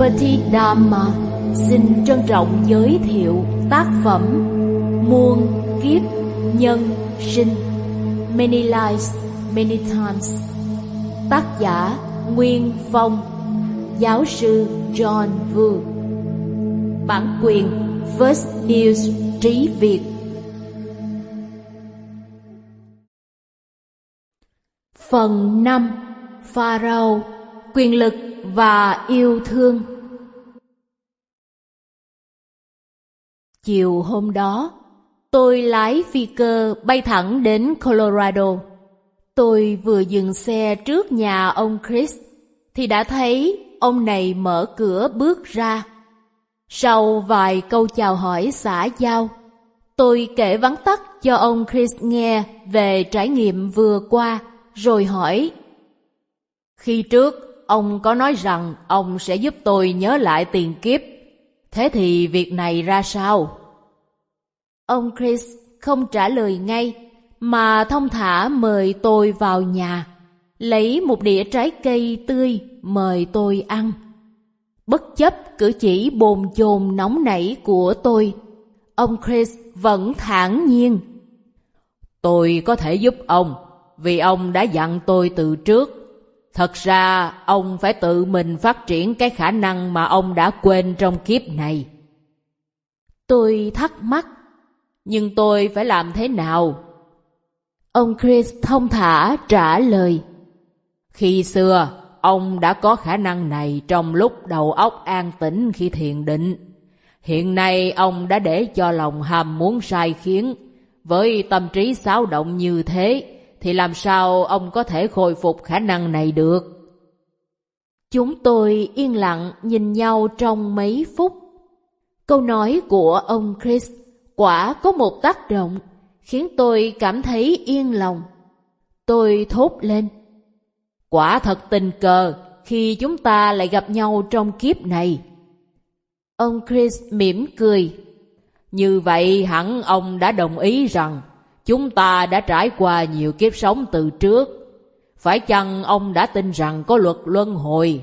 Patidhamma xin trân trọng giới thiệu tác phẩm Muôn Kiếp Nhân Sinh, Many Lives, Many Times. Tác giả Nguyên Phong, giáo sư John Vu. Bản quyền First News Trí Việt. Phần 5. Pharaoh, quyền lực và yêu thương. Chiều hôm đó, tôi lái phi cơ bay thẳng đến Colorado. Tôi vừa dừng xe trước nhà ông Chris thì đã thấy ông này mở cửa bước ra. Sau vài câu chào hỏi xã giao, tôi kể vắn tắt cho ông Chris nghe về trải nghiệm vừa qua, rồi hỏi: khi trước, ông có nói rằng ông sẽ giúp tôi nhớ lại tiền kiếp. Thế thì việc này ra sao? Ông Chris không trả lời ngay, mà thong thả mời tôi vào nhà, lấy một đĩa trái cây tươi mời tôi ăn. Bất chấp cử chỉ bồn chồn nóng nảy của tôi, ông Chris vẫn thản nhiên: tôi có thể giúp ông, vì ông đã dặn tôi từ trước. Thật ra, ông phải tự mình phát triển cái khả năng mà ông đã quên trong kiếp này. Tôi thắc mắc: nhưng tôi phải làm thế nào? Ông Chris thong thả trả lời: khi xưa, ông đã có khả năng này trong lúc đầu óc an tĩnh khi thiền định. Hiện nay, ông đã để cho lòng ham muốn sai khiến. Với tâm trí xáo động như thế, thì làm sao ông có thể khôi phục khả năng này được? Chúng tôi yên lặng nhìn nhau trong mấy phút. Câu nói của ông Chris quả có một tác động, khiến tôi cảm thấy yên lòng. Tôi thốt lên: quả thật tình cờ khi chúng ta lại gặp nhau trong kiếp này. Ông Chris mỉm cười: như vậy hẳn ông đã đồng ý rằng chúng ta đã trải qua nhiều kiếp sống từ trước. Phải chăng ông đã tin rằng có luật luân hồi?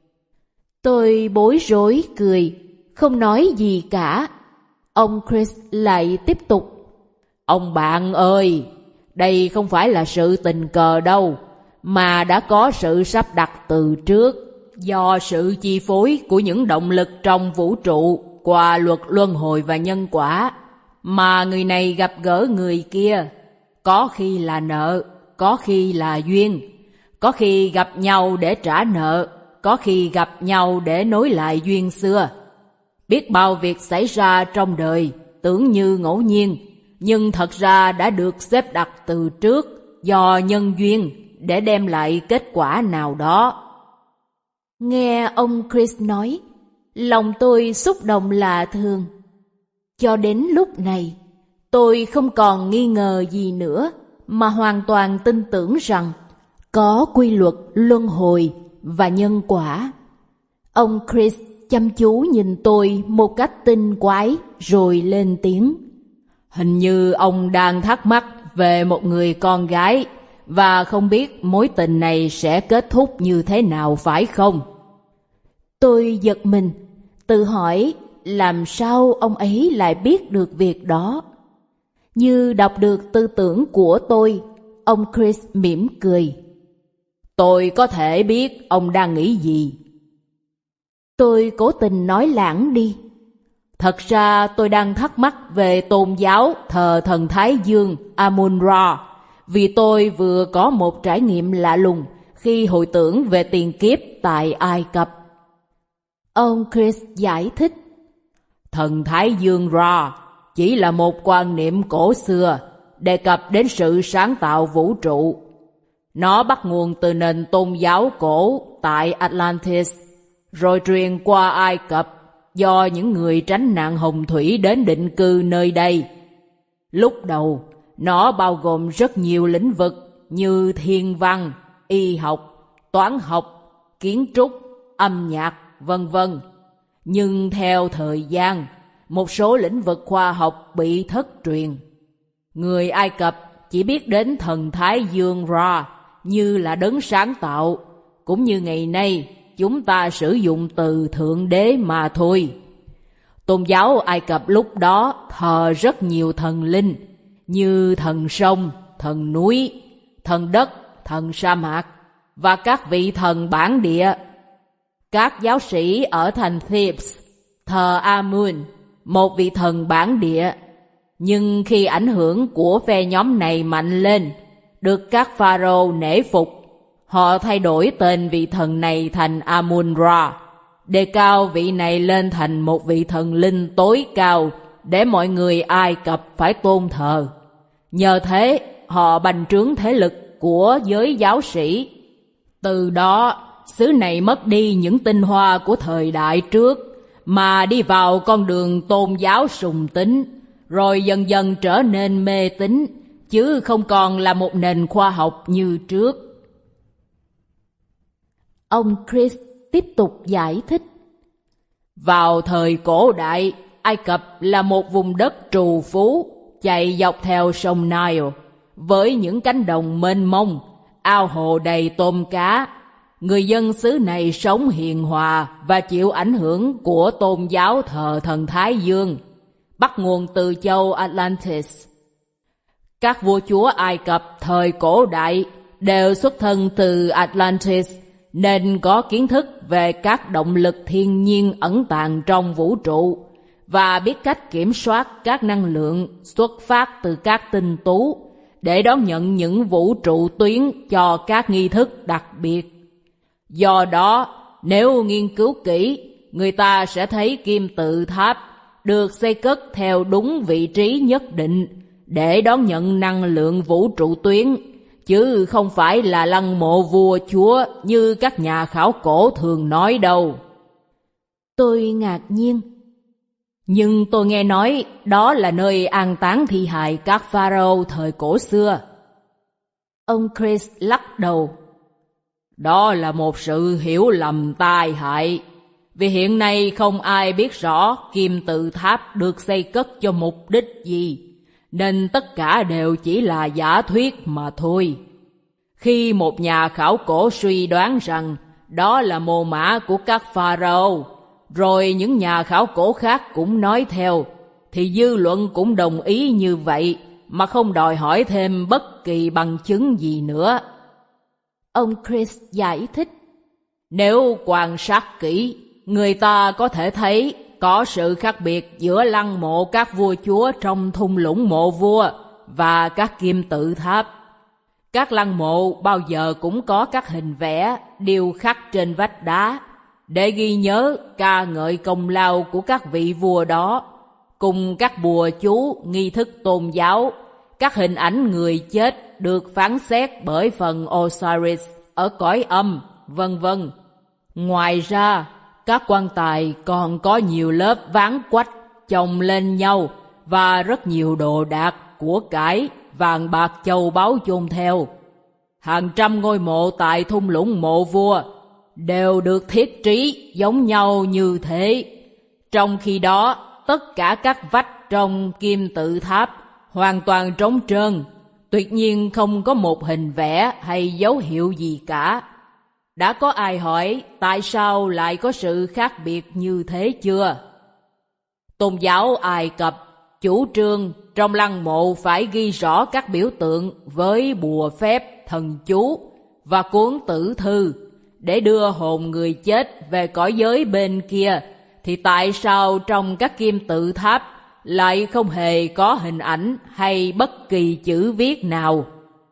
Tôi bối rối cười, không nói gì cả. Ông Chris lại tiếp tục: ông bạn ơi, đây không phải là sự tình cờ đâu, mà đã có sự sắp đặt từ trước, do sự chi phối của những động lực trong vũ trụ qua luật luân hồi và nhân quả, mà người này gặp gỡ người kia. Có khi là nợ, có khi là duyên, có khi gặp nhau để trả nợ, có khi gặp nhau để nối lại duyên xưa. Biết bao việc xảy ra trong đời tưởng như ngẫu nhiên, nhưng thật ra đã được xếp đặt từ trước do nhân duyên để đem lại kết quả nào đó. Nghe ông Chris nói, lòng tôi xúc động lạ thường. Cho đến lúc này, tôi không còn nghi ngờ gì nữa, mà hoàn toàn tin tưởng rằng có quy luật luân hồi và nhân quả. Ông Chris chăm chú nhìn tôi một cách tinh quái rồi lên tiếng: hình như ông đang thắc mắc về một người con gái và không biết mối tình này sẽ kết thúc như thế nào, phải không? Tôi giật mình, tự hỏi làm sao ông ấy lại biết được việc đó. Như đọc được tư tưởng của tôi, ông Chris mỉm cười: tôi có thể biết ông đang nghĩ gì. Tôi cố tình nói lãng đi: thật ra tôi đang thắc mắc về tôn giáo thờ thần Thái Dương Amun-Ra, vì tôi vừa có một trải nghiệm lạ lùng khi hồi tưởng về tiền kiếp tại Ai Cập. Ông Chris giải thích: thần Thái Dương Ra chỉ là một quan niệm cổ xưa đề cập đến sự sáng tạo vũ trụ. Nó bắt nguồn từ nền tôn giáo cổ tại Atlantis, rồi truyền qua Ai Cập do những người tránh nạn hồng thủy đến định cư nơi đây. Lúc đầu, nó bao gồm rất nhiều lĩnh vực như thiên văn, y học, toán học, kiến trúc, âm nhạc, vân vân. Nhưng theo thời gian, một số lĩnh vực khoa học bị thất truyền. Người Ai Cập chỉ biết đến thần Thái Dương Ra như là đấng sáng tạo, cũng như ngày nay chúng ta sử dụng từ Thượng Đế mà thôi. Tôn giáo Ai Cập lúc đó thờ rất nhiều thần linh, như thần sông, thần núi, thần đất, thần sa mạc và các vị thần bản địa. Các giáo sĩ ở thành Thebes thờ Amun, một vị thần bản địa. Nhưng khi ảnh hưởng của phe nhóm này mạnh lên, được các pharaoh nể phục, họ thay đổi tên vị thần này thành Amun-Ra, đề cao vị này lên thành một vị thần linh tối cao để mọi người Ai Cập phải tôn thờ. Nhờ thế, họ bành trướng thế lực của giới giáo sĩ. Từ đó, xứ này mất đi những tinh hoa của thời đại trước, mà đi vào con đường tôn giáo sùng tín, rồi dần dần trở nên mê tín, chứ không còn là một nền khoa học như trước. Ông Chris tiếp tục giải thích. Vào thời cổ đại, Ai Cập là một vùng đất trù phú, chạy dọc theo sông Nile, với những cánh đồng mênh mông, ao hồ đầy tôm cá. Người dân xứ này sống hiền hòa và chịu ảnh hưởng của tôn giáo thờ thần Thái Dương, bắt nguồn từ châu Atlantis. Các vua chúa Ai Cập thời cổ đại đều xuất thân từ Atlantis, nên có kiến thức về các động lực thiên nhiên ẩn tàng trong vũ trụ và biết cách kiểm soát các năng lượng xuất phát từ các tinh tú để đón nhận những vũ trụ tuyến cho các nghi thức đặc biệt. Do đó, nếu nghiên cứu kỹ, người ta sẽ thấy kim tự tháp được xây cất theo đúng vị trí nhất định để đón nhận năng lượng vũ trụ tuyến, chứ không phải là lăng mộ vua chúa như các nhà khảo cổ thường nói đâu. Tôi ngạc nhiên. Nhưng tôi nghe nói đó là nơi an táng thi hài các pharaoh thời cổ xưa. Ông Chris lắc đầu. Đó là một sự hiểu lầm tai hại, vì hiện nay không ai biết rõ kim tự tháp được xây cất cho mục đích gì, nên tất cả đều chỉ là giả thuyết mà thôi. Khi một nhà khảo cổ suy đoán rằng đó là mồ mả của các pharaoh, rồi những nhà khảo cổ khác cũng nói theo, thì dư luận cũng đồng ý như vậy mà không đòi hỏi thêm bất kỳ bằng chứng gì nữa. Ông Chris giải thích. Nếu quan sát kỹ, người ta có thể thấy có sự khác biệt giữa lăng mộ các vua chúa trong thung lũng mộ vua và các kim tự tháp. Các lăng mộ bao giờ cũng có các hình vẽ điêu khắc trên vách đá để ghi nhớ ca ngợi công lao của các vị vua đó, cùng các bùa chú, nghi thức tôn giáo, các hình ảnh người chết được phán xét bởi phần Osiris ở cõi âm, vân vân. Ngoài ra, các quan tài còn có nhiều lớp ván quách chồng lên nhau và rất nhiều đồ đạc, của cải, vàng bạc châu báu chôn theo. Hàng trăm ngôi mộ tại thung lũng mộ vua đều được thiết trí giống nhau như thế. Trong khi đó, tất cả các vách trong kim tự tháp hoàn toàn trống trơn, tuyệt nhiên không có một hình vẽ hay dấu hiệu gì cả. Đã có ai hỏi tại sao lại có sự khác biệt như thế chưa? Tôn giáo Ai Cập chủ trương trong lăng mộ phải ghi rõ các biểu tượng với bùa phép, thần chú và cuốn tử thư để đưa hồn người chết về cõi giới bên kia, thì tại sao trong các kim tự tháp lại không hề có hình ảnh hay bất kỳ chữ viết nào?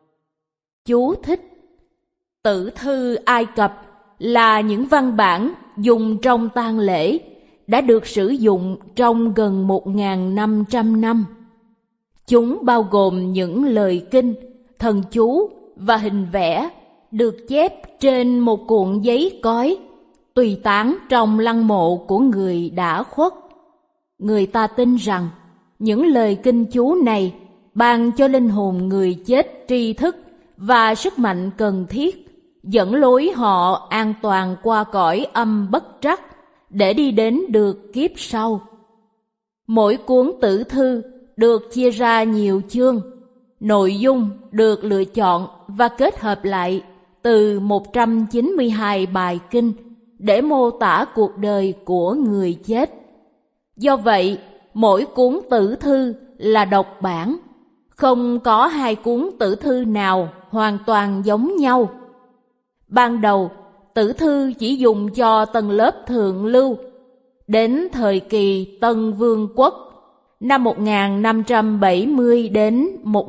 Chú thích: tử thư Ai Cập là những văn bản dùng trong tang lễ, đã được sử dụng trong gần 1.500 năm. Chúng bao gồm những lời kinh, thần chú và hình vẽ được chép trên một cuộn giấy cói, tùy tán trong lăng mộ của người đã khuất. Người ta tin rằng những lời kinh chú này ban cho linh hồn người chết tri thức và sức mạnh cần thiết, dẫn lối họ an toàn qua cõi âm bất trắc để đi đến được kiếp sau. Mỗi cuốn tử thư được chia ra nhiều chương, nội dung được lựa chọn và kết hợp lại từ 192 bài kinh để mô tả cuộc đời của người chết. Do vậy, mỗi cuốn tử thư là độc bản, không có hai cuốn tử thư nào hoàn toàn giống nhau. Ban đầu, tử thư chỉ dùng cho tầng lớp thượng lưu. Đến thời kỳ Tân Vương quốc, năm 1570 đến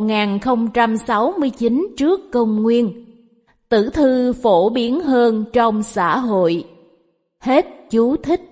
1069 trước công nguyên, tử thư phổ biến hơn trong xã hội. Hết chú thích.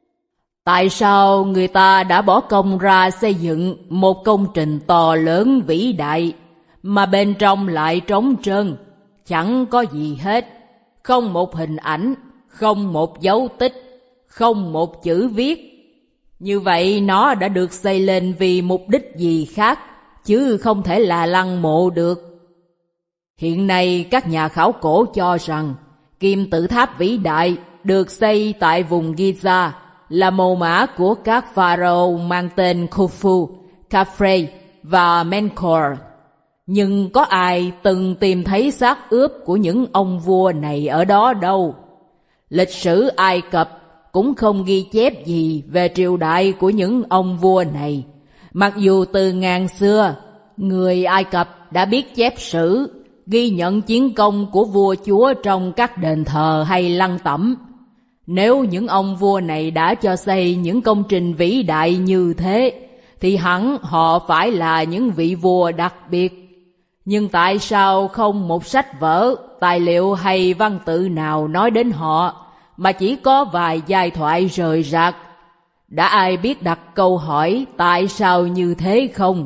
Tại sao người ta đã bỏ công ra xây dựng một công trình to lớn vĩ đại mà bên trong lại trống trơn, chẳng có gì hết, không một hình ảnh, không một dấu tích, không một chữ viết? Như vậy nó đã được xây lên vì mục đích gì khác, chứ không thể là lăng mộ được. Hiện nay các nhà khảo cổ cho rằng kim tự tháp vĩ đại được xây tại vùng Giza là mồ mả của các pharaoh mang tên Khufu, Khafre và Menkaure. Nhưng có ai từng tìm thấy xác ướp của những ông vua này ở đó đâu. Lịch sử Ai Cập cũng không ghi chép gì về triều đại của những ông vua này. Mặc dù từ ngàn xưa, người Ai Cập đã biết chép sử, ghi nhận chiến công của vua chúa trong các đền thờ hay lăng tẩm. Nếu những ông vua này đã cho xây những công trình vĩ đại như thế, thì hẳn họ phải là những vị vua đặc biệt. Nhưng tại sao không một sách vở, tài liệu hay văn tự nào nói đến họ, mà chỉ có vài giai thoại rời rạc? Đã ai biết đặt câu hỏi tại sao như thế không?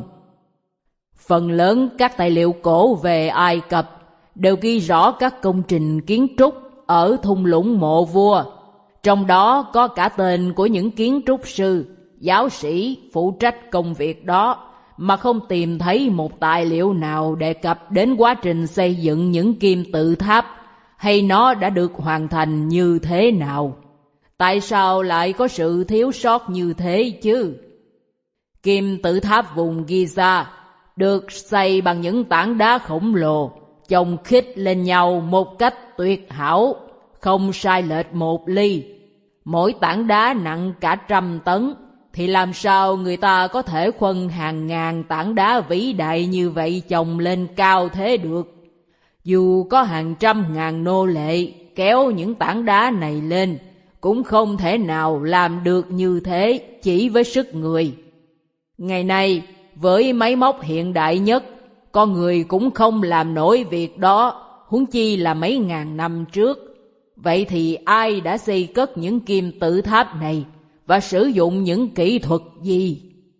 Phần lớn các tài liệu cổ về Ai Cập đều ghi rõ các công trình kiến trúc ở thung lũng mộ vua. Trong đó có cả tên của những kiến trúc sư, giáo sĩ phụ trách công việc đó, mà không tìm thấy một tài liệu nào đề cập đến quá trình xây dựng những kim tự tháp, hay nó đã được hoàn thành như thế nào. Tại sao lại có sự thiếu sót như thế chứ? Kim tự tháp vùng Giza được xây bằng những tảng đá khổng lồ, chồng khít lên nhau một cách tuyệt hảo, không sai lệch một ly. Mỗi tảng đá nặng cả 100 tấn, thì làm sao người ta có thể khuân hàng ngàn tảng đá vĩ đại như vậy chồng lên cao thế được? Dù có hàng trăm ngàn nô lệ kéo những tảng đá này lên, cũng không thể nào làm được như thế chỉ với sức người. Ngày nay, với máy móc hiện đại nhất, con người cũng không làm nổi việc đó, huống chi là mấy ngàn năm trước. Vậy thì ai đã xây cất những kim tự tháp này và sử dụng những kỹ thuật gì?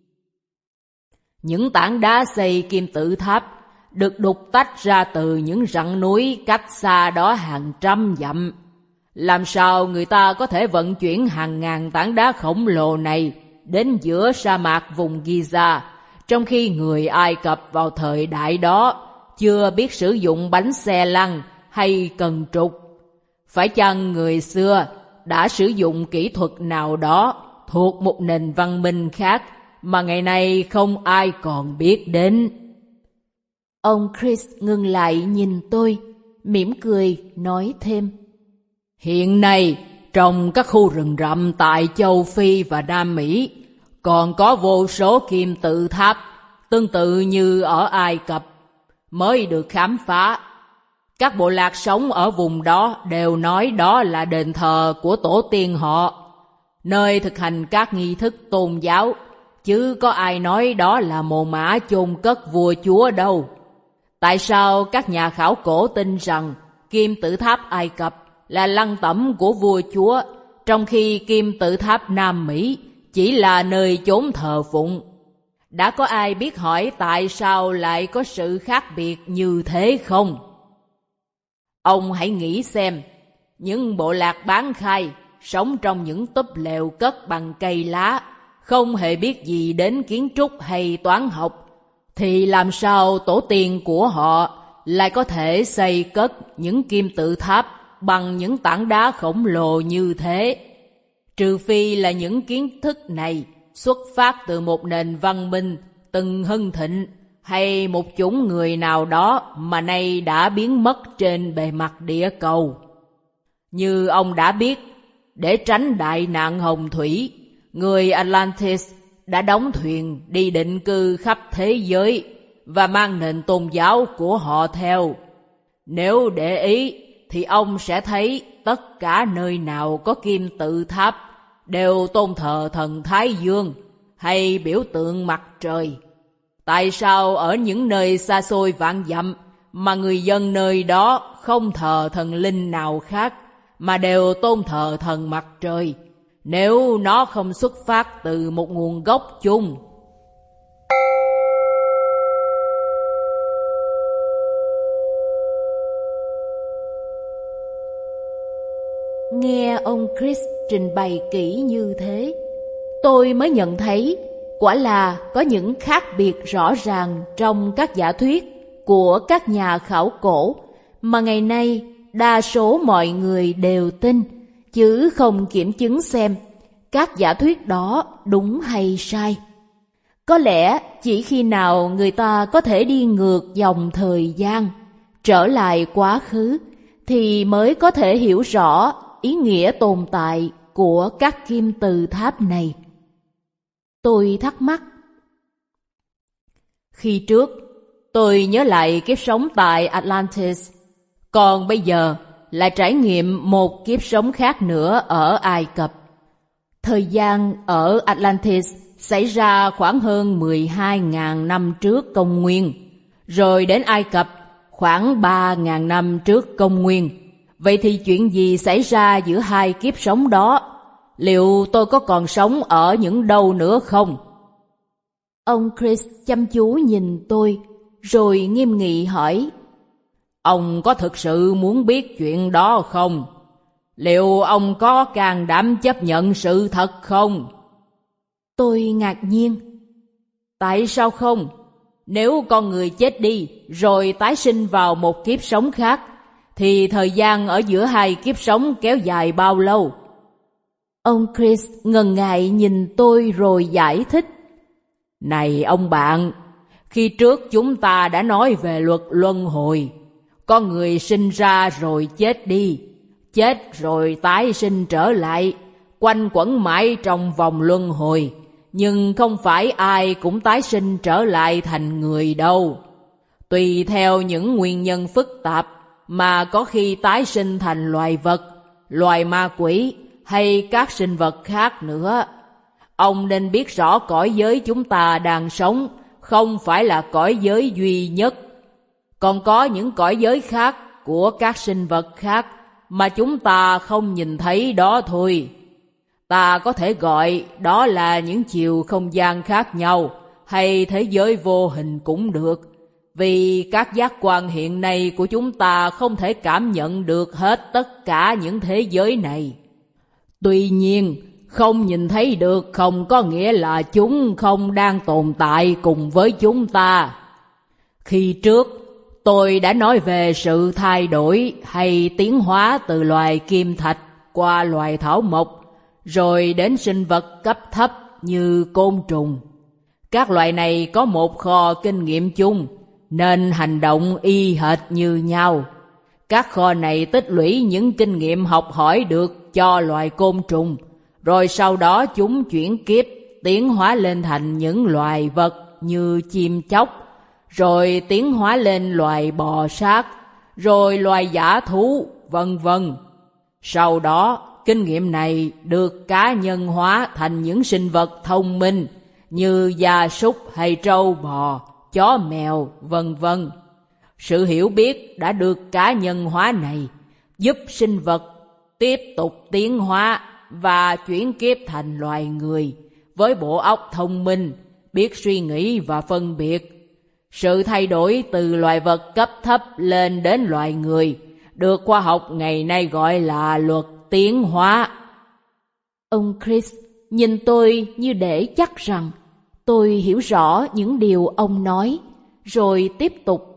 Những tảng đá xây kim tự tháp được đục tách ra từ những rặng núi cách xa đó hàng trăm dặm. Làm sao người ta có thể vận chuyển hàng ngàn tảng đá khổng lồ này đến giữa sa mạc vùng Giza, trong khi người Ai Cập vào thời đại đó chưa biết sử dụng bánh xe lăn hay cần trục? Phải chăng người xưa đã sử dụng kỹ thuật nào đó thuộc một nền văn minh khác mà ngày nay không ai còn biết đến? Ông Chris ngừng lại nhìn tôi, mỉm cười nói thêm. Hiện nay, trong các khu rừng rậm tại châu Phi và Nam Mỹ, còn có vô số kim tự tháp tương tự như ở Ai Cập mới được khám phá. Các bộ lạc sống ở vùng đó đều nói đó là đền thờ của tổ tiên họ, nơi thực hành các nghi thức tôn giáo, chứ có ai nói đó là mồ mả chôn cất vua chúa đâu. Tại sao các nhà khảo cổ tin rằng kim tự tháp Ai Cập là lăng tẩm của vua chúa, trong khi kim tự tháp Nam Mỹ chỉ là nơi chốn thờ phụng? Đã có ai biết hỏi tại sao lại có sự khác biệt như thế không? Ông hãy nghĩ xem, những bộ lạc bán khai sống trong những túp lều cất bằng cây lá, không hề biết gì đến kiến trúc hay toán học, thì làm sao tổ tiên của họ lại có thể xây cất những kim tự tháp bằng những tảng đá khổng lồ như thế? Trừ phi là những kiến thức này xuất phát từ một nền văn minh từng hưng thịnh, hay một chủng người nào đó mà nay đã biến mất trên bề mặt địa cầu. Như ông đã biết, để tránh đại nạn hồng thủy, người Atlantis đã đóng thuyền đi định cư khắp thế giới và mang nền tôn giáo của họ theo. Nếu để ý thì ông sẽ thấy tất cả nơi nào có kim tự tháp đều tôn thờ thần Thái Dương hay biểu tượng mặt trời. Tại sao ở những nơi xa xôi vạn dặm mà người dân nơi đó không thờ thần linh nào khác mà đều tôn thờ thần mặt trời, nếu nó không xuất phát từ một nguồn gốc chung? Nghe ông Chris trình bày kỹ như thế, tôi mới nhận thấy quả là có những khác biệt rõ ràng trong các giả thuyết của các nhà khảo cổ mà ngày nay đa số mọi người đều tin, chứ không kiểm chứng xem các giả thuyết đó đúng hay sai. Có lẽ chỉ khi nào người ta có thể đi ngược dòng thời gian, trở lại quá khứ, thì mới có thể hiểu rõ ý nghĩa tồn tại của các kim tự tháp này. Tôi thắc mắc. Khi trước, tôi nhớ lại kiếp sống tại Atlantis, còn bây giờ lại trải nghiệm một kiếp sống khác nữa ở Ai Cập. Thời gian ở Atlantis xảy ra khoảng hơn 12.000 năm trước công nguyên, rồi đến Ai Cập khoảng 3.000 năm trước công nguyên. Vậy thì chuyện gì xảy ra giữa hai kiếp sống đó? Liệu tôi có còn sống ở những đâu nữa không? Ông Chris chăm chú nhìn tôi, rồi nghiêm nghị hỏi: Ông có thực sự muốn biết chuyện đó không? Liệu ông có can đảm chấp nhận sự thật không? Tôi ngạc nhiên. Tại sao không? Nếu con người chết đi rồi tái sinh vào một kiếp sống khác, thì thời gian ở giữa hai kiếp sống kéo dài bao lâu? Ông Chris ngần ngại nhìn tôi rồi giải thích: Này ông bạn, khi trước chúng ta đã nói về luật luân hồi. Con người sinh ra rồi chết đi, chết rồi tái sinh trở lại, quanh quẩn mãi trong vòng luân hồi. Nhưng không phải ai cũng tái sinh trở lại thành người đâu. Tùy theo những nguyên nhân phức tạp mà có khi tái sinh thành loài vật, loài ma quỷ hay các sinh vật khác nữa. Ông nên biết rõ cõi giới chúng ta đang sống không phải là cõi giới duy nhất. Còn có những cõi giới khác của các sinh vật khác mà chúng ta không nhìn thấy đó thôi. Ta có thể gọi đó là những chiều không gian khác nhau hay thế giới vô hình cũng được, vì các giác quan hiện nay của chúng ta không thể cảm nhận được hết tất cả những thế giới này. Tuy nhiên, không nhìn thấy được không có nghĩa là chúng không đang tồn tại cùng với chúng ta. Khi trước, tôi đã nói về sự thay đổi hay tiến hóa từ loài kim thạch qua loài thảo mộc, rồi đến sinh vật cấp thấp như côn trùng. Các loài này có một kho kinh nghiệm chung, nên hành động y hệt như nhau. Các kho này tích lũy những kinh nghiệm học hỏi được cho loài côn trùng, rồi sau đó chúng chuyển kiếp tiến hóa lên thành những loài vật như chim chóc, rồi tiến hóa lên loài bò sát, rồi loài dã thú, vân vân. Sau đó, kinh nghiệm này được cá nhân hóa thành những sinh vật thông minh như gia súc hay trâu bò, chó mèo, vân vân. Sự hiểu biết đã được cá nhân hóa này giúp sinh vật tiếp tục tiến hóa và chuyển kiếp thành loài người với bộ óc thông minh, biết suy nghĩ và phân biệt. Sự thay đổi từ loài vật cấp thấp lên đến loài người được khoa học ngày nay gọi là luật tiến hóa. Ông Chris nhìn tôi như để chắc rằng tôi hiểu rõ những điều ông nói, rồi tiếp tục.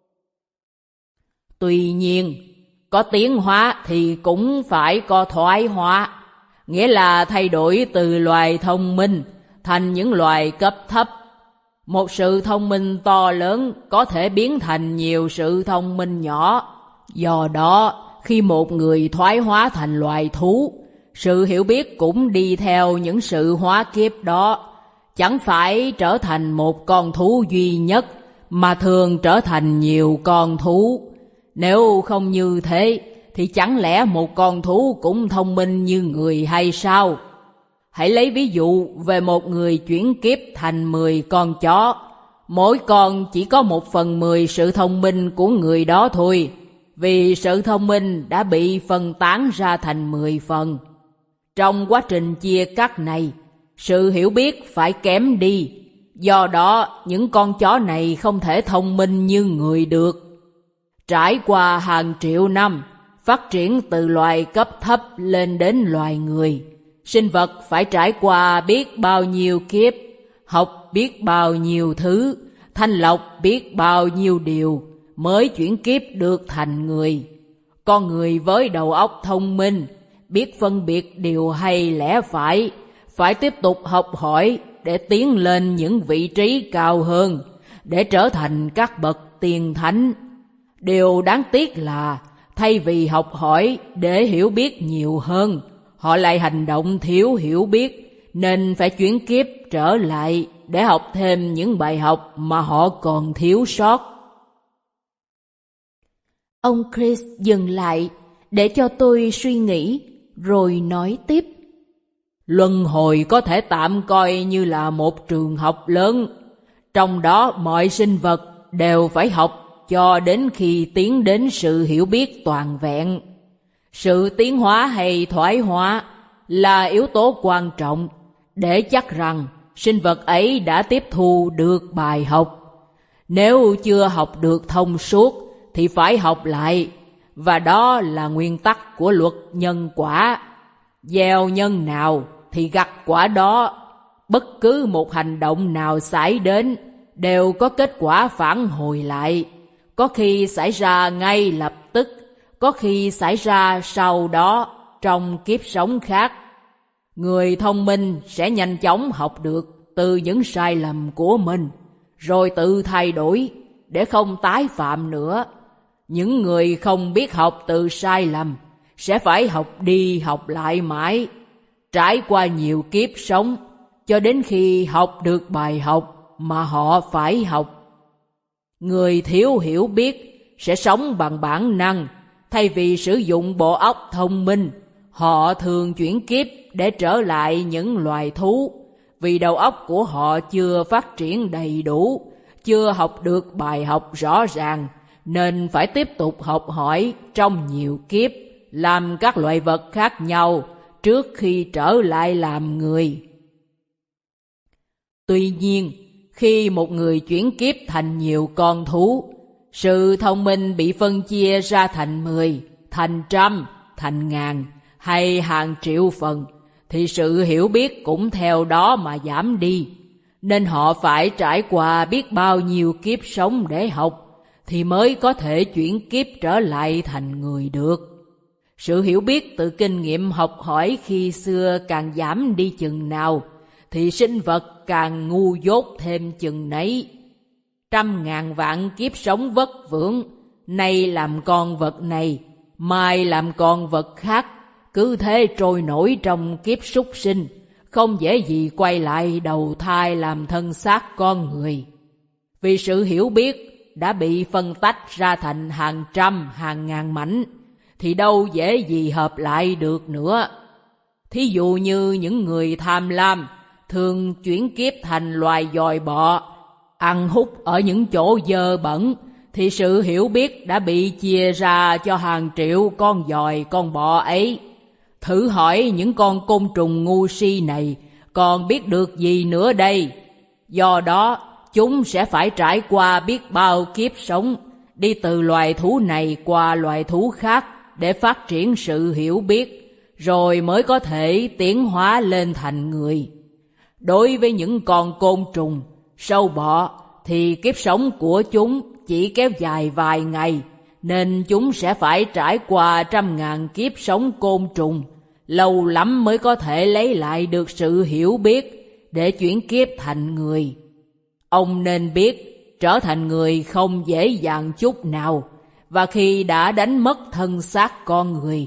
Tuy nhiên, có tiến hóa thì cũng phải có thoái hóa, nghĩa là thay đổi từ loài thông minh thành những loài cấp thấp. Một sự thông minh to lớn có thể biến thành nhiều sự thông minh nhỏ. Do đó, khi một người thoái hóa thành loài thú, Sự hiểu biết cũng đi theo những sự hóa kiếp đó, chẳng phải trở thành một con thú duy nhất, mà thường trở thành nhiều con thú. Nếu không như thế, thì chẳng lẽ một con thú cũng thông minh như người hay sao? Hãy lấy ví dụ về một người chuyển kiếp thành 10 con chó. Mỗi con chỉ có 1/10 sự thông minh của người đó thôi, vì sự thông minh đã bị phân tán ra thành 10 phần. Trong quá trình chia cắt này, sự hiểu biết phải kém đi. Do đó, những con chó này không thể thông minh như người được. Trải qua hàng triệu năm, phát triển từ loài cấp thấp lên đến loài người, sinh vật phải trải qua biết bao nhiêu kiếp, học biết bao nhiêu thứ, thanh lọc biết bao nhiêu điều, mới chuyển kiếp được thành người. Con người với đầu óc thông minh, biết phân biệt điều hay lẽ phải tiếp tục học hỏi để tiến lên những vị trí cao hơn, để trở thành các bậc tiên thánh. Điều đáng tiếc là, thay vì học hỏi để hiểu biết nhiều hơn, họ lại hành động thiếu hiểu biết, nên phải chuyển kiếp trở lại để học thêm những bài học mà họ còn thiếu sót. Ông Chris dừng lại để cho tôi suy nghĩ, rồi nói tiếp. Luân hồi có thể tạm coi như là một trường học lớn. Trong đó mọi sinh vật đều phải học cho đến khi tiến đến sự hiểu biết toàn vẹn. Sự tiến hóa hay thoái hóa là yếu tố quan trọng để chắc rằng sinh vật ấy đã tiếp thu được bài học. Nếu chưa học được thông suốt thì phải học lại, và đó là nguyên tắc của luật nhân quả. Gieo nhân nào thì gặt quả đó. Bất cứ một hành động nào xảy đến đều có kết quả phản hồi lại, có khi xảy ra ngay lập tức, có khi xảy ra sau đó trong kiếp sống khác. Người thông minh sẽ nhanh chóng học được từ những sai lầm của mình, rồi tự thay đổi để không tái phạm nữa. Những người không biết học từ sai lầm sẽ phải học đi học lại mãi, trải qua nhiều kiếp sống, cho đến khi học được bài học mà họ phải học. Người thiếu hiểu biết sẽ sống bằng bản năng, thay vì sử dụng bộ óc thông minh. Họ thường chuyển kiếp để trở lại những loài thú, vì đầu óc của họ chưa phát triển đầy đủ, chưa học được bài học rõ ràng, nên phải tiếp tục học hỏi trong nhiều kiếp, làm các loài vật khác nhau trước khi trở lại làm người. Tuy nhiên, khi một người chuyển kiếp thành nhiều con thú, sự thông minh bị phân chia ra thành 10, thành trăm, thành ngàn hay hàng triệu phần, thì sự hiểu biết cũng theo đó mà giảm đi. Nên họ phải trải qua biết bao nhiêu kiếp sống để học, thì mới có thể chuyển kiếp trở lại thành người được. Sự hiểu biết từ kinh nghiệm học hỏi khi xưa càng giảm đi chừng nào, thì sinh vật càng ngu dốt thêm chừng nấy. 100.000 vạn kiếp sống vất vưởng, nay làm con vật này, mai làm con vật khác, cứ thế trôi nổi trong kiếp súc sinh, không dễ gì quay lại đầu thai làm thân xác con người. Vì sự hiểu biết đã bị phân tách ra thành hàng trăm, hàng ngàn mảnh, thì đâu dễ gì hợp lại được nữa. Thí dụ như những người tham lam, thường chuyển kiếp thành loài giòi bọ, ăn hút ở những chỗ dơ bẩn, thì sự hiểu biết đã bị chia ra cho hàng triệu con giòi con bọ ấy. Thử hỏi những con côn trùng ngu si này còn biết được gì nữa đây? Do đó, chúng sẽ phải trải qua biết bao kiếp sống, đi từ loài thú này qua loài thú khác để phát triển sự hiểu biết, rồi mới có thể tiến hóa lên thành người. Đối với những con côn trùng, sâu bọ, thì kiếp sống của chúng chỉ kéo dài vài ngày, nên chúng sẽ phải trải qua 100.000 kiếp sống côn trùng, lâu lắm mới có thể lấy lại được sự hiểu biết để chuyển kiếp thành người. Ông nên biết, trở thành người không dễ dàng chút nào, và khi đã đánh mất thân xác con người,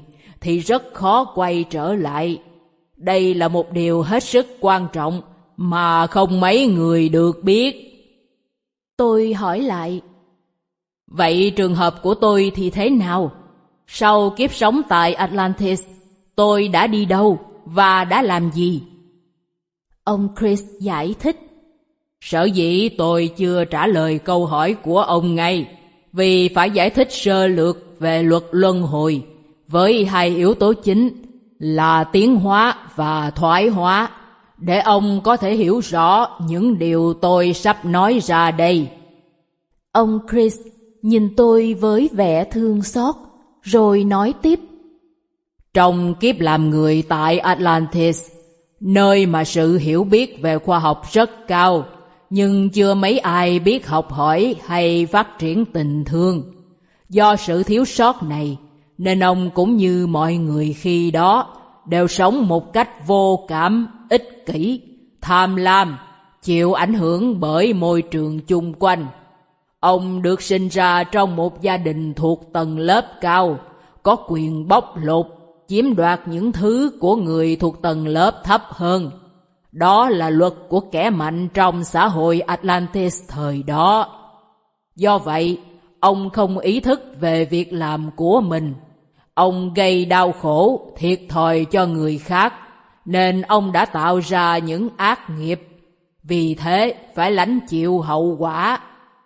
thì rất khó quay trở lại. Đây là một điều hết sức quan trọng mà không mấy người được biết. Tôi hỏi lại. Vậy trường hợp của tôi thì thế nào? Sau kiếp sống tại Atlantis, tôi đã đi đâu và đã làm gì? Ông Chris giải thích. Sở dĩ tôi chưa trả lời câu hỏi của ông ngay, vì phải giải thích sơ lược về luật luân hồi với hai yếu tố chính là tiến hóa và thoái hóa, để ông có thể hiểu rõ những điều tôi sắp nói ra đây. Ông Chris nhìn tôi với vẻ thương xót, rồi nói tiếp. Trong kiếp làm người tại Atlantis, nơi mà sự hiểu biết về khoa học rất cao, nhưng chưa mấy ai biết học hỏi hay phát triển tình thương. Do sự thiếu sót này, nên ông cũng như mọi người khi đó đều sống một cách vô cảm, ích kỷ, tham lam, chịu ảnh hưởng bởi môi trường chung quanh. Ông được sinh ra trong một gia đình thuộc tầng lớp cao, có quyền bóc lột, chiếm đoạt những thứ của người thuộc tầng lớp thấp hơn. Đó là luật của kẻ mạnh trong xã hội Atlantis thời đó. Do vậy, ông không ý thức về việc làm của mình. Ông gây đau khổ, thiệt thòi cho người khác, nên ông đã tạo ra những ác nghiệp. Vì thế, phải lãnh chịu hậu quả.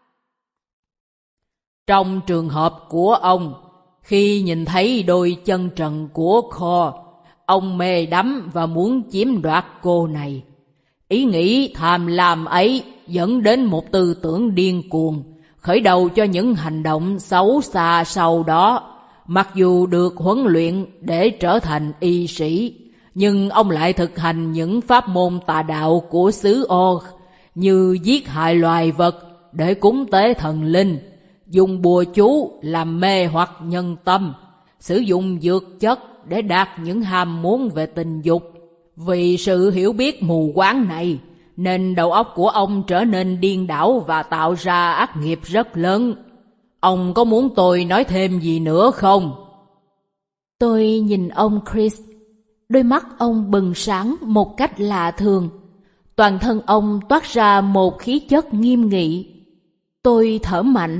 Trong trường hợp của ông, khi nhìn thấy đôi chân trần của Kho, ông mê đắm và muốn chiếm đoạt cô này. Ý nghĩ tham lam ấy dẫn đến một tư tưởng điên cuồng, khởi đầu cho những hành động xấu xa sau đó. Mặc dù được huấn luyện để trở thành y sĩ, nhưng ông lại thực hành những pháp môn tà đạo của xứ Oz, như giết hại loài vật để cúng tế thần linh, dùng bùa chú làm mê hoặc nhân tâm, sử dụng dược chất để đạt những ham muốn về tình dục. Vì sự hiểu biết mù quáng này, nên đầu óc của ông trở nên điên đảo và tạo ra ác nghiệp rất lớn. Ông có muốn tôi nói thêm gì nữa không? Tôi nhìn ông Chris. Đôi mắt ông bừng sáng một cách lạ thường. Toàn thân ông toát ra một khí chất nghiêm nghị. Tôi thở mạnh.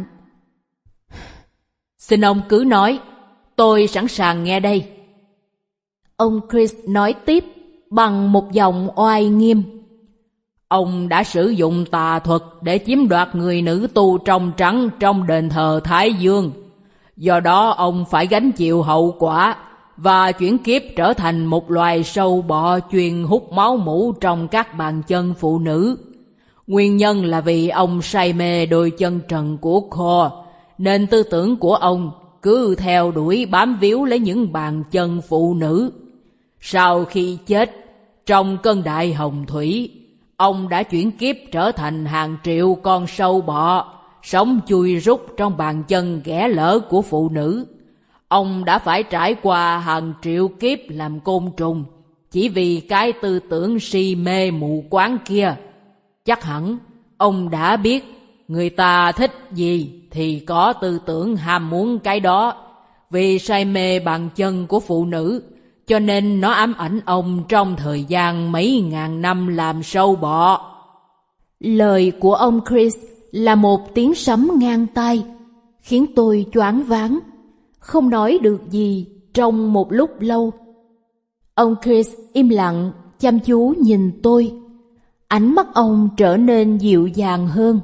Xin ông cứ nói, tôi sẵn sàng nghe đây. Ông Chris nói tiếp bằng một giọng oai nghiêm. Ông đã sử dụng tà thuật để chiếm đoạt người nữ tu trong trắng trong đền thờ Thái Dương. Do đó ông phải gánh chịu hậu quả và chuyển kiếp trở thành một loài sâu bọ chuyên hút máu mủ trong các bàn chân phụ nữ. Nguyên nhân là vì ông say mê đôi chân trần của Kho, nên tư tưởng của ông cứ theo đuổi bám víu lấy những bàn chân phụ nữ. Sau khi chết, trong cơn đại hồng thủy, ông đã chuyển kiếp trở thành hàng triệu con sâu bọ, sống chui rút trong bàn chân ghẻ lỡ của phụ nữ. Ông đã phải trải qua hàng triệu kiếp làm côn trùng, chỉ vì cái tư tưởng si mê mù quáng kia. Chắc hẳn, ông đã biết người ta thích gì thì có tư tưởng ham muốn cái đó. Vì say mê bàn chân của phụ nữ, cho nên nó ám ảnh ông trong thời gian mấy ngàn năm làm sâu bọ. Lời của ông Chris là một tiếng sấm ngang tai, khiến tôi choáng váng, không nói được gì trong một lúc lâu. Ông Chris im lặng, chăm chú nhìn tôi. Ánh mắt ông trở nên dịu dàng hơn.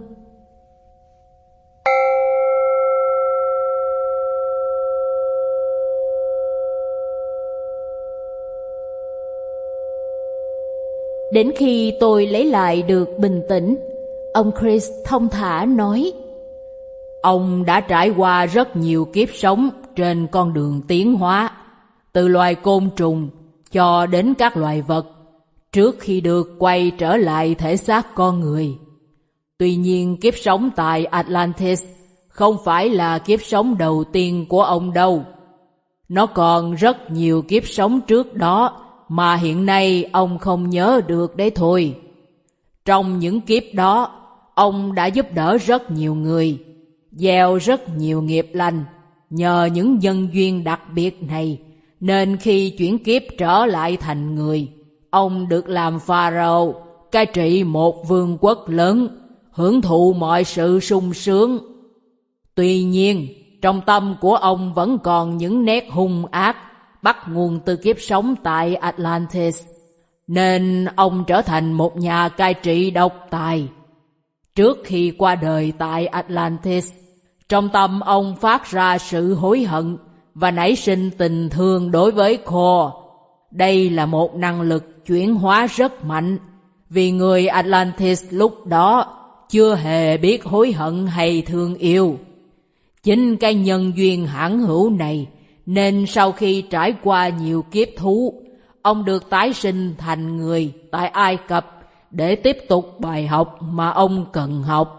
Đến khi tôi lấy lại được bình tĩnh, ông Chris thong thả nói: Ông đã trải qua rất nhiều kiếp sống trên con đường tiến hóa, từ loài côn trùng cho đến các loài vật, trước khi được quay trở lại thể xác con người. Tuy nhiên, kiếp sống tại Atlantis không phải là kiếp sống đầu tiên của ông đâu. Nó còn rất nhiều kiếp sống trước đó mà hiện nay ông không nhớ được đấy thôi. Trong những kiếp đó, ông đã giúp đỡ rất nhiều người, gieo rất nhiều nghiệp lành. Nhờ những nhân duyên đặc biệt này, Nên khi chuyển kiếp trở lại thành người, ông được làm Pharaoh, cai trị một vương quốc lớn, hưởng thụ mọi sự sung sướng. Tuy nhiên, trong tâm của ông vẫn còn những nét hung ác, bắt nguồn từ kiếp sống tại Atlantis, nên ông trở thành một nhà cai trị độc tài. Trước khi qua đời tại Atlantis, trong tâm ông phát ra sự hối hận và nảy sinh tình thương đối với Kor. Đây là một năng lực chuyển hóa rất mạnh, vì người Atlantis lúc đó chưa hề biết hối hận hay thương yêu. Chính cái nhân duyên hãn hữu này nên sau khi trải qua nhiều kiếp thú, ông được tái sinh thành người tại Ai Cập để tiếp tục bài học mà ông cần học.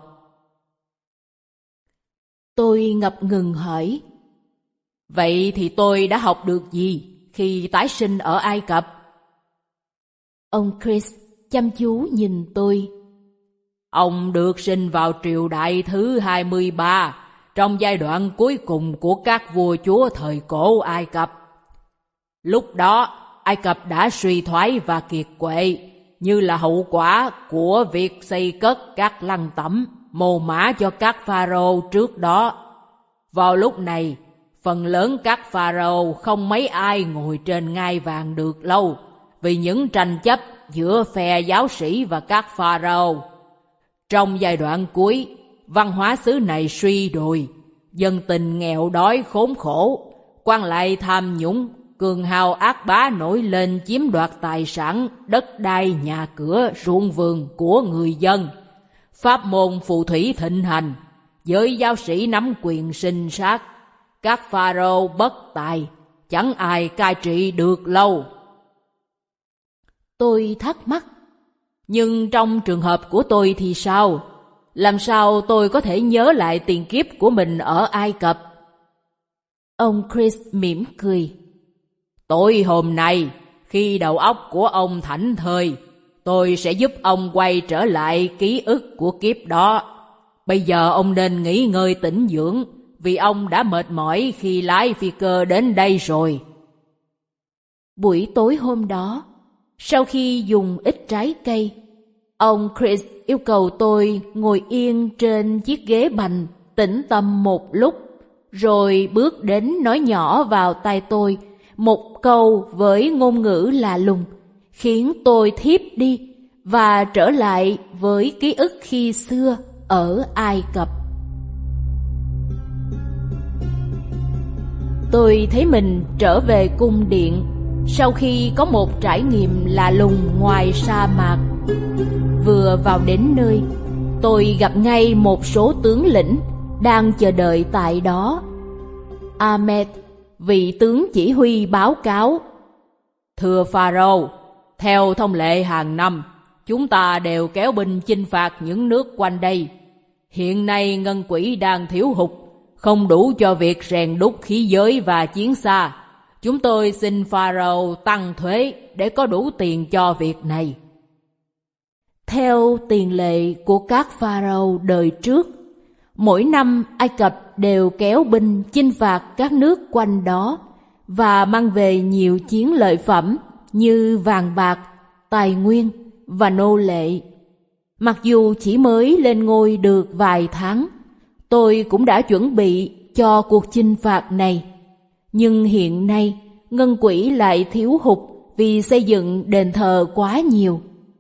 Tôi ngập ngừng hỏi, vậy thì tôi đã học được gì khi tái sinh ở Ai Cập? Ông Chris chăm chú nhìn tôi. Ông được sinh vào triều đại thứ 23, trong giai đoạn cuối cùng của các vua chúa thời cổ Ai Cập. Lúc đó, Ai Cập đã suy thoái và kiệt quệ, như là hậu quả của việc xây cất các lăng tẩm, mồ mả cho các pharaoh trước đó. Vào lúc này, phần lớn các pharaoh không mấy ai ngồi trên ngai vàng được lâu, vì những tranh chấp giữa phe giáo sĩ và các pharaoh. Trong giai đoạn cuối, văn hóa xứ này suy đồi, dân tình nghèo đói khốn khổ, quan lại tham nhũng, cường hào ác bá nổi lên chiếm đoạt tài sản, đất đai, nhà cửa, ruộng vườn của người dân. Pháp môn phù thủy thịnh hành, giới giáo sĩ nắm quyền sinh sát, các pharaoh bất tài, chẳng ai cai trị được lâu. Tôi thắc mắc, nhưng trong trường hợp của tôi thì sao? Làm sao tôi có thể nhớ lại tiền kiếp của mình ở Ai Cập? Ông Chris mỉm cười. Tối hôm nay, khi đầu óc của ông thảnh thơi, tôi sẽ giúp ông quay trở lại ký ức của kiếp đó. Bây giờ ông nên nghỉ ngơi tĩnh dưỡng, vì ông đã mệt mỏi khi lái phi cơ đến đây rồi. Buổi tối hôm đó, sau khi dùng ít trái cây, ông Chris yêu cầu tôi ngồi yên trên chiếc ghế bành, tĩnh tâm một lúc, rồi bước đến nói nhỏ vào tai tôi một câu với ngôn ngữ lạ lùng, khiến tôi thiếp đi và trở lại với ký ức khi xưa ở Ai Cập. Tôi thấy mình trở về cung điện sau khi có một trải nghiệm lạ lùng ngoài sa mạc. Vừa vào đến nơi, tôi gặp ngay một số tướng lĩnh đang chờ đợi tại đó. Ahmed, vị tướng chỉ huy, báo cáo: Thưa Pharaoh, theo thông lệ hàng năm, chúng ta đều kéo binh chinh phạt những nước quanh đây. Hiện nay ngân quỹ đang thiếu hụt, không đủ cho việc rèn đúc khí giới và chiến xa. Chúng tôi xin Pharaoh tăng thuế để có đủ tiền cho việc này. Theo tiền lệ của các Pharaoh đời trước, mỗi năm Ai Cập đều kéo binh chinh phạt các nước quanh đó và mang về nhiều chiến lợi phẩm như vàng bạc, tài nguyên và nô lệ. Mặc dù chỉ mới lên ngôi được vài tháng, tôi cũng đã chuẩn bị cho cuộc chinh phạt này. Nhưng hiện nay, ngân quỹ lại thiếu hụt vì xây dựng đền thờ quá nhiều.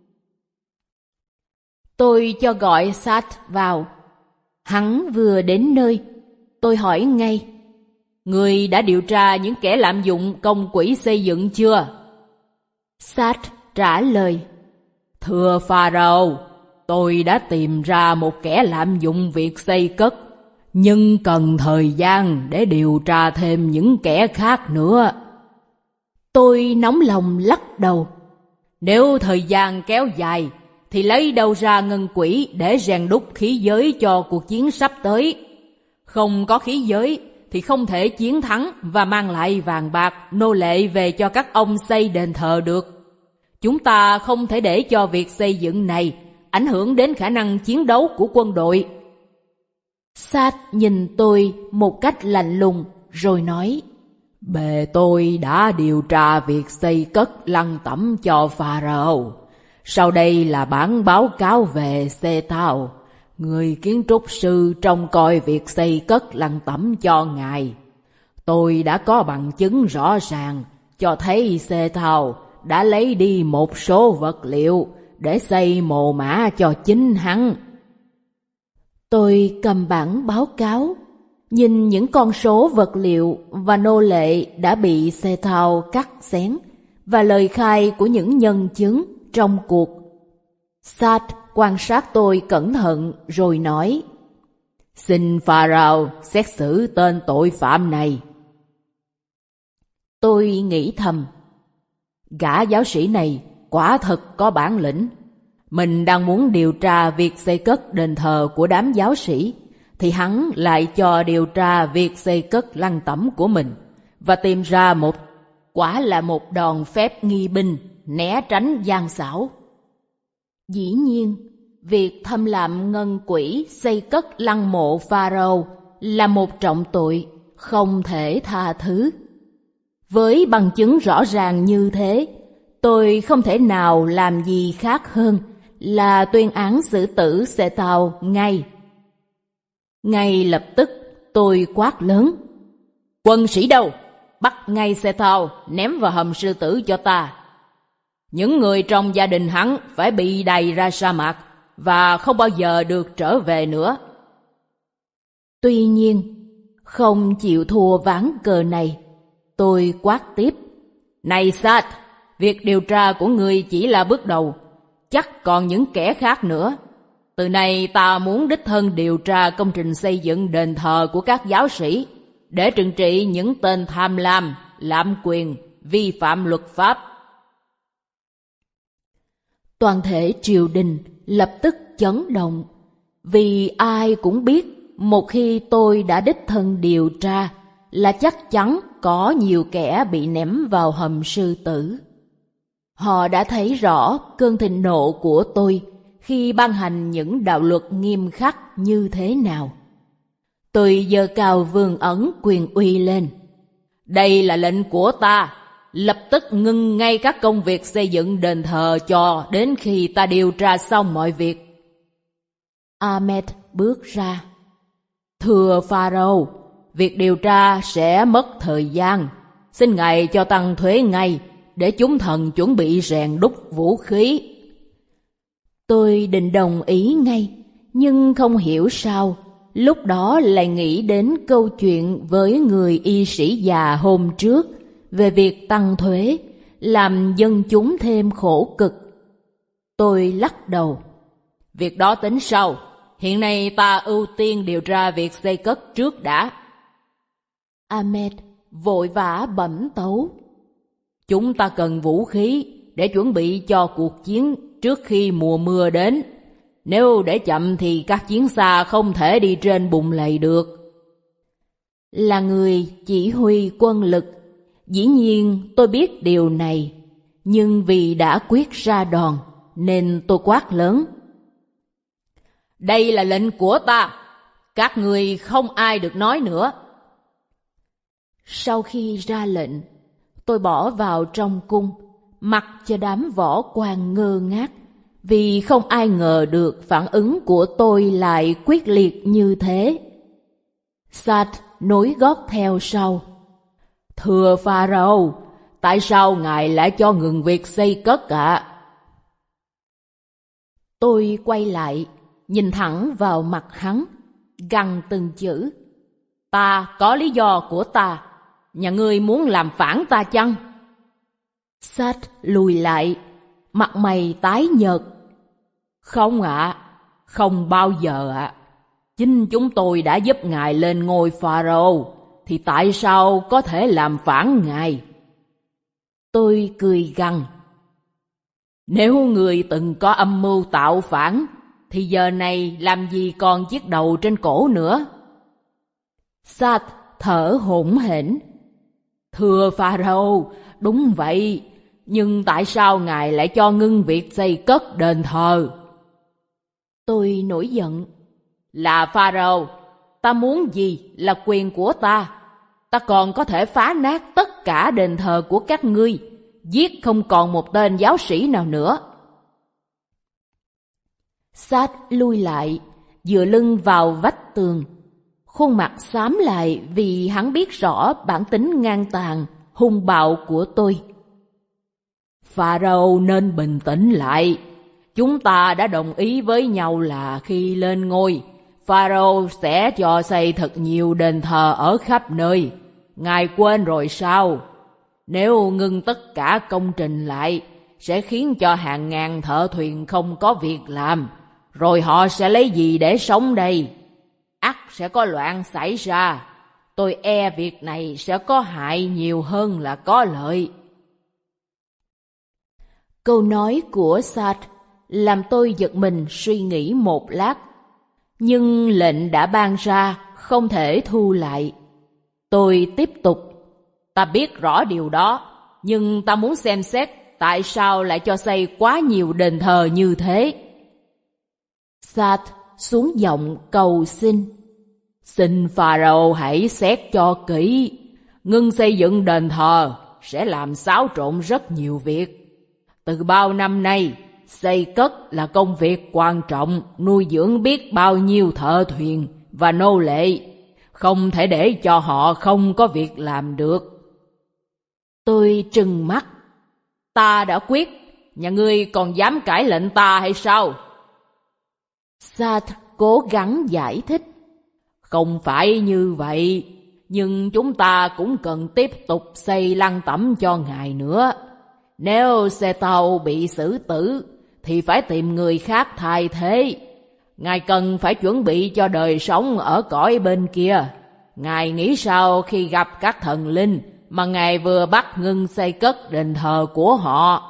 Tôi cho gọi Sat vào. Hắn vừa đến nơi, tôi hỏi ngay: Người đã điều tra những kẻ lạm dụng công quỹ xây dựng chưa? Sat trả lời: Thưa Pharaoh, tôi đã tìm ra một kẻ lạm dụng việc xây cất, nhưng cần thời gian để điều tra thêm những kẻ khác nữa. Tôi nóng lòng lắc đầu. Nếu thời gian kéo dài, thì lấy đâu ra ngân quỹ để rèn đúc khí giới cho cuộc chiến sắp tới? Không có khí giới thì không thể chiến thắng và mang lại vàng bạc, nô lệ về cho các ông xây đền thờ được. Chúng ta không thể để cho việc xây dựng này ảnh hưởng đến khả năng chiến đấu của quân đội. Sat nhìn tôi một cách lạnh lùng rồi nói: Bề tôi đã điều tra việc xây cất lăng tẩm cho Pharaoh. Sau đây là bản báo cáo về Sethao, người kiến trúc sư trông coi việc xây cất lăng tẩm cho ngài. Tôi đã có bằng chứng rõ ràng cho thấy Sethao đã lấy đi một số vật liệu để xây mồ mả cho chính hắn. Tôi cầm bản báo cáo, nhìn những con số vật liệu và nô lệ đã bị Sethao cắt xén và lời khai của những nhân chứng trong cuộc. Sát quan sát tôi cẩn thận rồi nói: Xin Pharaoh xét xử tên tội phạm này. Tôi nghĩ thầm, gã giáo sĩ này quả thật có bản lĩnh. Mình đang muốn điều tra việc xây cất đền thờ của đám giáo sĩ, thì hắn lại cho điều tra việc xây cất lăng tẩm của mình, và tìm ra quả là một đòn phép nghi binh, né tránh gian xảo. Dĩ nhiên, việc thâm lạm ngân quỹ xây cất lăng mộ Pharaoh là một trọng tội không thể tha thứ. Với bằng chứng rõ ràng như thế, tôi không thể nào làm gì khác hơn là tuyên án xử tử Sethao ngay. Ngay lập tức tôi quát lớn: Quân sĩ đâu? Bắt ngay Sethao, ném vào hầm sư tử cho ta. Những người trong gia đình hắn phải bị đày ra sa mạc và không bao giờ được trở về nữa. Tuy nhiên, không chịu thua ván cờ này, tôi quát tiếp: Này Sát, việc điều tra của ngươi chỉ là bước đầu, chắc còn những kẻ khác nữa. Từ nay ta muốn đích thân điều tra công trình xây dựng đền thờ của các giáo sĩ, để trừng trị những tên tham lam, lạm quyền, vi phạm luật pháp. Toàn thể triều đình lập tức chấn động, vì ai cũng biết một khi tôi đã đích thân điều tra là chắc chắn có nhiều kẻ bị ném vào hầm sư tử. Họ đã thấy rõ cơn thịnh nộ của tôi khi ban hành những đạo luật nghiêm khắc như thế nào. Tôi giơ cao vương ấn quyền uy lên: Đây là lệnh của ta, lập tức ngưng ngay các công việc xây dựng đền thờ cho đến khi ta điều tra xong mọi việc. Ahmed bước ra: Thưa Pharaoh, việc điều tra sẽ mất thời gian. Xin ngài cho tăng thuế ngay, để chúng thần chuẩn bị rèn đúc vũ khí. Tôi định đồng ý ngay, nhưng không hiểu sao lúc đó lại nghĩ đến câu chuyện với người y sĩ già hôm trước về việc tăng thuế, làm dân chúng thêm khổ cực. Tôi lắc đầu: Việc đó tính sau, hiện nay ta ưu tiên điều tra việc xây cất trước đã. Ahmed vội vã bẩm tấu: Chúng ta cần vũ khí để chuẩn bị cho cuộc chiến trước khi mùa mưa đến. Nếu để chậm thì các chiến xa không thể đi trên bùn lầy được. Là người chỉ huy quân lực, dĩ nhiên tôi biết điều này, nhưng vì đã quyết ra đòn nên tôi quát lớn: Đây là lệnh của ta, các người không ai được nói nữa. Sau khi ra lệnh, tôi bỏ vào trong cung, mặc cho đám võ quan ngơ ngác, vì không ai ngờ được phản ứng của tôi lại quyết liệt như thế. Sát nối gót theo sau: Thưa Pharaoh, tại sao ngài lại cho ngừng việc xây cất ạ? Tôi quay lại, nhìn thẳng vào mặt hắn, gằn từng chữ: Ta có lý do của ta. Nhà ngươi muốn làm phản ta chăng? Sát lùi lại, mặt mày tái nhợt: Không ạ, không bao giờ ạ. Chính chúng tôi đã giúp ngài lên ngôi Pharaoh, thì tại sao có thể làm phản ngài? Tôi cười gằn: Nếu người từng có âm mưu tạo phản, thì giờ này làm gì còn chiếc đầu trên cổ nữa? Sát thở hổn hển: Thưa Pharaoh, đúng vậy, nhưng tại sao ngài lại cho ngưng việc xây cất đền thờ? Tôi nổi giận: Là Pharaoh, ta muốn gì là quyền của ta. ta còn có thể phá nát tất cả đền thờ của các ngươi, giết không còn một tên giáo sĩ nào nữa. Sát lui lại, dựa lưng vào vách tường. Khuôn mặt xám lại vì hắn biết rõ bản tính ngang tàn, hung bạo của tôi. Pharaoh nên bình tĩnh lại. Chúng ta đã đồng ý với nhau là khi lên ngôi, Pharaoh sẽ cho xây thật nhiều đền thờ ở khắp nơi. Ngài quên rồi sao? Nếu ngưng tất cả công trình lại, sẽ khiến cho hàng ngàn thợ thuyền không có việc làm. Rồi họ sẽ lấy gì để sống đây? Ắt sẽ có loạn xảy ra. Tôi e việc này sẽ có hại nhiều hơn là có lợi. Câu nói của Sát làm tôi giật mình suy nghĩ một lát. Nhưng lệnh đã ban ra, không thể thu lại. Tôi tiếp tục. Ta biết rõ điều đó, nhưng ta muốn xem xét tại sao lại cho xây quá nhiều đền thờ như thế. Sát xuống giọng cầu xin. Xin Pharaoh hãy xét cho kỹ. Ngưng xây dựng đền thờ sẽ làm xáo trộn rất nhiều việc. Từ bao năm nay, xây cất là công việc quan trọng, nuôi dưỡng biết bao nhiêu thợ thuyền và nô lệ. Không thể để cho họ không có việc làm được. Tôi trừng mắt. Ta đã quyết, nhà ngươi còn dám cãi lệnh ta hay sao? Sát cố gắng giải thích. Không phải như vậy, nhưng chúng ta cũng cần tiếp tục xây lăng tẩm cho ngài nữa. Nếu xe tàu bị xử tử, thì phải tìm người khác thay thế. Ngài cần phải chuẩn bị cho đời sống ở cõi bên kia. Ngài nghĩ sao khi gặp các thần linh mà ngài vừa bắt ngưng xây cất đền thờ của họ?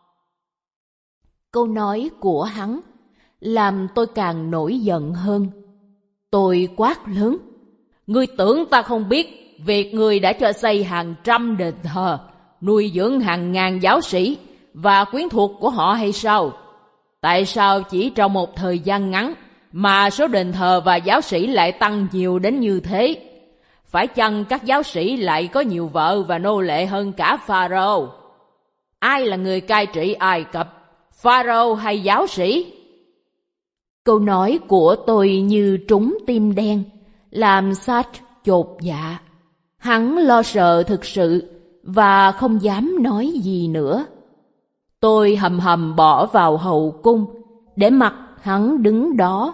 Câu nói của hắn làm tôi càng nổi giận hơn. Tôi quát lớn. Ngươi tưởng ta không biết việc ngươi đã cho xây hàng trăm đền thờ, nuôi dưỡng hàng ngàn giáo sĩ và quyến thuộc của họ hay sao? Tại sao chỉ trong một thời gian ngắn mà số đền thờ và giáo sĩ lại tăng nhiều đến như thế? Phải chăng các giáo sĩ lại có nhiều vợ và nô lệ hơn cả Pharaoh? Ai là người cai trị Ai Cập, Pharaoh hay giáo sĩ? Câu nói của tôi như trúng tim đen, làm Sát chột dạ. Hắn lo sợ thực sự và không dám nói gì nữa. Tôi hầm hầm bỏ vào hậu cung, để mặc hắn đứng đó.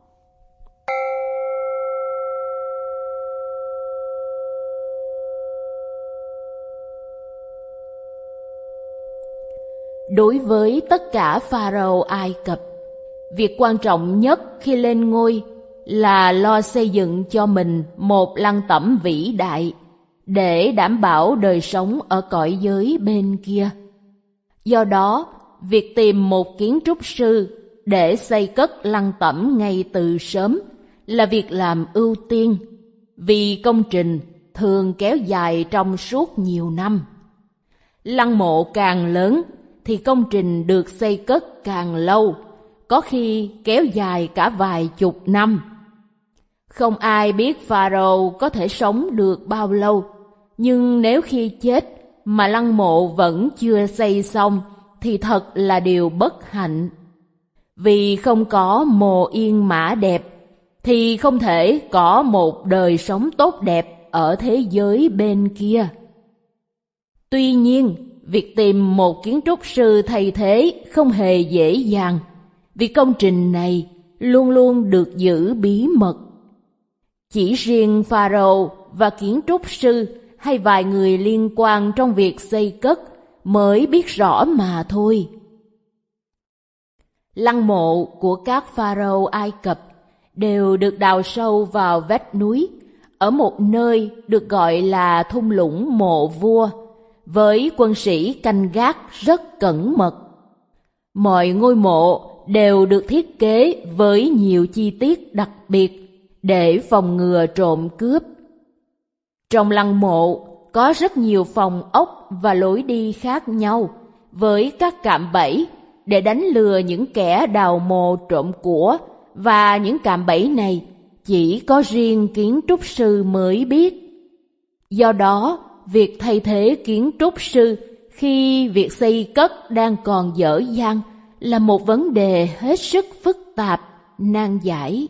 Đối với tất cả Pharaoh Ai Cập, việc quan trọng nhất khi lên ngôi là lo xây dựng cho mình một lăng tẩm vĩ đại để đảm bảo đời sống ở cõi giới bên kia. Do đó, việc tìm một kiến trúc sư để xây cất lăng tẩm ngay từ sớm là việc làm ưu tiên, vì công trình thường kéo dài trong suốt nhiều năm. Lăng mộ càng lớn thì công trình được xây cất càng lâu, có khi kéo dài cả vài chục năm. Không ai biết Pharaoh có thể sống được bao lâu, nhưng nếu khi chết mà lăng mộ vẫn chưa xây xong thì thật là điều bất hạnh. Vì không có mồ yên mã đẹp thì không thể có một đời sống tốt đẹp ở thế giới bên kia. Tuy nhiên, việc tìm một kiến trúc sư thay thế không hề dễ dàng, vì công trình này luôn luôn được giữ bí mật. Chỉ riêng Pharaoh và kiến trúc sư hay vài người liên quan trong việc xây cất mới biết rõ mà thôi. Lăng mộ của các Pharaoh Ai Cập đều được đào sâu vào vách núi, ở một nơi được gọi là thung lũng mộ vua, với quân sĩ canh gác rất cẩn mật. Mọi ngôi mộ đều được thiết kế với nhiều chi tiết đặc biệt để phòng ngừa trộm cướp. Trong lăng mộ có rất nhiều phòng ốc và lối đi khác nhau, với các cạm bẫy để đánh lừa những kẻ đào mộ trộm của, và những cạm bẫy này chỉ có riêng kiến trúc sư mới biết. Do đó, việc thay thế kiến trúc sư khi việc xây cất đang còn dở dang là một vấn đề hết sức phức tạp, nan giải.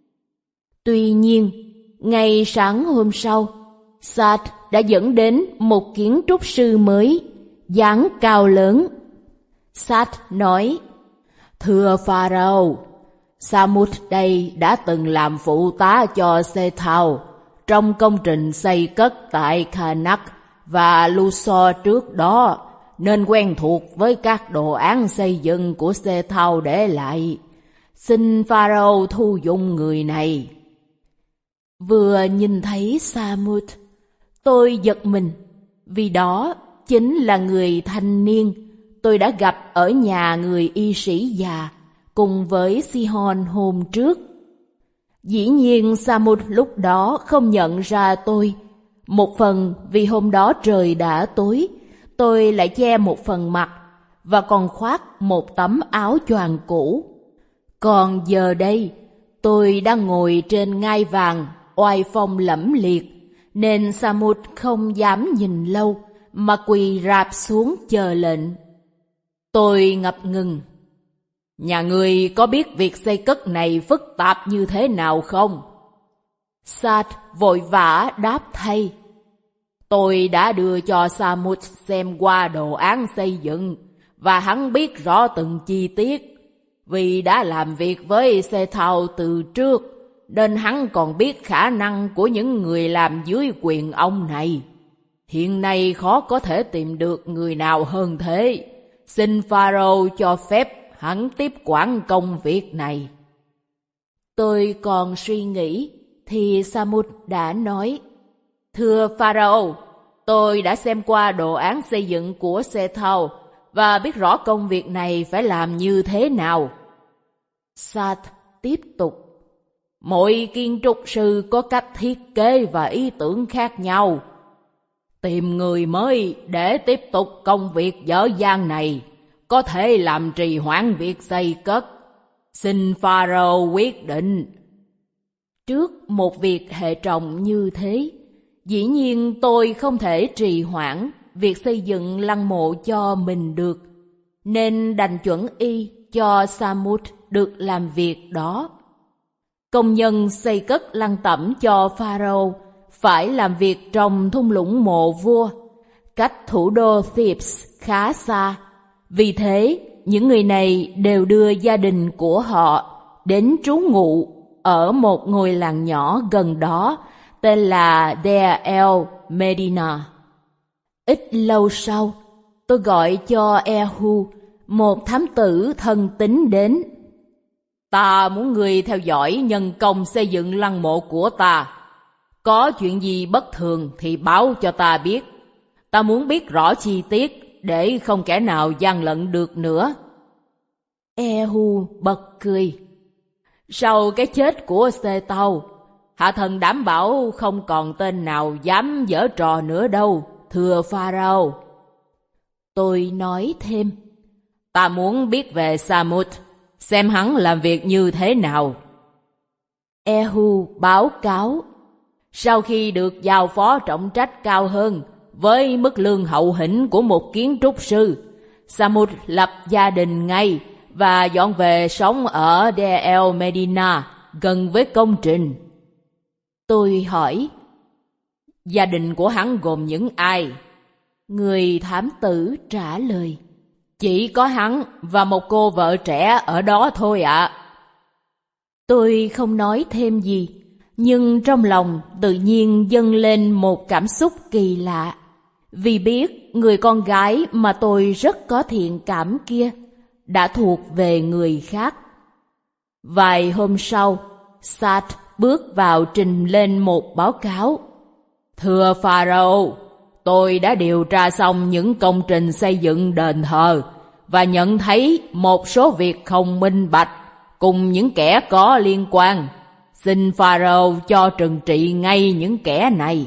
Tuy nhiên, ngày sáng hôm sau, Seth đã dẫn đến một kiến trúc sư mới, dáng cao lớn. Seth nói, thưa Pharaoh, Samut đây đã từng làm phụ tá cho Sethau trong công trình xây cất tại Karnak và Luxor trước đó, nên quen thuộc với các đồ án xây dựng của Sethau để lại. Xin Pharaoh thu dùng người này. Vừa nhìn thấy Samut, tôi giật mình, vì đó chính là người thanh niên tôi đã gặp ở nhà người y sĩ già cùng với Sihon hôm trước. Dĩ nhiên Samut lúc đó không nhận ra tôi, một phần vì hôm đó trời đã tối, tôi lại che một phần mặt và còn khoác một tấm áo choàng cũ. Còn giờ đây, tôi đang ngồi trên ngai vàng, oai phong lẫm liệt, nên Samut không dám nhìn lâu mà quỳ rạp xuống chờ lệnh. Tôi ngập ngừng. Nhà ngươi có biết việc xây cất này phức tạp như thế nào không? Seth vội vã đáp thay. Tôi đã đưa cho Samut xem qua đồ án xây dựng và hắn biết rõ từng chi tiết. Vì đã làm việc với Sethau từ trước, nên hắn còn biết khả năng của những người làm dưới quyền ông này. Hiện nay khó có thể tìm được người nào hơn thế. Xin Pharaoh cho phép hắn tiếp quản công việc này. Tôi còn suy nghĩ, thì Samut đã nói, thưa Pharaoh, tôi đã xem qua đồ án xây dựng của Sethau và biết rõ công việc này phải làm như thế nào. Seth tiếp tục, mỗi kiến trúc sư có cách thiết kế và ý tưởng khác nhau. Tìm người mới để tiếp tục công việc dở dang này có thể làm trì hoãn việc xây cất. Xin Pharaoh quyết định. Trước một việc hệ trọng như thế, dĩ nhiên tôi không thể trì hoãn việc xây dựng lăng mộ cho mình được, nên đành chuẩn y cho Samut được làm việc đó. Công nhân xây cất lăng tẩm cho Pharaoh phải làm việc trong thung lũng mộ vua, cách thủ đô Thebes khá xa. Vì thế, những người này đều đưa gia đình của họ đến trú ngụ ở một ngôi làng nhỏ gần đó tên là Deir el Medina. Ít lâu sau, tôi gọi cho Ehu, một thám tử thân tín đến. Ta muốn người theo dõi nhân công xây dựng lăng mộ của ta. Có chuyện gì bất thường thì báo cho ta biết. Ta muốn biết rõ chi tiết để không kẻ nào gian lận được nữa. Ehu bật cười. Sau cái chết của Sethau, hạ thần đảm bảo không còn tên nào dám giở trò nữa đâu, thưa Pharaoh. Tôi nói thêm, ta muốn biết về Samut, xem hắn làm việc như thế nào. Ehu báo cáo, sau khi được giao phó trọng trách cao hơn với mức lương hậu hĩnh của một kiến trúc sư, Samut lập gia đình ngay và dọn về sống ở Deir el Medina, gần với công trình. Tôi hỏi, gia đình của hắn gồm những ai? Người thám tử trả lời, chỉ có hắn và một cô vợ trẻ ở đó thôi ạ. Tôi không nói thêm gì, nhưng trong lòng tự nhiên dâng lên một cảm xúc kỳ lạ, vì biết người con gái mà tôi rất có thiện cảm kia đã thuộc về người khác. Vài hôm sau, Seth bước vào trình lên một báo cáo. Thưa Pharaoh, tôi đã điều tra xong những công trình xây dựng đền thờ và nhận thấy một số việc không minh bạch cùng những kẻ có liên quan. Xin Pharaoh cho trừng trị ngay những kẻ này.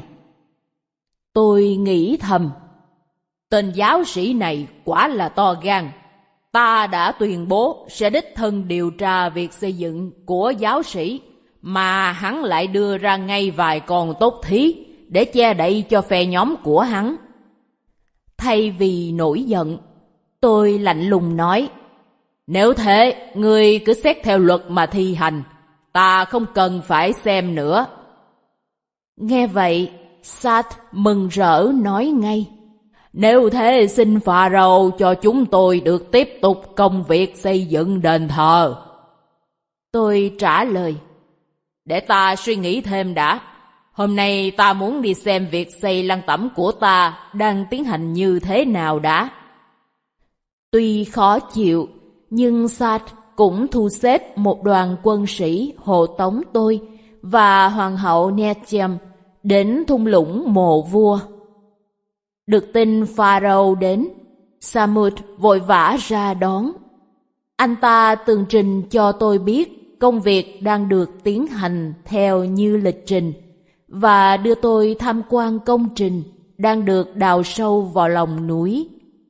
Tôi nghĩ thầm, tên giáo sĩ này quả là to gan. Ta đã tuyên bố sẽ đích thân điều tra việc xây dựng của giáo sĩ, mà hắn lại đưa ra ngay vài con tốt thí để che đậy cho phe nhóm của hắn. Thay vì nổi giận, tôi lạnh lùng nói: Nếu thế, ngươi cứ xét theo luật mà thi hành, ta không cần phải xem nữa. Nghe vậy, Sat mừng rỡ nói ngay: Nếu thế, xin Pharaoh cho chúng tôi được tiếp tục công việc xây dựng đền thờ. Tôi trả lời: Để ta suy nghĩ thêm đã. Hôm nay ta muốn đi xem việc xây lăng tẩm của ta đang tiến hành như thế nào đã. Tuy khó chịu, nhưng Sat cũng thu xếp một đoàn quân sĩ hộ tống tôi và hoàng hậu Nechem đến thung lũng mộ vua. Được tin Pharaoh đến, Samut vội vã ra đón. Anh ta tường trình cho tôi biết công việc đang được tiến hành theo như lịch trình và đưa tôi tham quan công trình đang được đào sâu vào lòng núi.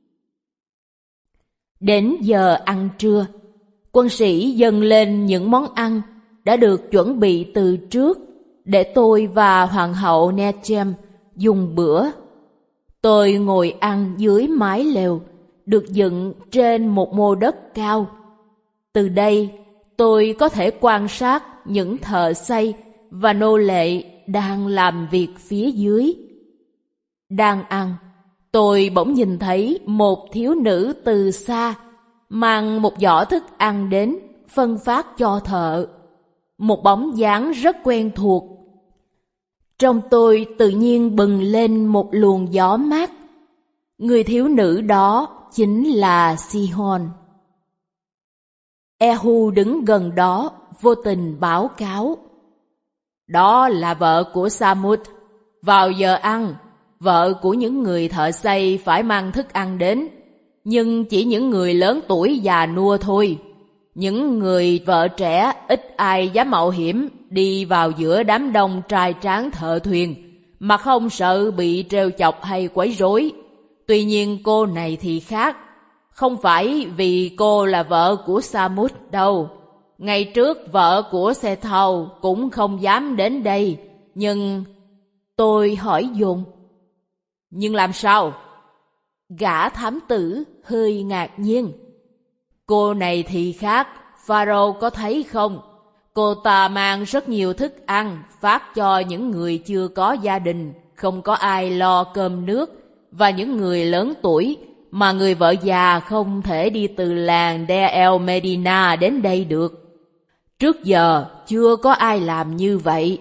Đến giờ ăn trưa, quân sĩ dâng lên những món ăn đã được chuẩn bị từ trước để tôi và hoàng hậu Nechem dùng bữa. Tôi ngồi ăn dưới mái lều được dựng trên một mô đất cao. Từ đây, tôi có thể quan sát những thợ xây và nô lệ đang làm việc phía dưới. Đang ăn, tôi bỗng nhìn thấy một thiếu nữ từ xa mang một giỏ thức ăn đến phân phát cho thợ. Một bóng dáng rất quen thuộc. Trong tôi tự nhiên bừng lên một luồng gió mát. Người thiếu nữ đó chính là Sihon. Ehu đứng gần đó vô tình báo cáo: Đó là vợ của Samut. Vào giờ ăn, vợ của những người thợ xây phải mang thức ăn đến, nhưng chỉ những người lớn tuổi già nua thôi. Những người vợ trẻ ít ai dám mạo hiểm đi vào giữa đám đông trai tráng thợ thuyền mà không sợ bị trêu chọc hay quấy rối. Tuy nhiên cô này thì khác. Không phải vì cô là vợ của Samut đâu. Ngày trước vợ của Sethau cũng không dám đến đây. Nhưng... Tôi hỏi dồn: Nhưng làm sao? Gã thám tử hơi ngạc nhiên: Cô này thì khác. Pharaoh có thấy không? Cô ta mang rất nhiều thức ăn phát cho những người chưa có gia đình, không có ai lo cơm nước, và những người lớn tuổi mà người vợ già không thể đi từ làng Deir el Medina đến đây được. Trước giờ chưa có ai làm như vậy.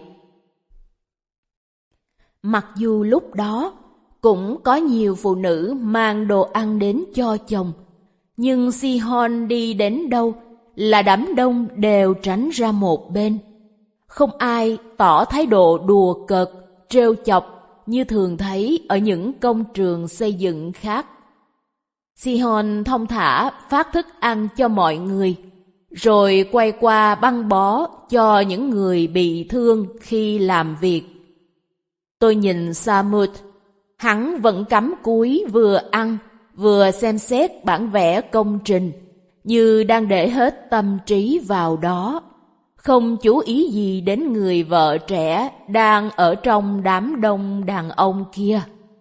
Mặc dù lúc đó cũng có nhiều phụ nữ mang đồ ăn đến cho chồng, nhưng Sihon đi đến đâu là đám đông đều tránh ra một bên. Không ai tỏ thái độ đùa cợt, trêu chọc như thường thấy ở những công trường xây dựng khác. Sihon thong thả phát thức ăn cho mọi người, rồi quay qua băng bó cho những người bị thương khi làm việc. Tôi nhìn Samut, hắn vẫn cắm cúi vừa ăn vừa xem xét bản vẽ công trình, như đang để hết tâm trí vào đó, không chú ý gì đến người vợ trẻ đang ở trong đám đông đàn ông kia.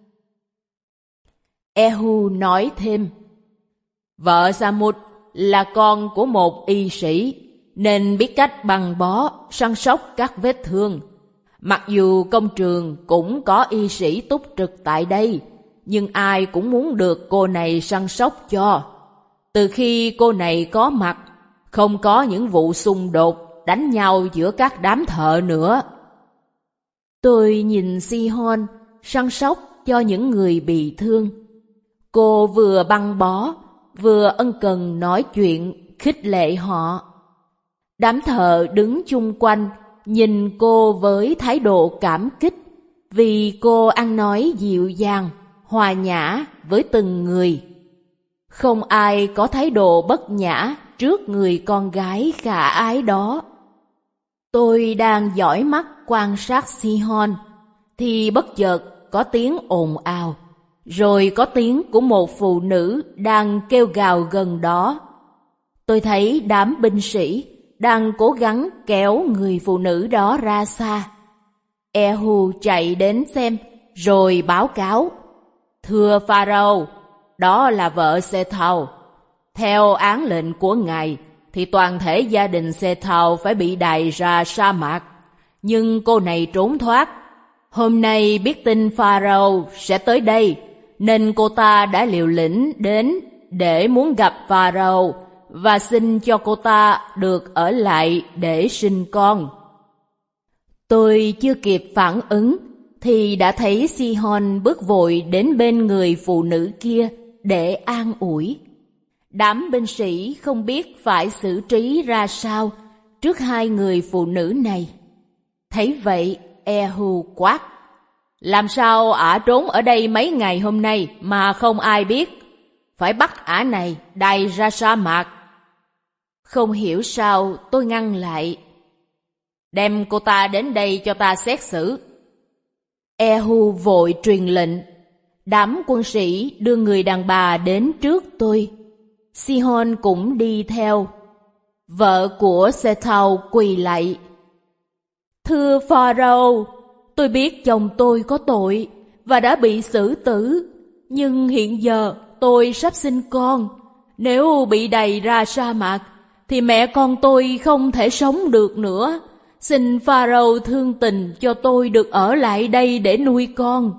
Ehu nói thêm: Vợ Samut là con của một y sĩ, nên biết cách băng bó, săn sóc các vết thương. Mặc dù công trường cũng có y sĩ túc trực tại đây, nhưng ai cũng muốn được cô này săn sóc cho. Từ khi cô này có mặt, không có những vụ xung đột, đánh nhau giữa các đám thợ nữa. Tôi nhìn Sihon săn sóc cho những người bị thương. Cô vừa băng bó, vừa ân cần nói chuyện, khích lệ họ. Đám thợ đứng chung quanh, nhìn cô với thái độ cảm kích, vì cô ăn nói dịu dàng, hòa nhã với từng người. Không ai có thái độ bất nhã trước người con gái khả ái đó. Tôi đang dõi mắt quan sát Sihon, thì bất chợt có tiếng ồn ào, rồi có tiếng của một phụ nữ đang kêu gào gần đó. Tôi thấy đám binh sĩ đang cố gắng kéo người phụ nữ đó ra xa. Ehud chạy đến xem, rồi báo cáo: Thưa Pharaoh, đó là vợ Sethau. Theo án lệnh của ngài, thì toàn thể gia đình Sethau phải bị đày ra sa mạc. Nhưng cô này trốn thoát. Hôm nay biết tin Pharaoh sẽ tới đây, nên cô ta đã liều lĩnh đến để muốn gặp Pharaoh và xin cho cô ta được ở lại để sinh con. Tôi chưa kịp phản ứng thì đã thấy Sihon bước vội đến bên người phụ nữ kia để an ủi. Đám binh sĩ không biết phải xử trí ra sao trước hai người phụ nữ này. Thấy vậy, Ehud quát: Làm sao ả trốn ở đây mấy ngày hôm nay mà không ai biết? Phải bắt ả này đày ra sa mạc. Không hiểu sao tôi ngăn lại: Đem cô ta đến đây cho ta xét xử. Ehud vội truyền lệnh. Đám quân sĩ đưa người đàn bà đến trước tôi. Sihon cũng đi theo. Vợ của Sethau quỳ lạy: Thưa Pharaoh, tôi biết chồng tôi có tội và đã bị xử tử, nhưng hiện giờ tôi sắp sinh con. Nếu bị đày ra sa mạc thì mẹ con tôi không thể sống được nữa. Xin Pharaoh thương tình cho tôi được ở lại đây để nuôi con.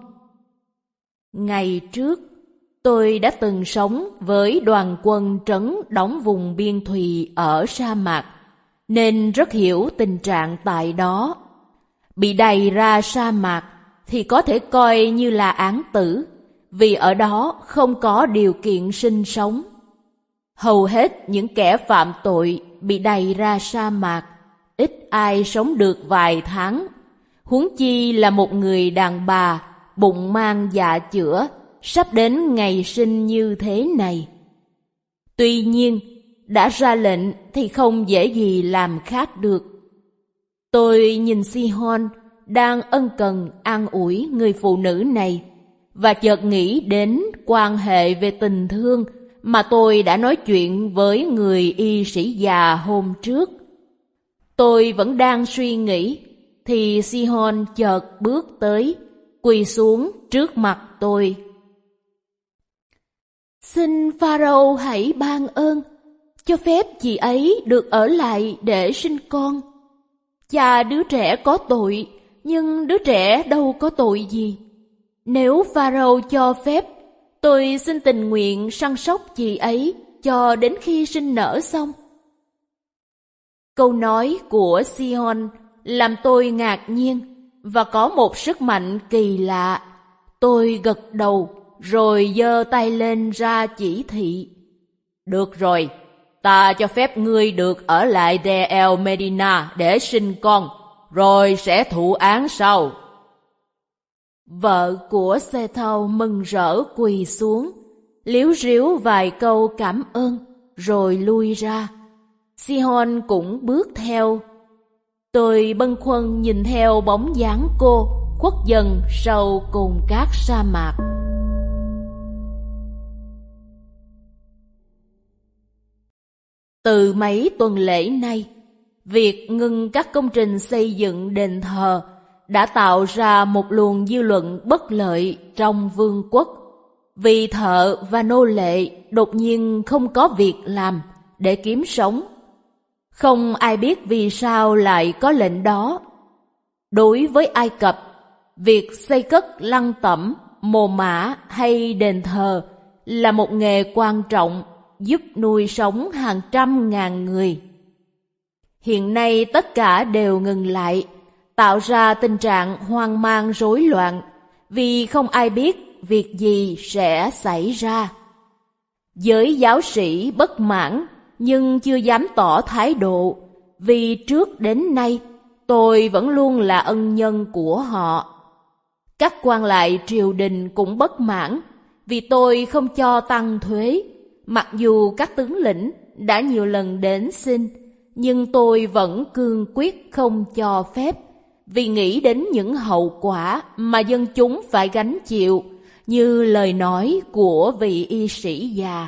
Ngày trước, tôi đã từng sống với đoàn quân trấn đóng vùng biên thùy ở sa mạc, nên rất hiểu tình trạng tại đó. Bị đày ra sa mạc thì có thể coi như là án tử, vì ở đó không có điều kiện sinh sống. Hầu hết những kẻ phạm tội bị đày ra sa mạc, ít ai sống được vài tháng, huống chi là một người đàn bà bụng mang dạ chữa, sắp đến ngày sinh như thế này. Tuy nhiên, đã ra lệnh thì không dễ gì làm khác được. Tôi nhìn Sihon đang ân cần an ủi người phụ nữ này, và chợt nghĩ đến quan hệ về tình thương mà tôi đã nói chuyện với người y sĩ già hôm trước. Tôi vẫn đang suy nghĩ, thì Sihon chợt bước tới, quỳ xuống trước mặt tôi. Xin Pharaoh hãy ban ơn, cho phép chị ấy được ở lại để sinh con. Cha đứa trẻ có tội, nhưng đứa trẻ đâu có tội gì. Nếu Pharaoh cho phép, tôi xin tình nguyện săn sóc chị ấy cho đến khi sinh nở xong. Câu nói của Sihon làm tôi ngạc nhiên và có một sức mạnh kỳ lạ. Tôi gật đầu rồi giơ tay lên ra chỉ thị. Được rồi, ta cho phép ngươi được ở lại Deir el Medina để sinh con, rồi sẽ thụ án sau. Vợ của Sethau mừng rỡ quỳ xuống, líu ríu vài câu cảm ơn, rồi lui ra. Sihon cũng bước theo. Tôi bâng khuâng nhìn theo bóng dáng cô khuất dần sau cồn cát sa mạc. Từ mấy tuần lễ nay, việc ngừng các công trình xây dựng đền thờ đã tạo ra một luồng dư luận bất lợi trong vương quốc, vì thợ và nô lệ đột nhiên không có việc làm để kiếm sống. Không ai biết vì sao lại có lệnh đó. Đối với Ai Cập, việc xây cất lăng tẩm, mồ mả hay đền thờ là một nghề quan trọng giúp nuôi sống hàng trăm ngàn người. Hiện nay tất cả đều ngừng lại, tạo ra tình trạng hoang mang rối loạn, vì không ai biết việc gì sẽ xảy ra. Giới giáo sĩ bất mãn nhưng chưa dám tỏ thái độ, vì trước đến nay tôi vẫn luôn là ân nhân của họ. Các quan lại triều đình cũng bất mãn vì tôi không cho tăng thuế, mặc dù các tướng lĩnh đã nhiều lần đến xin, nhưng tôi vẫn cương quyết không cho phép, vì nghĩ đến những hậu quả mà dân chúng phải gánh chịu, như lời nói của vị y sĩ già.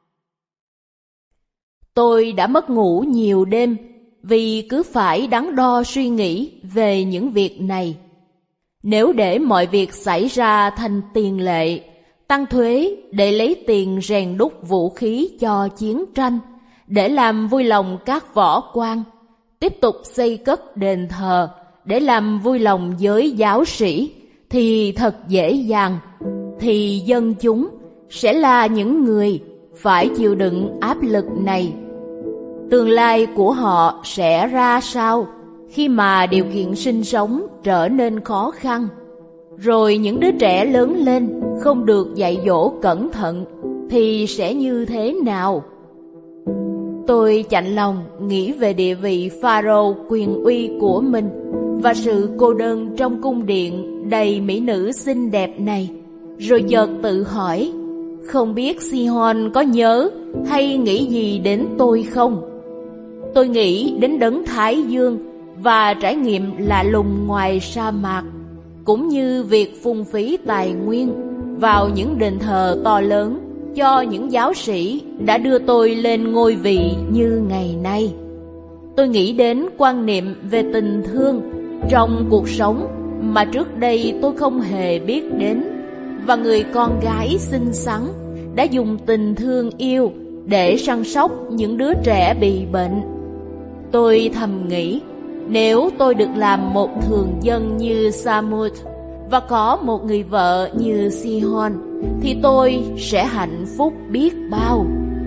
Tôi đã mất ngủ nhiều đêm vì cứ phải đắn đo suy nghĩ về những việc này. Nếu để mọi việc xảy ra thành tiền lệ, tăng thuế để lấy tiền rèn đúc vũ khí cho chiến tranh, để làm vui lòng các võ quan, tiếp tục xây cất đền thờ để làm vui lòng giới giáo sĩ, thì thật dễ dàng. Thì dân chúng sẽ là những người phải chịu đựng áp lực này. Tương lai của họ sẽ ra sao khi mà điều kiện sinh sống trở nên khó khăn? Rồi những đứa trẻ lớn lên không được dạy dỗ cẩn thận thì sẽ như thế nào? Tôi chạnh lòng nghĩ về địa vị Pharaoh quyền uy của mình và sự cô đơn trong cung điện đầy mỹ nữ xinh đẹp này, rồi chợt tự hỏi, không biết Sihon có nhớ hay nghĩ gì đến tôi không? Tôi nghĩ đến đấng Thái Dương và trải nghiệm lạ lùng ngoài sa mạc, cũng như việc phung phí tài nguyên vào những đền thờ to lớn cho những giáo sĩ đã đưa tôi lên ngôi vị như ngày nay. Tôi nghĩ đến quan niệm về tình thương trong cuộc sống mà trước đây tôi không hề biết đến, và người con gái xinh xắn đã dùng tình thương yêu để săn sóc những đứa trẻ bị bệnh. Tôi thầm nghĩ, nếu tôi được làm một thường dân như Samut và có một người vợ như Sihon, thì tôi sẽ hạnh phúc biết bao.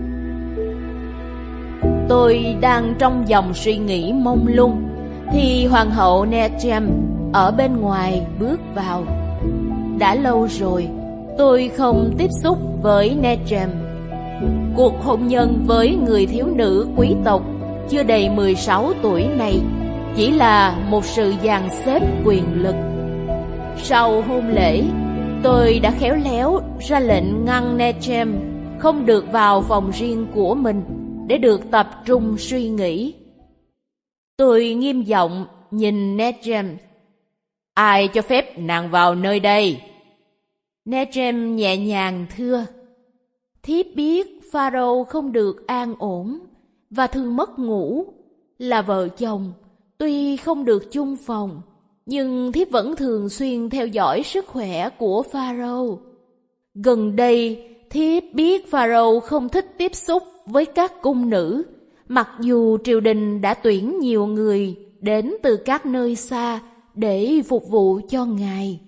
Tôi đang trong dòng suy nghĩ mông lung thì hoàng hậu Nechem ở bên ngoài bước vào. Đã lâu rồi tôi không tiếp xúc với Nechem. Cuộc hôn nhân với người thiếu nữ quý tộc chưa đầy 16 tuổi này chỉ là một sự dàn xếp quyền lực. Sau hôn lễ, tôi đã khéo léo ra lệnh ngăn Nechem không được vào phòng riêng của mình để được tập trung suy nghĩ. Tôi nghiêm giọng nhìn Nechem. Ai cho phép nàng vào nơi đây? Nechem nhẹ nhàng thưa, thiếp biết Pharaoh không được an ổn và thường mất ngủ. Là vợ chồng, tuy không được chung phòng, nhưng thiếp vẫn thường xuyên theo dõi sức khỏe của Pharaoh. Gần đây, thiếp biết Pharaoh không thích tiếp xúc với các cung nữ, mặc dù triều đình đã tuyển nhiều người đến từ các nơi xa để phục vụ cho ngài.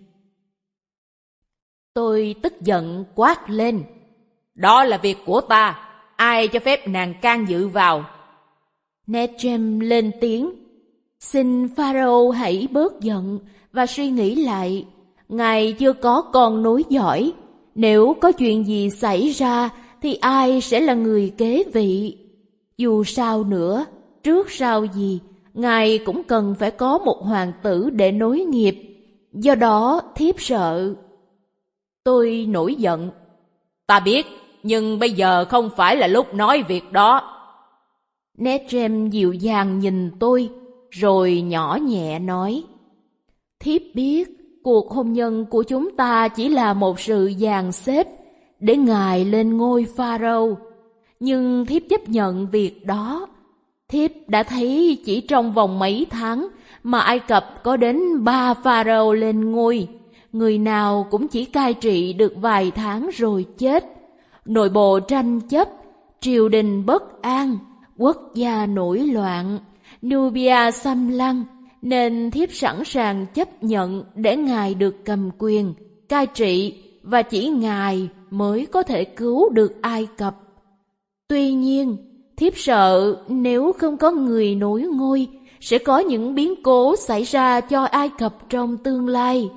Tôi tức giận quát lên, đó là việc của ta, ai cho phép nàng can dự vào? Nechem lên tiếng, xin Pharaoh hãy bớt giận và suy nghĩ lại. Ngài chưa có con nối dõi, nếu có chuyện gì xảy ra thì ai sẽ là người kế vị? Dù sao nữa, trước sau gì, ngài cũng cần phải có một hoàng tử để nối nghiệp. Do đó thiếp sợ. Tôi nổi giận. Ta biết, nhưng bây giờ không phải là lúc nói việc đó. Nechem dịu dàng nhìn tôi, rồi nhỏ nhẹ nói, thiếp biết cuộc hôn nhân của chúng ta chỉ là một sự dàn xếp để ngài lên ngôi Pharaoh, nhưng thiếp chấp nhận việc đó. Thiếp đã thấy chỉ trong vòng mấy tháng mà Ai Cập có đến 3 Pharaoh lên ngôi, người nào cũng chỉ cai trị được vài tháng rồi chết. Nội bộ tranh chấp, triều đình bất an, quốc gia nổi loạn, Nubia xâm lăng, nên thiếp sẵn sàng chấp nhận để ngài được cầm quyền, cai trị, và chỉ ngài mới có thể cứu được Ai Cập. Tuy nhiên, thiếp sợ nếu không có người nối ngôi, sẽ có những biến cố xảy ra cho Ai Cập trong tương lai.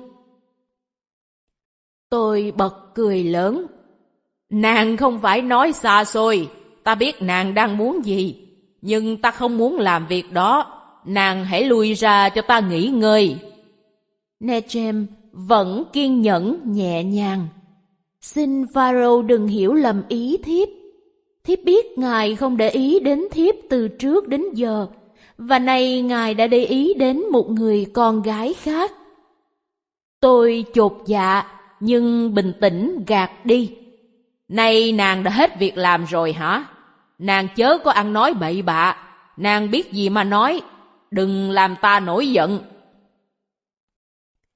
Tôi bật cười lớn. Nàng không phải nói xa xôi, ta biết nàng đang muốn gì, nhưng ta không muốn làm việc đó. Nàng hãy lui ra cho ta nghỉ ngơi. Nechem vẫn kiên nhẫn nhẹ nhàng. Xin Pharaoh đừng hiểu lầm ý thiếp. Thiếp biết ngài không để ý đến thiếp từ trước đến giờ, và nay ngài đã để ý đến một người con gái khác. Tôi chột dạ nhưng bình tĩnh gạt đi. Nay nàng đã hết việc làm rồi hả? Nàng chớ có ăn nói bậy bạ. Nàng biết gì mà nói. Đừng làm ta nổi giận.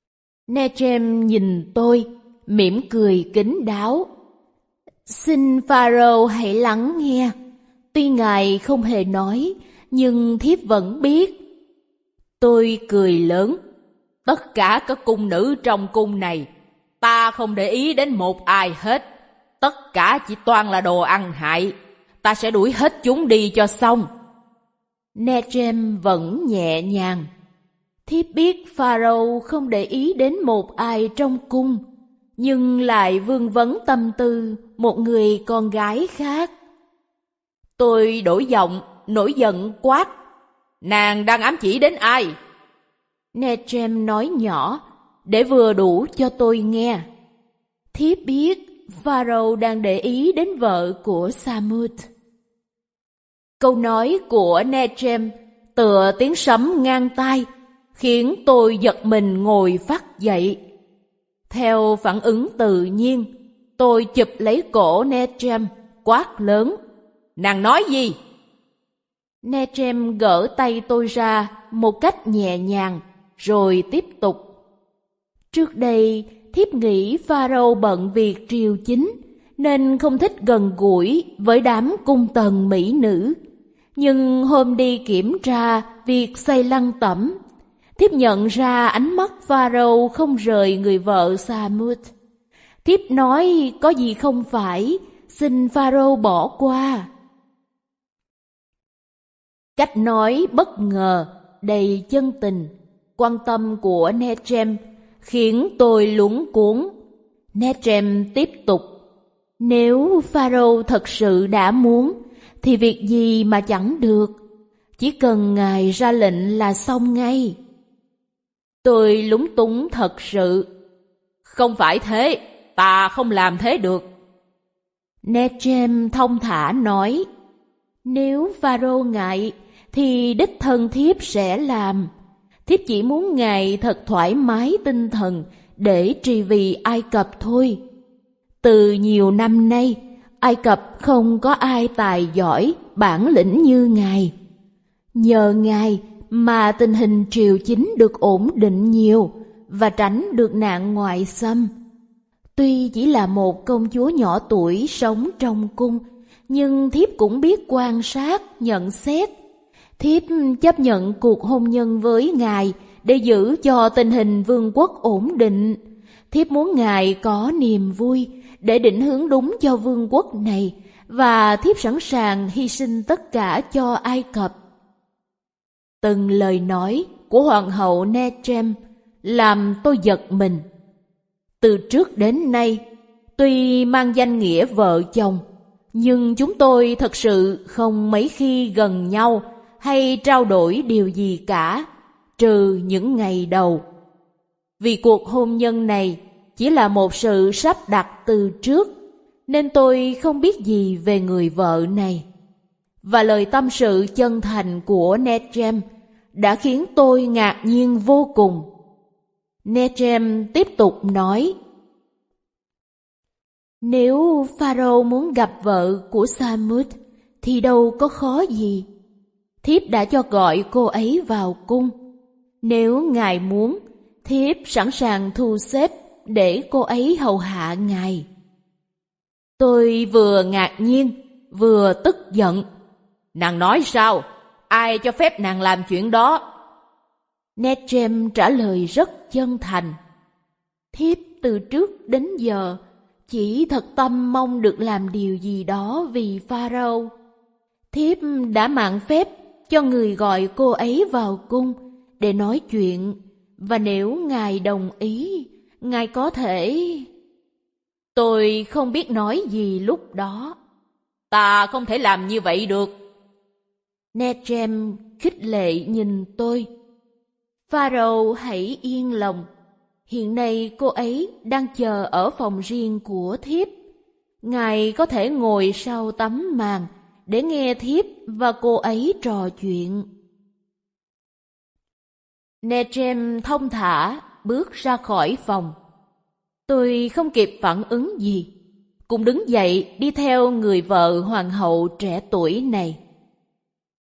Nechem nhìn tôi, mỉm cười kín đáo. Xin Pharaoh hãy lắng nghe. Tuy ngài không hề nói, nhưng thiếp vẫn biết. Tôi cười lớn. Tất cả các cung nữ trong cung này, ta không để ý đến một ai hết. Tất cả chỉ toàn là đồ ăn hại. Ta sẽ đuổi hết chúng đi cho xong. Nechem vẫn nhẹ nhàng. Thiếp biết Pharaoh không để ý đến một ai trong cung, nhưng lại vương vấn tâm tư một người con gái khác. Tôi đổi giọng, nổi giận quát. Nàng đang ám chỉ đến ai? Nechem nói nhỏ, để vừa đủ cho tôi nghe. Thiếp biết Pharaoh đang để ý đến vợ của Samut. Câu nói của Nechem tựa tiếng sấm ngang tai, khiến tôi giật mình ngồi phắt dậy. Theo phản ứng tự nhiên, tôi chụp lấy cổ Nechem, quát lớn. Nàng nói gì? Nechem gỡ tay tôi ra một cách nhẹ nhàng, rồi tiếp tục. Trước đây, thiếp nghĩ Pharaoh bận việc triều chính, nên không thích gần gũi với đám cung tần mỹ nữ. Nhưng hôm đi kiểm tra việc xây lăng tẩm, thiếp nhận ra ánh mắt Pharaoh không rời người vợ Samut. Thiếp nói có gì không phải, xin Pharaoh bỏ qua. Cách nói bất ngờ, đầy chân tình, quan tâm của Nechem khiến tôi luống cuống. Nechem tiếp tục. Nếu Pharaoh thật sự đã muốn, thì việc gì mà chẳng được. Chỉ cần ngài ra lệnh là xong ngay. Tôi lúng túng thật sự. Không phải thế, ta không làm thế được. Nechem thong thả nói. Nếu Pharaoh ngại, thì đích thân thiếp sẽ làm. Thiếp chỉ muốn ngài thật thoải mái tinh thần để trị vì Ai Cập thôi. Từ nhiều năm nay, Ai Cập không có ai tài giỏi, bản lĩnh như ngài. Nhờ ngài mà tình hình triều chính được ổn định nhiều và tránh được nạn ngoại xâm. Tuy chỉ là một công chúa nhỏ tuổi sống trong cung, nhưng thiếp cũng biết quan sát, nhận xét. Thiếp chấp nhận cuộc hôn nhân với ngài để giữ cho tình hình vương quốc ổn định. Thiếp muốn ngài có niềm vui để định hướng đúng cho vương quốc này, và thiếp sẵn sàng hy sinh tất cả cho Ai Cập. Từng lời nói của hoàng hậu Nechem làm tôi giật mình. Từ trước đến nay, tuy mang danh nghĩa vợ chồng, nhưng chúng tôi thật sự không mấy khi gần nhau hay trao đổi điều gì cả, trừ những ngày đầu. Vì cuộc hôn nhân này chỉ là một sự sắp đặt từ trước, nên tôi không biết gì về người vợ này. Và lời tâm sự chân thành của Nechem đã khiến tôi ngạc nhiên vô cùng. Nechem tiếp tục nói. Nếu Pharaoh muốn gặp vợ của Samut thì đâu có khó gì. Thiếp đã cho gọi cô ấy vào cung. Nếu ngài muốn, thiếp sẵn sàng thu xếp để cô ấy hầu hạ ngài. Tôi vừa ngạc nhiên, vừa tức giận. Nàng nói sao? Ai cho phép nàng làm chuyện đó? Nechem trả lời rất chân thành. Thiếp từ trước đến giờ chỉ thật tâm mong được làm điều gì đó vì Pharaoh. Thiếp đã mạn phép cho người gọi cô ấy vào cung để nói chuyện, và nếu ngài đồng ý, ngài có thể... Tôi không biết nói gì lúc đó. Ta không thể làm như vậy được. Nechem khích lệ nhìn tôi. Pharaoh hãy yên lòng. Hiện nay cô ấy đang chờ ở phòng riêng của thiếp. Ngài có thể ngồi sau tấm màn để nghe thiếp và cô ấy trò chuyện. Nechem thong thả bước ra khỏi phòng. Tôi không kịp phản ứng gì, cũng đứng dậy đi theo người vợ hoàng hậu trẻ tuổi này.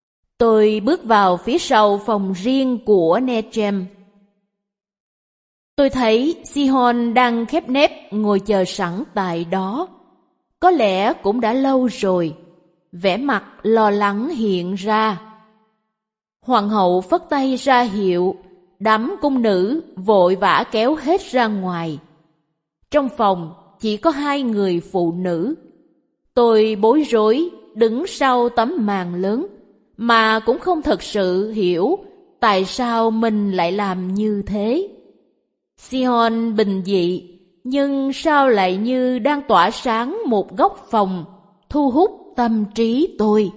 Tôi bước vào phía sau phòng riêng của Nechem. Tôi thấy Sihon đang khép nép ngồi chờ sẵn tại đó. Có lẽ cũng đã lâu rồi. Vẻ mặt lo lắng hiện ra. Hoàng hậu phất tay ra hiệu, đám cung nữ vội vã kéo hết ra ngoài. Trong phòng chỉ có 2 người phụ nữ. Tôi bối rối đứng sau tấm màn lớn, mà cũng không thật sự hiểu tại sao mình lại làm như thế. Sihon bình dị, nhưng sao lại như đang tỏa sáng một góc phòng, thu hút tâm trí tôi.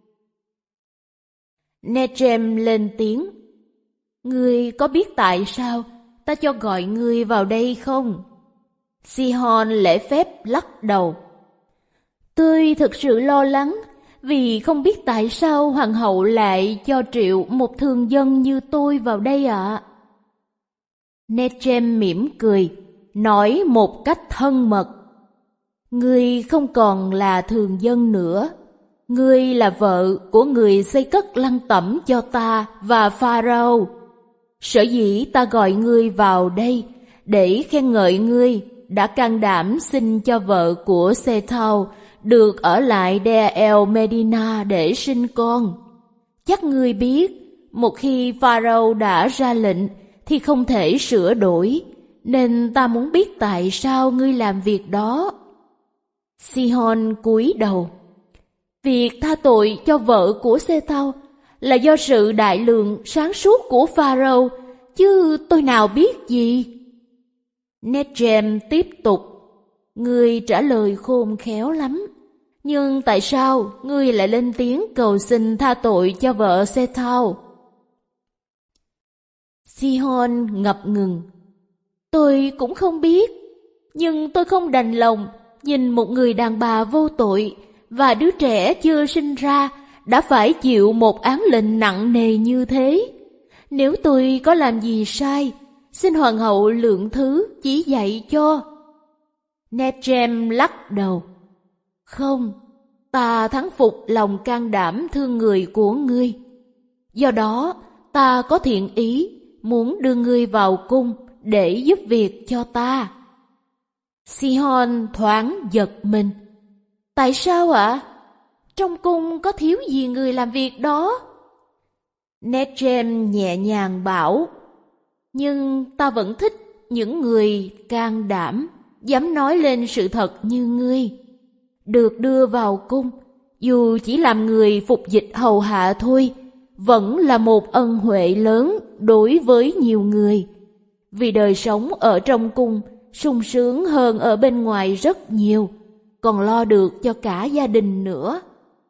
Nechem lên tiếng. Ngươi có biết tại sao ta cho gọi ngươi vào đây không? Sihon lễ phép lắc đầu. Tôi thực sự lo lắng vì không biết tại sao hoàng hậu lại cho triệu một thường dân như tôi vào đây ạ. Nechem mỉm cười, nói một cách thân mật. Ngươi không còn là thường dân nữa. Ngươi là vợ của người xây cất lăng tẩm cho ta và Pharaoh. Sở dĩ ta gọi ngươi vào đây để khen ngợi ngươi đã can đảm xin cho vợ của Sethau được ở lại Deir el Medina để sinh con. Chắc ngươi biết, một khi Pharaoh đã ra lệnh thì không thể sửa đổi, nên ta muốn biết tại sao ngươi làm việc đó. Sihon cúi đầu. Việc tha tội cho vợ của Sethau là do sự đại lượng sáng suốt của Pharaoh, chứ tôi nào biết gì. Nechem tiếp tục. Ngươi trả lời khôn khéo lắm. Nhưng tại sao ngươi lại lên tiếng cầu xin tha tội cho vợ Sethau? Sihon ngập ngừng. Tôi cũng không biết, nhưng tôi không đành lòng nhìn một người đàn bà vô tội và đứa trẻ chưa sinh ra đã phải chịu một án lệnh nặng nề như thế. Nếu tôi có làm gì sai, xin hoàng hậu lượng thứ chỉ dạy cho. Nechem lắc đầu. Không, ta thắng phục lòng can đảm thương người của ngươi. Do đó, ta có thiện ý muốn đưa ngươi vào cung để giúp việc cho ta. Sihon thoáng giật mình. Tại sao ạ? Trong cung có thiếu gì người làm việc đó? Nechem nhẹ nhàng bảo. Nhưng ta vẫn thích những người can đảm, dám nói lên sự thật như ngươi. Được đưa vào cung, dù chỉ làm người phục dịch hầu hạ thôi, vẫn là một ân huệ lớn đối với nhiều người. Vì đời sống ở trong cung sung sướng hơn ở bên ngoài rất nhiều, còn lo được cho cả gia đình nữa.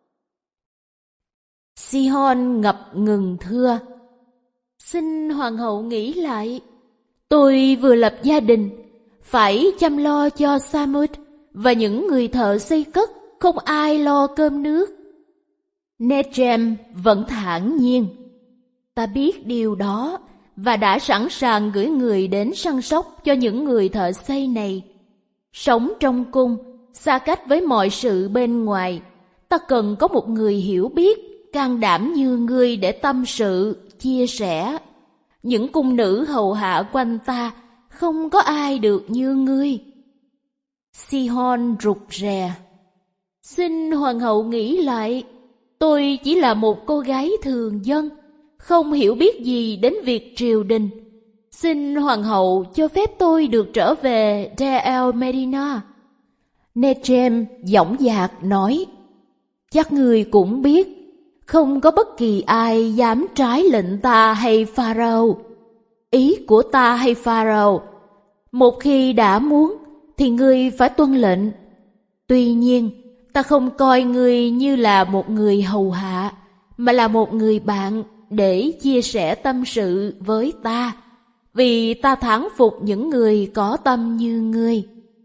Sihon ngập ngừng thưa. Xin hoàng hậu nghĩ lại. Tôi vừa lập gia đình, phải chăm lo cho Samut và những người thợ xây cất, không ai lo cơm nước. Nechem vẫn thản nhiên. Ta biết điều đó và đã sẵn sàng gửi người đến săn sóc cho những người thợ xây này. Sống trong cung, xa cách với mọi sự bên ngoài, ta cần có một người hiểu biết, can đảm như ngươi để tâm sự, chia sẻ. Những cung nữ hầu hạ quanh ta, không có ai được như ngươi. Sihon rụt rè. Xin hoàng hậu nghĩ lại. Tôi chỉ là một cô gái thường dân, không hiểu biết gì đến việc triều đình. Xin hoàng hậu cho phép tôi được trở về Deir el Medina. Nechem dõng dạc nói. Chắc người cũng biết, không có bất kỳ ai dám trái lệnh ta hay Pharaoh. Ý của ta hay Pharaoh, một khi đã muốn thì ngươi phải tuân lệnh. Tuy nhiên, ta không coi ngươi như là một người hầu hạ, mà là một người bạn để chia sẻ tâm sự với ta, vì ta thán phục những người có tâm như ngươi.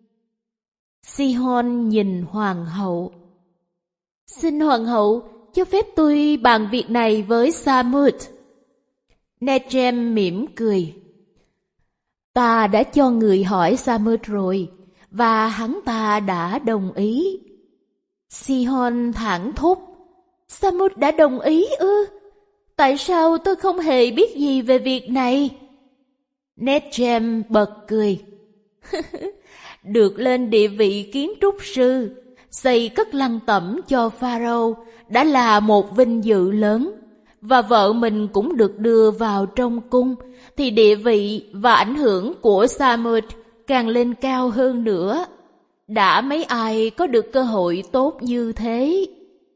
Sihon nhìn hoàng hậu. Xin hoàng hậu cho phép tôi bàn việc này với Samut. Nechem mỉm cười. Ta đã cho người hỏi Samut rồi, và hắn ta đã đồng ý. Sihon thẳng thốt. Samut đã đồng ý ư? Tại sao tôi không hề biết gì về việc này? Nechem bật cười. Được lên địa vị kiến trúc sư, xây cất lăng tẩm cho Pharaoh đã là một vinh dự lớn, và vợ mình cũng được đưa vào trong cung, thì địa vị và ảnh hưởng của Samut càng lên cao hơn nữa. Đã mấy ai có được cơ hội tốt như thế?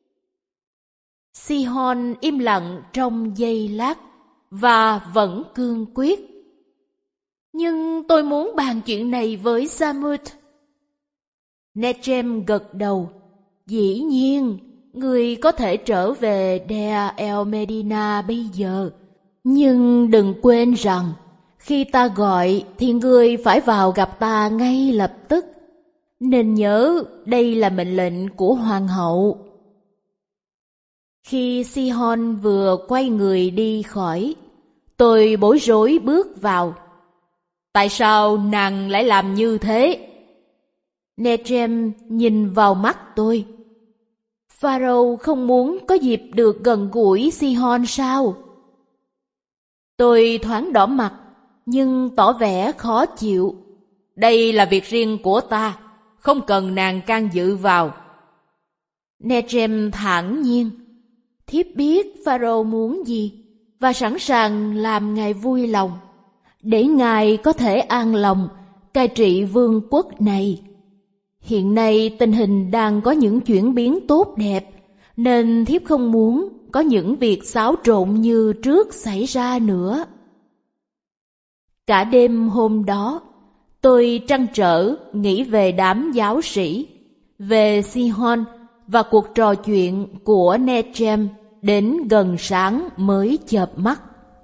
Sihon im lặng trong giây lát và vẫn cương quyết. Nhưng tôi muốn bàn chuyện này với Samut. Nechem gật đầu. Dĩ nhiên, người có thể trở về Deir el Medina bây giờ. Nhưng đừng quên rằng, khi ta gọi thì người phải vào gặp ta ngay lập tức. Nên nhớ, đây là mệnh lệnh của hoàng hậu. Khi Sihon vừa quay người đi khỏi, tôi bối rối bước vào. Tại sao nàng lại làm như thế? Nechem nhìn vào mắt tôi. Pharaoh không muốn có dịp được gần gũi Sihon sao? Tôi thoáng đỏ mặt, nhưng tỏ vẻ khó chịu. Đây là việc riêng của ta, không cần nàng can dự vào. Nechem thản nhiên. Thiếp biết Pharaoh muốn gì, và sẵn sàng làm ngài vui lòng, để ngài có thể an lòng cai trị vương quốc này. Hiện nay tình hình đang có những chuyển biến tốt đẹp, nên thiếp không muốn có những việc xáo trộn như trước xảy ra nữa. Cả đêm hôm đó, tôi trăn trở nghĩ về đám giáo sĩ, về Sihon và cuộc trò chuyện của Nechem đến gần sáng mới chợp mắt.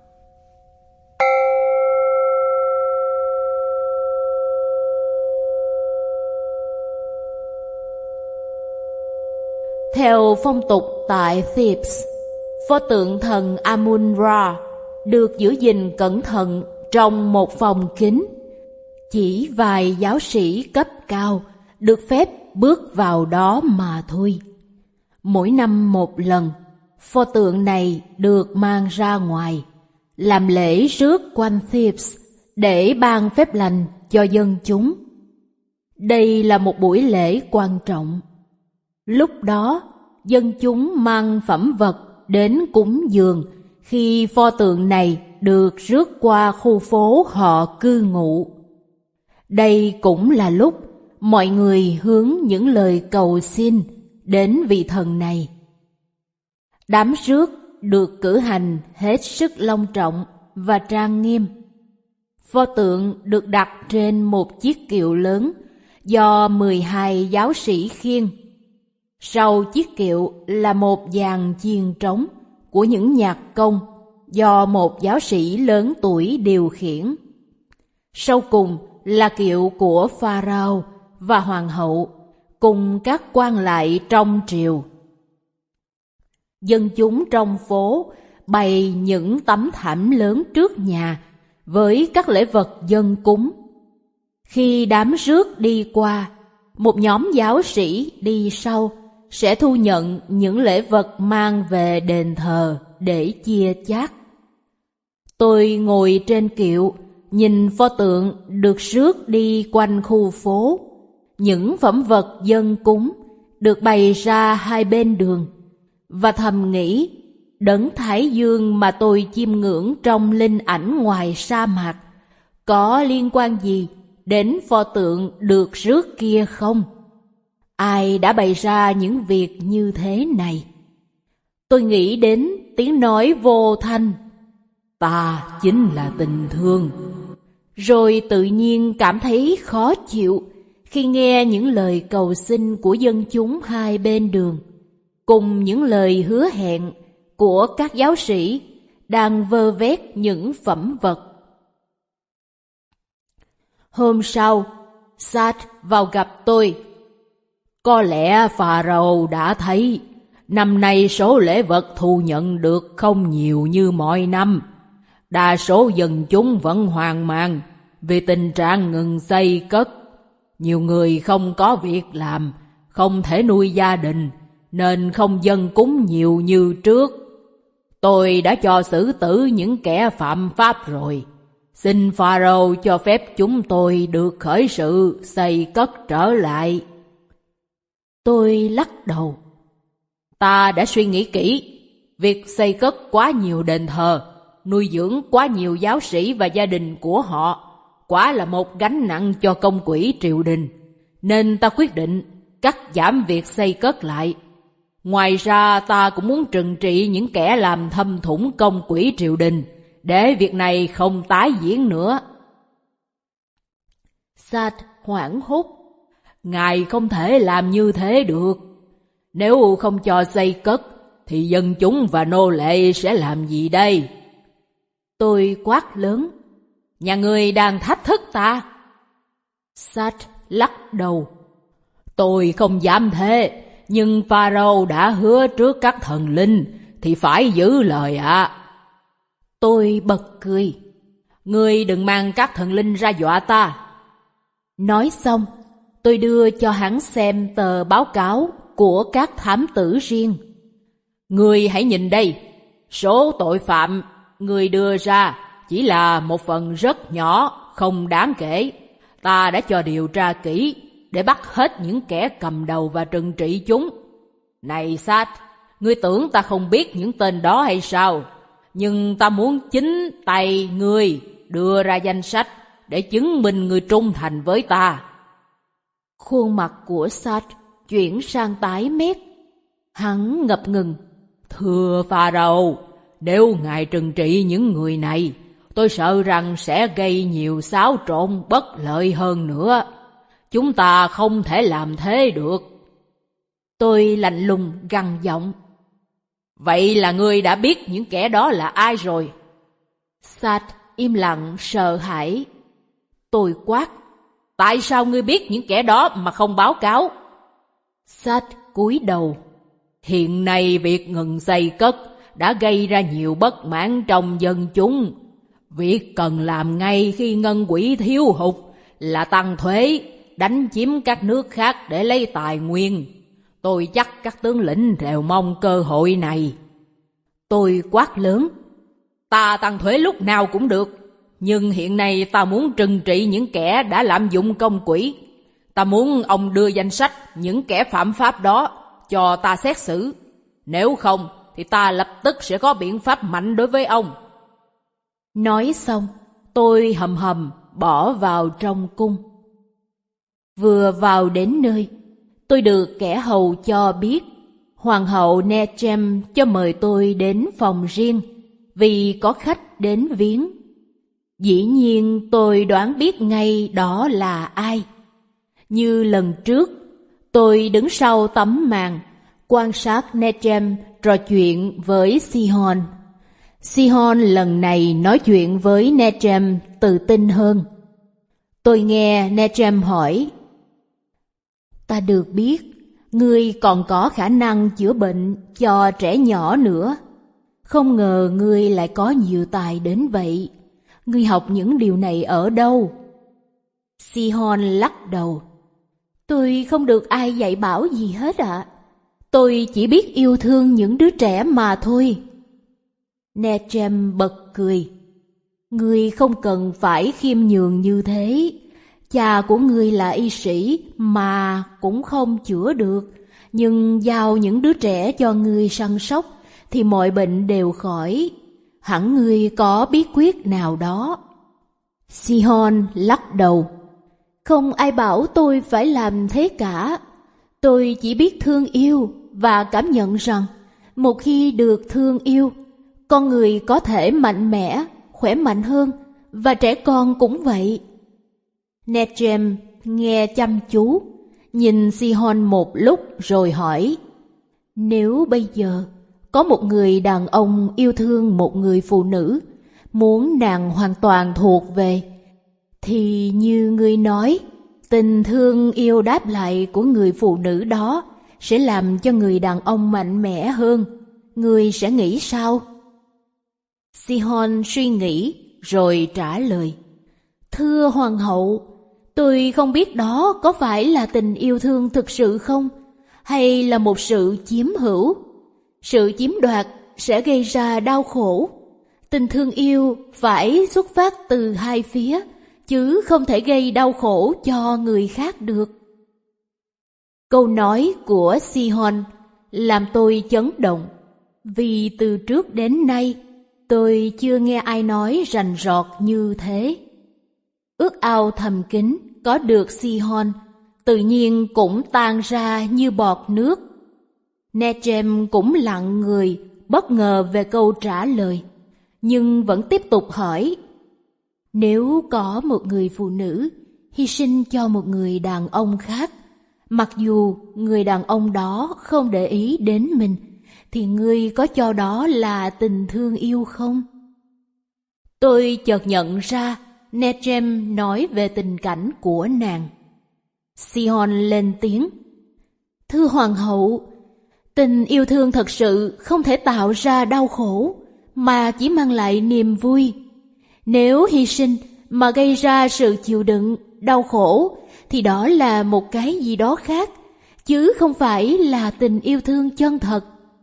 Theo phong tục tại Thebes, pho tượng thần Amun-Ra được giữ gìn cẩn thận trong một phòng kín. Chỉ vài giáo sĩ cấp cao được phép bước vào đó mà thôi. Mỗi năm một lần, pho tượng này được mang ra ngoài, làm lễ rước quanh Thebes để ban phép lành cho dân chúng. Đây là một buổi lễ quan trọng. Lúc đó, dân chúng mang phẩm vật đến cúng dường khi pho tượng này được rước qua khu phố họ cư ngụ. Đây cũng là lúc mọi người hướng những lời cầu xin đến vị thần này. Đám rước được cử hành hết sức long trọng và trang nghiêm. Pho tượng được đặt trên một chiếc kiệu lớn do 12 giáo sĩ khiêng. Sau chiếc kiệu là một dàn chiêng trống của những nhạc công do một giáo sĩ lớn tuổi điều khiển. Sau cùng là kiệu của Pharaoh và hoàng hậu cùng các quan lại trong triều. Dân chúng trong phố bày những tấm thảm lớn trước nhà với các lễ vật dâng cúng. Khi đám rước đi qua, một nhóm giáo sĩ đi sau sẽ thu nhận những lễ vật mang về đền thờ để chia chác. Tôi ngồi trên kiệu, nhìn pho tượng được rước đi quanh khu phố. Những phẩm vật dâng cúng được bày ra hai bên đường, và thầm nghĩ, đấng Thái Dương mà tôi chiêm ngưỡng trong linh ảnh ngoài sa mạc có liên quan gì đến pho tượng được rước kia không? Ai đã bày ra những việc như thế này? Tôi nghĩ đến tiếng nói vô thanh, ta chính là tình thương. Rồi tự nhiên cảm thấy khó chịu khi nghe những lời cầu xin của dân chúng hai bên đường, cùng những lời hứa hẹn của các giáo sĩ đang vơ vét những phẩm vật. Hôm sau, Sát vào gặp tôi. Có lẽ Pharaoh đã thấy năm nay số lễ vật thu nhận được không nhiều như mọi năm. Đa số dân chúng vẫn hoang mang vì tình trạng ngừng xây cất. Nhiều người không có việc làm, không thể nuôi gia đình, nên không dâng cúng nhiều như trước. Tôi đã cho xử tử những kẻ phạm pháp rồi. Xin Pharaoh cho phép chúng tôi được khởi sự xây cất trở lại. Tôi lắc đầu. Ta đã suy nghĩ kỹ. Việc xây cất quá nhiều đền thờ, nuôi dưỡng quá nhiều giáo sĩ và gia đình của họ, quả là một gánh nặng cho công quỹ triều đình. Nên ta quyết định cắt giảm việc xây cất lại. Ngoài ra ta cũng muốn trừng trị những kẻ làm thâm thủng công quỹ triều đình, để việc này không tái diễn nữa. Sat hoảng hốt. Ngài không thể làm như thế được. Nếu không cho xây cất, thì dân chúng và nô lệ sẽ làm gì đây? Tôi quát lớn. Nhà ngươi đang thách thức ta. Sat lắc đầu. Tôi không dám thế, nhưng Pharaoh đã hứa trước các thần linh, thì phải giữ lời ạ. Tôi bật cười. Ngươi đừng mang các thần linh ra dọa ta. Nói xong, tôi đưa cho hắn xem tờ báo cáo của các thám tử riêng. Ngươi hãy nhìn đây, số tội phạm ngươi đưa ra chỉ là một phần rất nhỏ, không đáng kể. Ta đã cho điều tra kỹ để bắt hết những kẻ cầm đầu và trừng trị chúng. Này Sat, ngươi tưởng ta không biết những tên đó hay sao? Nhưng ta muốn chính tay ngươi đưa ra danh sách để chứng minh ngươi trung thành với ta. Khuôn mặt của Sat chuyển sang tái mét. Hắn ngập ngừng. Thưa Pharaoh, nếu ngài trừng trị những người này, tôi sợ rằng sẽ gây nhiều xáo trộn bất lợi hơn nữa. Chúng ta không thể làm thế được. Tôi lạnh lùng gằn giọng. Vậy là ngươi đã biết những kẻ đó là ai rồi? Sat im lặng sợ hãi. Tôi quát. Tại sao ngươi biết những kẻ đó mà không báo cáo? Sat cúi đầu. Hiện nay việc ngừng xây cất đã gây ra nhiều bất mãn trong dân chúng. Việc cần làm ngay khi ngân quỹ thiếu hụt là tăng thuế, đánh chiếm các nước khác để lấy tài nguyên. Tôi chắc các tướng lĩnh đều mong cơ hội này. Tôi quát lớn. Ta tăng thuế lúc nào cũng được, nhưng hiện nay ta muốn trừng trị những kẻ đã lạm dụng công quỹ. Ta muốn ông đưa danh sách những kẻ phạm pháp đó cho ta xét xử. Nếu không thì ta lập tức sẽ có biện pháp mạnh đối với ông. Nói xong, tôi hầm hầm bỏ vào trong cung. Vừa vào đến nơi, tôi được kẻ hầu cho biết Hoàng hậu Nechem cho mời tôi đến phòng riêng vì có khách đến viếng. Dĩ nhiên tôi đoán biết ngay đó là ai. Như lần trước, tôi đứng sau tấm màn quan sát Nechem trò chuyện với Sihon. Sihon lần này nói chuyện với Nechem tự tin hơn. Tôi nghe Nechem hỏi: Ta được biết ngươi còn có khả năng chữa bệnh cho trẻ nhỏ nữa. Không ngờ ngươi lại có nhiều tài đến vậy. Ngươi học những điều này ở đâu? Sihon lắc đầu. Tôi không được ai dạy bảo gì hết ạ. Tôi chỉ biết yêu thương những đứa trẻ mà thôi. Nechem bật cười. Ngươi không cần phải khiêm nhường như thế. Cha của ngươi là y sĩ mà cũng không chữa được. Nhưng giao những đứa trẻ cho ngươi săn sóc thì mọi bệnh đều khỏi. Hẳn ngươi có bí quyết nào đó. Sihon lắc đầu. Không ai bảo tôi phải làm thế cả. Tôi chỉ biết thương yêu và cảm nhận rằng một khi được thương yêu, con người có thể mạnh mẽ, khỏe mạnh hơn, và trẻ con cũng vậy. Nechem nghe chăm chú, nhìn Sihon một lúc rồi hỏi: Nếu bây giờ có một người đàn ông yêu thương một người phụ nữ, muốn nàng hoàn toàn thuộc về, thì như ngươi nói, tình thương yêu đáp lại của người phụ nữ đó sẽ làm cho người đàn ông mạnh mẽ hơn. Ngươi sẽ nghĩ sao? Sihon suy nghĩ rồi trả lời: Thưa hoàng hậu, tôi không biết đó có phải là tình yêu thương thực sự không, hay là một sự chiếm hữu. Sự chiếm đoạt sẽ gây ra đau khổ. Tình thương yêu phải xuất phát từ hai phía, chứ không thể gây đau khổ cho người khác được. Câu nói của Sihon làm tôi chấn động, vì từ trước đến nay tôi chưa nghe ai nói rành rọt như thế. Ước ao thầm kín có được Sihon tự nhiên cũng tan ra như bọt nước. Nechem cũng lặng người, bất ngờ về câu trả lời, nhưng vẫn tiếp tục hỏi: nếu có một người phụ nữ hy sinh cho một người đàn ông khác, mặc dù người đàn ông đó không để ý đến mình, thì ngươi có cho đó là tình thương yêu không? Tôi chợt nhận ra Nechem nói về tình cảnh của nàng. Sihon lên tiếng: thưa hoàng hậu, tình yêu thương thật sự không thể tạo ra đau khổ, mà chỉ mang lại niềm vui. Nếu hy sinh mà gây ra sự chịu đựng, đau khổ, thì đó là một cái gì đó khác, chứ không phải là tình yêu thương chân thật.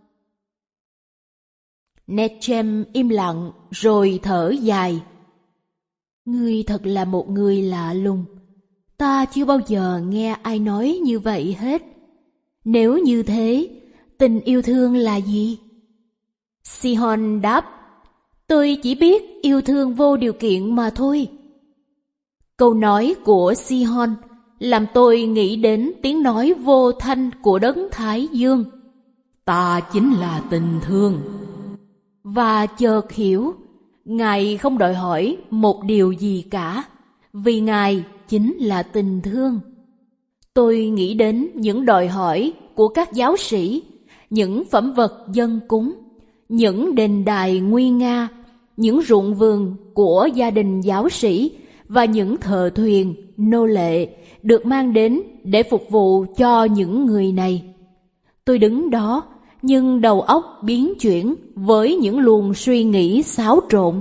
Nechem im lặng rồi thở dài. Ngươi thật là một người lạ lùng. Ta chưa bao giờ nghe ai nói như vậy hết. Nếu như thế, tình yêu thương là gì? Sihon đáp: tôi chỉ biết yêu thương vô điều kiện mà thôi. Câu nói của Sihon làm tôi nghĩ đến tiếng nói vô thanh của đấng Thái Dương: ta chính là tình thương. Và chợt hiểu, Ngài không đòi hỏi một điều gì cả, vì Ngài chính là tình thương. Tôi nghĩ đến những đòi hỏi của các giáo sĩ, những phẩm vật dâng cúng, những đền đài nguy nga, những ruộng vườn của gia đình giáo sĩ và những thợ thuyền, nô lệ được mang đến để phục vụ cho những người này. Tôi đứng đó, nhưng đầu óc biến chuyển với những luồng suy nghĩ xáo trộn.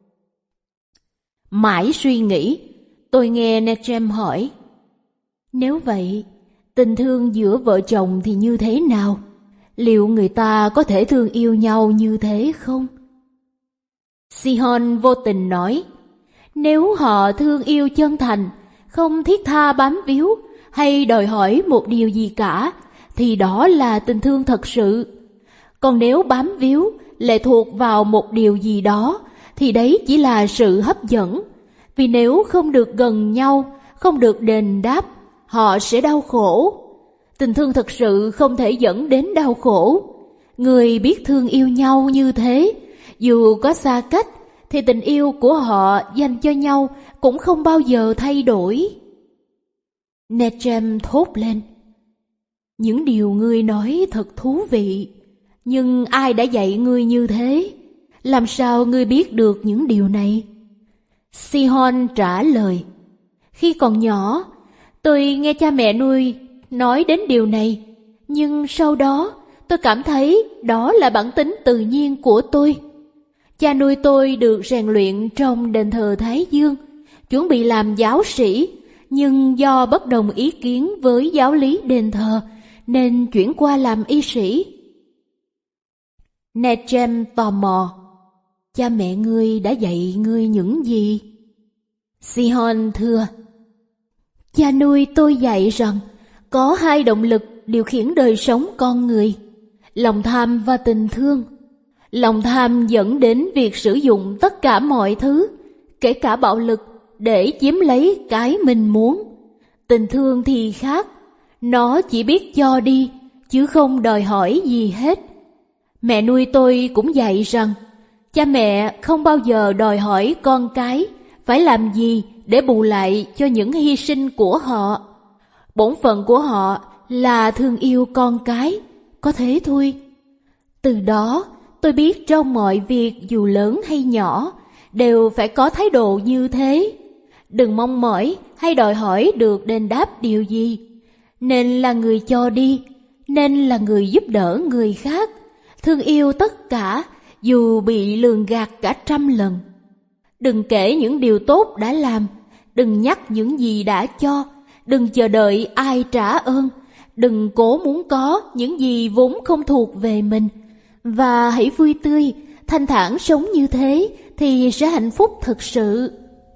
Mãi suy nghĩ, tôi nghe Nechem hỏi: nếu vậy, tình thương giữa vợ chồng thì như thế nào? Liệu người ta có thể thương yêu nhau như thế không? Sihon vô tình nói: nếu họ thương yêu chân thành, không thiết tha bám víu hay đòi hỏi một điều gì cả, thì đó là tình thương thật sự. Còn nếu bám víu, lệ thuộc vào một điều gì đó, thì đấy chỉ là sự hấp dẫn. Vì nếu không được gần nhau, không được đền đáp, họ sẽ đau khổ. Tình thương thật sự không thể dẫn đến đau khổ. Người biết thương yêu nhau như thế, dù có xa cách, thì tình yêu của họ dành cho nhau cũng không bao giờ thay đổi. Nechem thốt lên: những điều ngươi nói thật thú vị, nhưng ai đã dạy ngươi như thế? Làm sao ngươi biết được những điều này? Sihon trả lời: khi còn nhỏ, tôi nghe cha mẹ nuôi nói đến điều này, nhưng sau đó tôi cảm thấy đó là bản tính tự nhiên của tôi. Cha nuôi tôi được rèn luyện trong đền thờ Thái Dương, chuẩn bị làm giáo sĩ, nhưng do bất đồng ý kiến với giáo lý đền thờ nên chuyển qua làm y sĩ. Nechem tò mò: cha mẹ ngươi đã dạy ngươi những gì? Sihon thưa: cha nuôi tôi dạy rằng có hai động lực điều khiển đời sống con người: lòng tham và tình thương. Lòng tham dẫn đến việc sử dụng tất cả mọi thứ, kể cả bạo lực, để chiếm lấy cái mình muốn. Tình thương thì khác, nó chỉ biết cho đi, chứ không đòi hỏi gì hết. Mẹ nuôi tôi cũng dạy rằng cha mẹ không bao giờ đòi hỏi con cái phải làm gì để bù lại cho những hy sinh của họ. Bổn phận của họ là thương yêu con cái, có thế thôi. Từ đó, tôi biết trong mọi việc dù lớn hay nhỏ, đều phải có thái độ như thế. Đừng mong mỏi hay đòi hỏi được đền đáp điều gì. Nên là người cho đi, nên là người giúp đỡ người khác, thương yêu tất cả dù bị lường gạt cả 100 lần. Đừng kể những điều tốt đã làm, đừng nhắc những gì đã cho, đừng chờ đợi ai trả ơn, đừng cố muốn có những gì vốn không thuộc về mình. Và hãy vui tươi, thanh thản sống như thế thì sẽ hạnh phúc thực sự.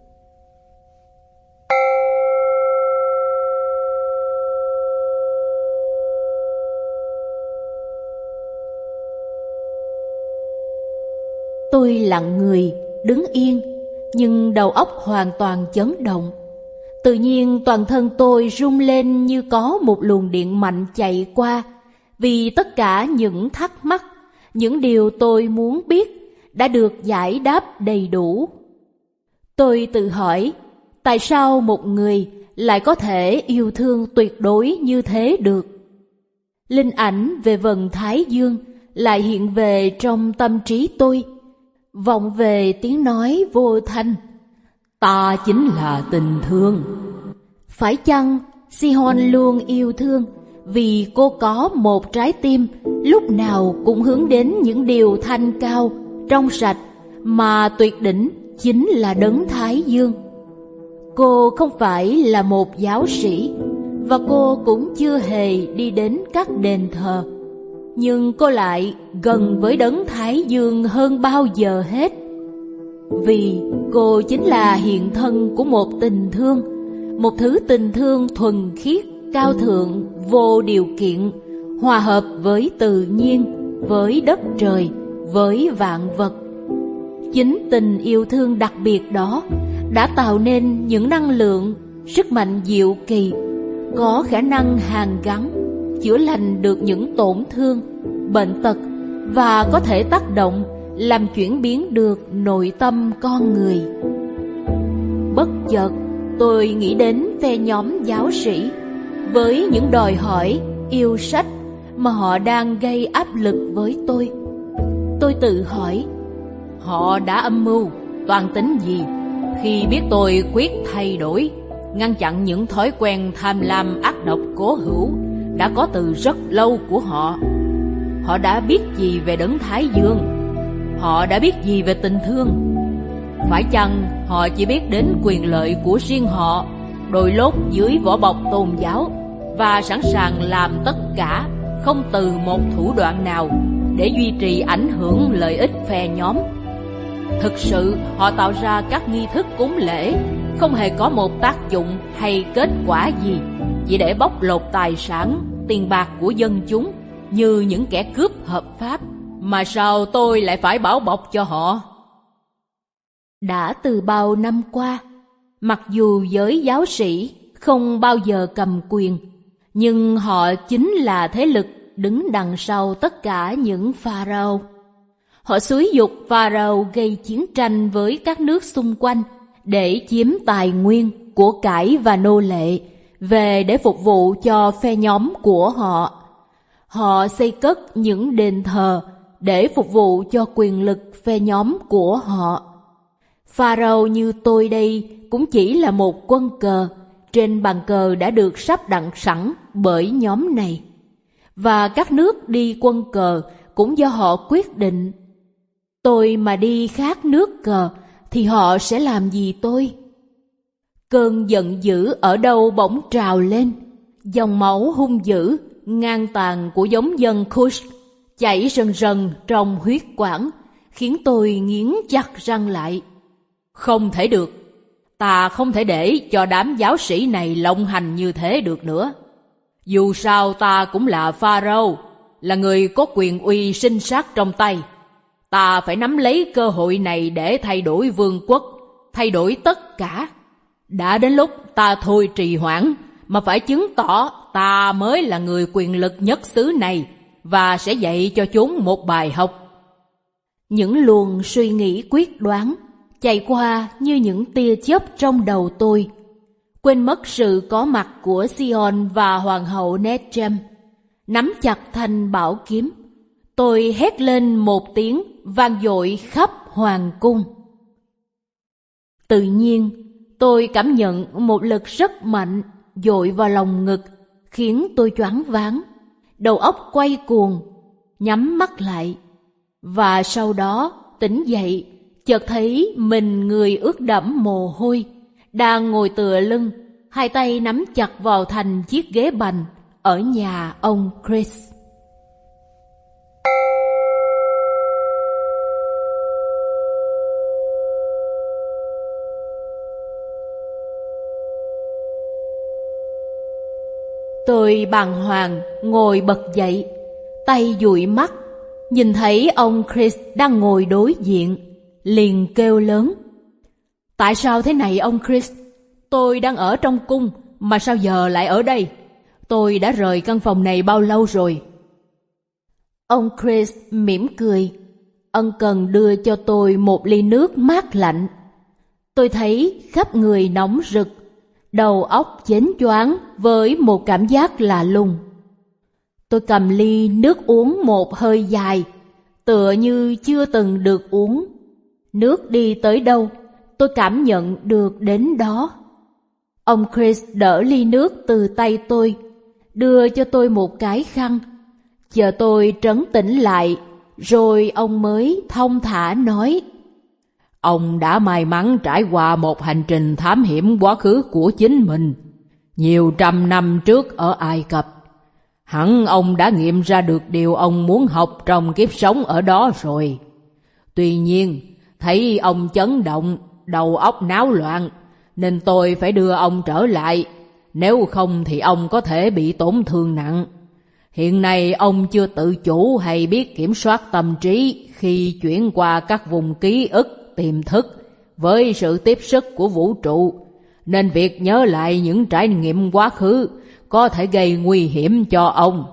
Tôi lặng người, đứng yên, nhưng đầu óc hoàn toàn chấn động. Tự nhiên toàn thân tôi rung lên như có một luồng điện mạnh chạy qua, vì tất cả những thắc mắc, những điều tôi muốn biết đã được giải đáp đầy đủ. Tôi tự hỏi, tại sao một người lại có thể yêu thương tuyệt đối như thế được? Linh ảnh về vầng Thái Dương lại hiện về trong tâm trí tôi, vọng về tiếng nói vô thanh: ta chính là tình thương. Phải chăng Si-hon luôn yêu thương vì cô có một trái tim lúc nào cũng hướng đến những điều thanh cao, trong sạch, mà tuyệt đỉnh chính là đấng Thái Dương? Cô không phải là một giáo sĩ, và cô cũng chưa hề đi đến các đền thờ, nhưng cô lại gần với đấng Thái Dương hơn bao giờ hết, vì cô chính là hiện thân của một tình thương, một thứ tình thương thuần khiết, cao thượng, vô điều kiện, hòa hợp với tự nhiên, với đất trời, với vạn vật. Chính tình yêu thương đặc biệt đó đã tạo nên những năng lượng, sức mạnh diệu kỳ, có khả năng hàn gắn, chữa lành được những tổn thương, bệnh tật, và có thể tác động làm chuyển biến được nội tâm con người. Bất chợt tôi nghĩ đến phe nhóm giáo sĩ với những đòi hỏi yêu sách mà họ đang gây áp lực với tôi. Tôi tự hỏi, họ đã âm mưu toan tính gì khi biết tôi quyết thay đổi, ngăn chặn những thói quen tham lam ác độc cố hữu đã có từ rất lâu của họ? Họ đã biết gì về đấng Thái Dương? Họ đã biết gì về tình thương? Phải chăng họ chỉ biết đến quyền lợi của riêng họ, đội lốt dưới vỏ bọc tôn giáo, và sẵn sàng làm tất cả, không từ một thủ đoạn nào, để duy trì ảnh hưởng lợi ích phe nhóm? Thực sự họ tạo ra các nghi thức cúng lễ không hề có một tác dụng hay kết quả gì, chỉ để bóc lột tài sản, tiền bạc của dân chúng như những kẻ cướp hợp pháp. Mà sao tôi lại phải bảo bọc cho họ? Đã từ bao năm qua, mặc dù giới giáo sĩ không bao giờ cầm quyền, nhưng họ chính là thế lực đứng đằng sau tất cả những pharaoh. Họ xúi giục pharaoh gây chiến tranh với các nước xung quanh để chiếm tài nguyên, của cải và nô lệ về để phục vụ cho phe nhóm của họ. Họ xây cất những đền thờ để phục vụ cho quyền lực phe nhóm của họ. Pharaoh như tôi đây cũng chỉ là một quân cờ trên bàn cờ đã được sắp đặt sẵn bởi nhóm này. Và các nước đi quân cờ cũng do họ quyết định. Tôi mà đi khác nước cờ thì họ sẽ làm gì tôi? Cơn giận dữ ở đâu bỗng trào lên. Dòng máu hung dữ, ngang tàn của giống dân Kush chảy rần rần trong huyết quản, khiến tôi nghiến chặt răng lại. Không thể được, ta không thể để cho đám giáo sĩ này lộng hành như thế được nữa. Dù sao ta cũng là Pharaoh, là người có quyền uy sinh sát trong tay. Ta phải nắm lấy cơ hội này để thay đổi vương quốc, thay đổi tất cả. Đã đến lúc ta thôi trì hoãn, mà phải chứng tỏ ta mới là người quyền lực nhất xứ này, và sẽ dạy cho chúng một bài học. Những luồng suy nghĩ quyết đoán chạy qua như những tia chớp trong đầu tôi, quên mất sự có mặt của Si-hon và hoàng hậu Netjem. Nắm chặt thanh bảo kiếm, tôi hét lên một tiếng vang dội khắp hoàng cung. Tự nhiên, tôi cảm nhận một lực rất mạnh dội vào lòng ngực, khiến tôi choáng váng, đầu óc quay cuồng, nhắm mắt lại. Và sau đó tỉnh dậy, chợt thấy mình người ướt đẫm mồ hôi, đang ngồi tựa lưng, hai tay nắm chặt vào thành chiếc ghế bành ở nhà ông Chris. Tôi bàng hoàng ngồi bật dậy, tay dụi mắt, nhìn thấy ông Chris đang ngồi đối diện, liền kêu lớn: "Tại sao thế này ông Chris? Tôi đang ở trong cung, mà sao giờ lại ở đây? Tôi đã rời căn phòng này bao lâu rồi?" Ông Chris mỉm cười, ân cần đưa cho tôi một ly nước mát lạnh. Tôi thấy khắp người nóng rực, đầu óc chến choáng với một cảm giác lạ lùng. Tôi cầm ly nước uống một hơi dài, tựa như chưa từng được uống. Nước đi tới đâu, tôi cảm nhận được đến đó. Ông Chris đỡ ly nước từ tay tôi, đưa cho tôi một cái khăn. Chờ tôi trấn tĩnh lại, rồi ông mới thong thả nói: "Ông đã may mắn trải qua một hành trình thám hiểm quá khứ của chính mình, nhiều trăm năm trước ở Ai Cập. Hẳn ông đã nghiệm ra được điều ông muốn học trong kiếp sống ở đó rồi. Tuy nhiên, thấy ông chấn động, đầu óc náo loạn, nên tôi phải đưa ông trở lại, nếu không thì ông có thể bị tổn thương nặng. Hiện nay ông chưa tự chủ hay biết kiểm soát tâm trí khi chuyển qua các vùng ký ức, tiềm thức với sự tiếp sức của vũ trụ, nên việc nhớ lại những trải nghiệm quá khứ có thể gây nguy hiểm cho ông."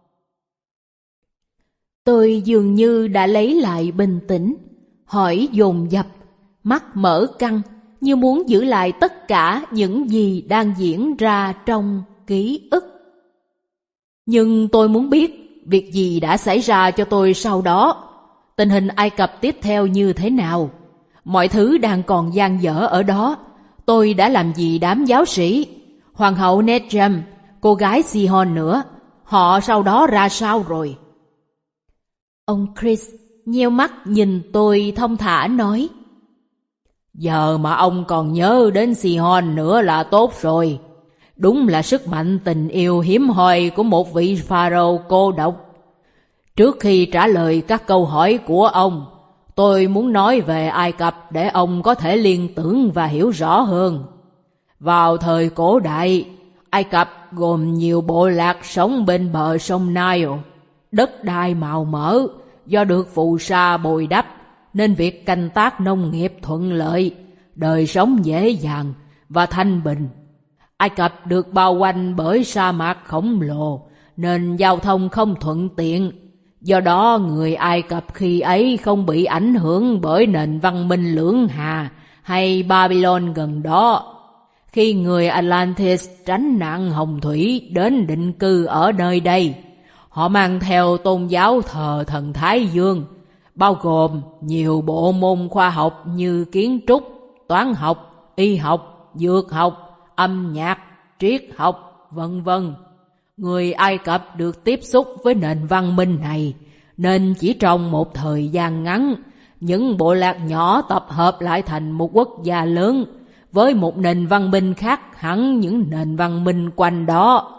Tôi dường như đã lấy lại bình tĩnh, hỏi dồn dập, mắt mở căng như muốn giữ lại tất cả những gì đang diễn ra trong ký ức. "Nhưng tôi muốn biết việc gì đã xảy ra cho tôi sau đó. Tình hình Ai Cập tiếp theo như thế nào? Mọi thứ đang còn dang dở ở đó. Tôi đã làm gì đám giáo sĩ, Hoàng hậu Nedjem, cô gái Sihon nữa? Họ sau đó ra sao rồi?" Ông Chris nheo mắt nhìn tôi thong thả nói: "Giờ mà ông còn nhớ đến Sihon nữa là tốt rồi. Đúng là sức mạnh tình yêu hiếm hoi của một vị pharaoh cô độc. Trước khi trả lời các câu hỏi của ông, tôi muốn nói về Ai Cập để ông có thể liên tưởng và hiểu rõ hơn. Vào thời cổ đại, Ai Cập gồm nhiều bộ lạc sống bên bờ sông Nile. Đất đai màu mỡ, do được phù sa bồi đắp, nên việc canh tác nông nghiệp thuận lợi, đời sống dễ dàng và thanh bình. Ai Cập được bao quanh bởi sa mạc khổng lồ, nên giao thông không thuận tiện. Do đó, người Ai Cập khi ấy không bị ảnh hưởng bởi nền văn minh Lưỡng Hà hay Babylon gần đó. Khi người Atlantis tránh nạn hồng thủy đến định cư ở nơi đây, họ mang theo tôn giáo thờ thần Thái Dương, bao gồm nhiều bộ môn khoa học như kiến trúc, toán học, y học, dược học, âm nhạc, triết học, vân vân. Người Ai Cập được tiếp xúc với nền văn minh này, nên chỉ trong một thời gian ngắn, những bộ lạc nhỏ tập hợp lại thành một quốc gia lớn với một nền văn minh khác hẳn những nền văn minh quanh đó.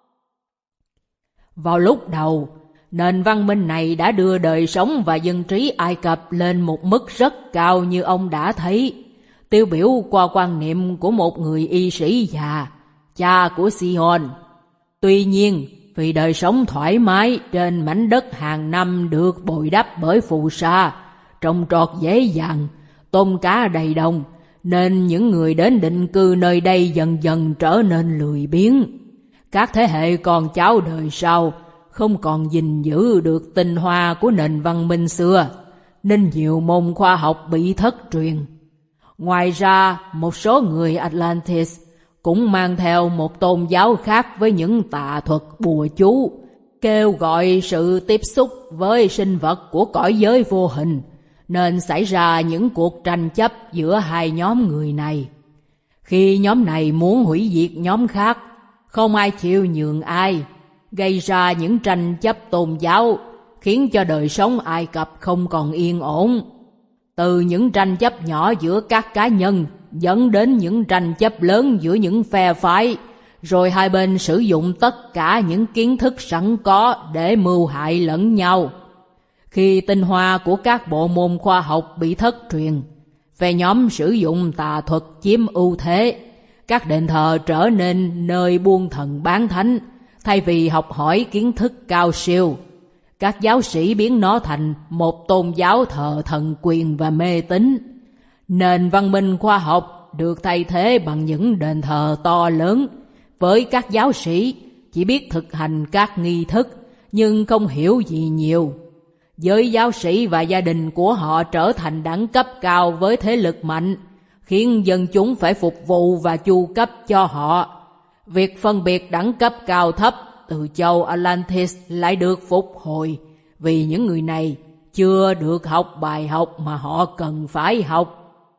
Vào lúc đầu, nền văn minh này đã đưa đời sống và dân trí Ai Cập lên một mức rất cao như ông đã thấy, tiêu biểu qua quan niệm của một người y sĩ già, cha của Sihon. Tuy nhiên, vì đời sống thoải mái trên mảnh đất hàng năm được bồi đắp bởi phù sa, trồng trọt dễ dàng, tôm cá đầy đồng, nên những người đến định cư nơi đây dần dần trở nên lười biếng. Các thế hệ con cháu đời sau không còn gìn giữ được tinh hoa của nền văn minh xưa, nên nhiều môn khoa học bị thất truyền. Ngoài ra, một số người Atlantis cũng mang theo một tôn giáo khác với những tà thuật bùa chú, kêu gọi sự tiếp xúc với sinh vật của cõi giới vô hình, nên xảy ra những cuộc tranh chấp giữa hai nhóm người này. Khi nhóm này muốn hủy diệt nhóm khác, không ai chịu nhường ai, gây ra những tranh chấp tôn giáo, khiến cho đời sống Ai Cập không còn yên ổn. Từ những tranh chấp nhỏ giữa các cá nhân dẫn đến những tranh chấp lớn giữa những phe phái, rồi hai bên sử dụng tất cả những kiến thức sẵn có để mưu hại lẫn nhau. Khi tinh hoa của các bộ môn khoa học bị thất truyền, phe nhóm sử dụng tà thuật chiếm ưu thế, các đền thờ trở nên nơi buôn thần bán thánh, thay vì học hỏi kiến thức cao siêu. Các giáo sĩ biến nó thành một tôn giáo thờ thần quyền và mê tín. Nền văn minh khoa học được thay thế bằng những đền thờ to lớn, với các giáo sĩ chỉ biết thực hành các nghi thức nhưng không hiểu gì nhiều. Giới giáo sĩ và gia đình của họ trở thành đẳng cấp cao với thế lực mạnh, khiến dân chúng phải phục vụ và chu cấp cho họ. Việc phân biệt đẳng cấp cao thấp từ châu Atlantis lại được phục hồi, vì những người này chưa được học bài học mà họ cần phải học.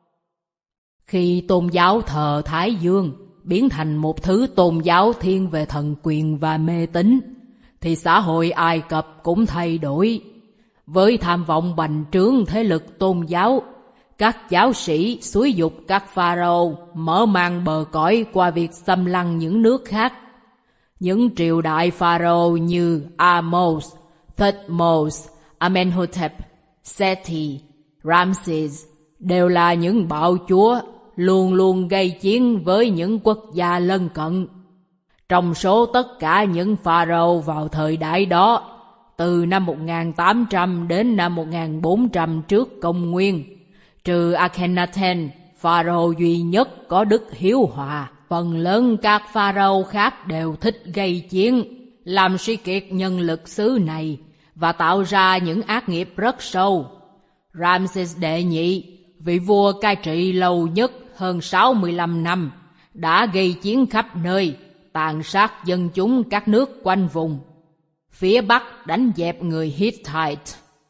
Khi tôn giáo thờ Thái Dương biến thành một thứ tôn giáo thiên về thần quyền và mê tín, thì xã hội Ai Cập cũng thay đổi. Với tham vọng bành trướng thế lực tôn giáo, các giáo sĩ xúi giục các pharaoh mở mang bờ cõi qua việc xâm lăng những nước khác. Những triều đại pharaoh như Ahmose, Thutmose, Amenhotep, Seti, Ramses đều là những bạo chúa luôn luôn gây chiến với những quốc gia lân cận. Trong số tất cả những pharaoh vào thời đại đó, từ năm 1800 đến năm 1400 trước công nguyên, trừ Akhenaten, pharaoh duy nhất có đức hiếu hòa, phần lớn các pharaoh khác đều thích gây chiến, làm suy kiệt nhân lực xứ này và tạo ra những ác nghiệp rất sâu. Ramses đệ nhị, vị vua cai trị lâu nhất hơn 65 năm, đã gây chiến khắp nơi, tàn sát dân chúng các nước quanh vùng. Phía Bắc đánh dẹp người Hittite,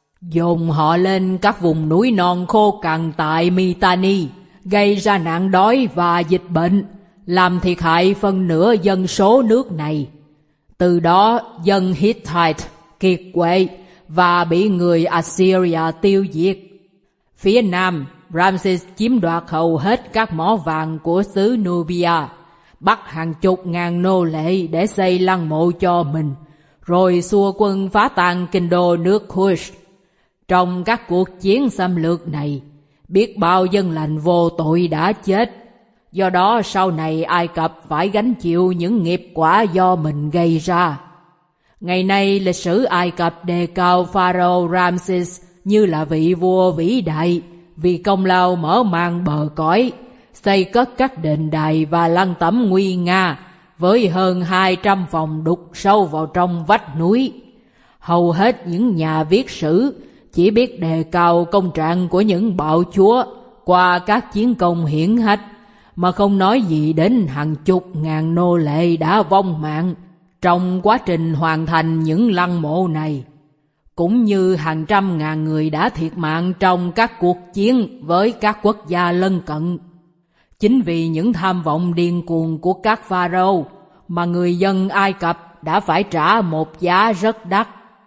dồn họ lên các vùng núi non khô cằn tại Mitanni, gây ra nạn đói và dịch bệnh, làm thiệt hại phần nửa dân số nước này. Từ đó dân Hittite kiệt quệ và bị người Assyria tiêu diệt. Phía Nam, Ramses chiếm đoạt hầu hết các mỏ vàng của xứ Nubia, bắt hàng chục ngàn nô lệ để xây lăng mộ cho mình, rồi xua quân phá tan kinh đô nước Kush. Trong các cuộc chiến xâm lược này, biết bao dân lành vô tội đã chết. Do đó sau này Ai Cập phải gánh chịu những nghiệp quả do mình gây ra. Ngày nay lịch sử Ai Cập đề cao Pharaoh Ramses như là vị vua vĩ đại vì công lao mở mang bờ cõi, xây cất các đền đài và lăng tẩm nguy nga với hơn 200 phòng đục sâu vào trong vách núi. Hầu hết những nhà viết sử chỉ biết đề cao công trạng của những bạo chúa qua các chiến công hiển hách, mà không nói gì đến hàng chục ngàn nô lệ đã vong mạng trong quá trình hoàn thành những lăng mộ này, cũng như hàng trăm ngàn người đã thiệt mạng trong các cuộc chiến với các quốc gia lân cận. Chính vì những tham vọng điên cuồng của các pharaoh mà người dân Ai Cập đã phải trả một giá rất đắt.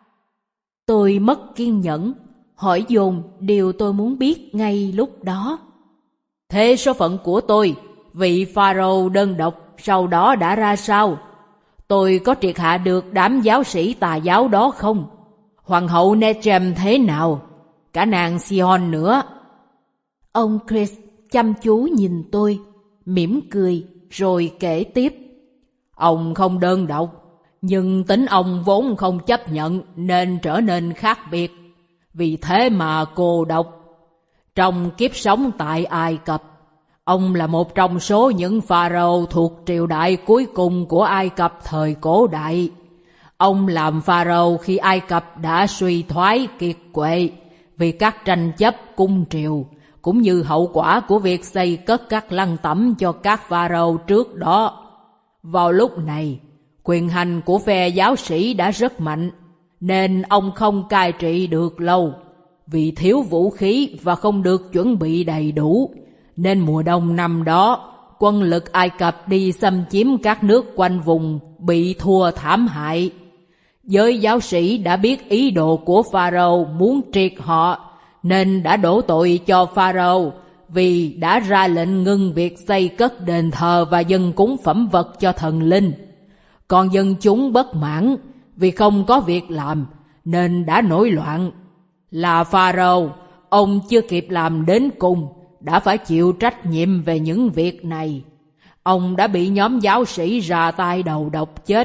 Tôi mất kiên nhẫn, hỏi dồn điều tôi muốn biết ngay lúc đó. Thế số phận của tôi, vị pharaoh đơn độc sau đó đã ra sao? Tôi có triệt hạ được đám giáo sĩ tà giáo đó không? Hoàng hậu Nechem thế nào? Cả nàng Sion nữa. Ông Chris chăm chú nhìn tôi, mỉm cười rồi kể tiếp. Ông không đơn độc, nhưng tính ông vốn không chấp nhận nên trở nên khác biệt. Vì thế mà cô độc. Trong kiếp sống tại Ai Cập, ông là một trong số những pharaoh thuộc triều đại cuối cùng của Ai Cập thời cổ đại. Ông làm pharaoh khi Ai Cập đã suy thoái kiệt quệ vì các tranh chấp cung triều, cũng như hậu quả của việc xây cất các lăng tẩm cho các pharaoh trước đó. Vào lúc này, quyền hành của phe giáo sĩ đã rất mạnh, nên ông không cai trị được lâu. Vì thiếu vũ khí và không được chuẩn bị đầy đủ, nên mùa đông năm đó, quân lực Ai Cập đi xâm chiếm các nước quanh vùng bị thua thảm hại. Giới giáo sĩ đã biết ý đồ của Pharaoh muốn triệt họ, nên đã đổ tội cho Pharaoh vì đã ra lệnh ngưng việc xây cất đền thờ và dâng cúng phẩm vật cho thần linh. Còn dân chúng bất mãn vì không có việc làm nên đã nổi loạn. Là Pharaoh, ông chưa kịp làm đến cùng đã phải chịu trách nhiệm về những việc này. Ông đã bị nhóm giáo sĩ ra tay đầu độc chết,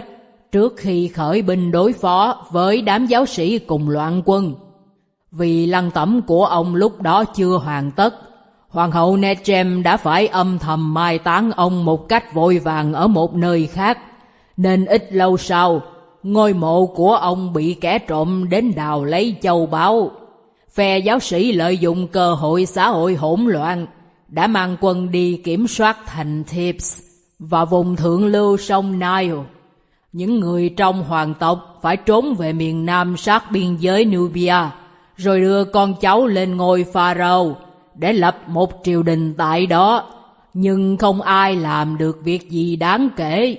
trước khi khởi binh đối phó với đám giáo sĩ cùng loạn quân. Vì lăng tẩm của ông lúc đó chưa hoàn tất, Hoàng hậu Nechem đã phải âm thầm mai táng ông một cách vội vàng ở một nơi khác, nên ít lâu sau, ngôi mộ của ông bị kẻ trộm đến đào lấy châu báu. Phe giáo sĩ lợi dụng cơ hội xã hội hỗn loạn, đã mang quân đi kiểm soát thành Thebes và vùng thượng lưu sông Nile. Những người trong hoàng tộc phải trốn về miền nam sát biên giới Nubia, rồi đưa con cháu lên ngôi Pharaoh để lập một triều đình tại đó, nhưng không ai làm được việc gì đáng kể.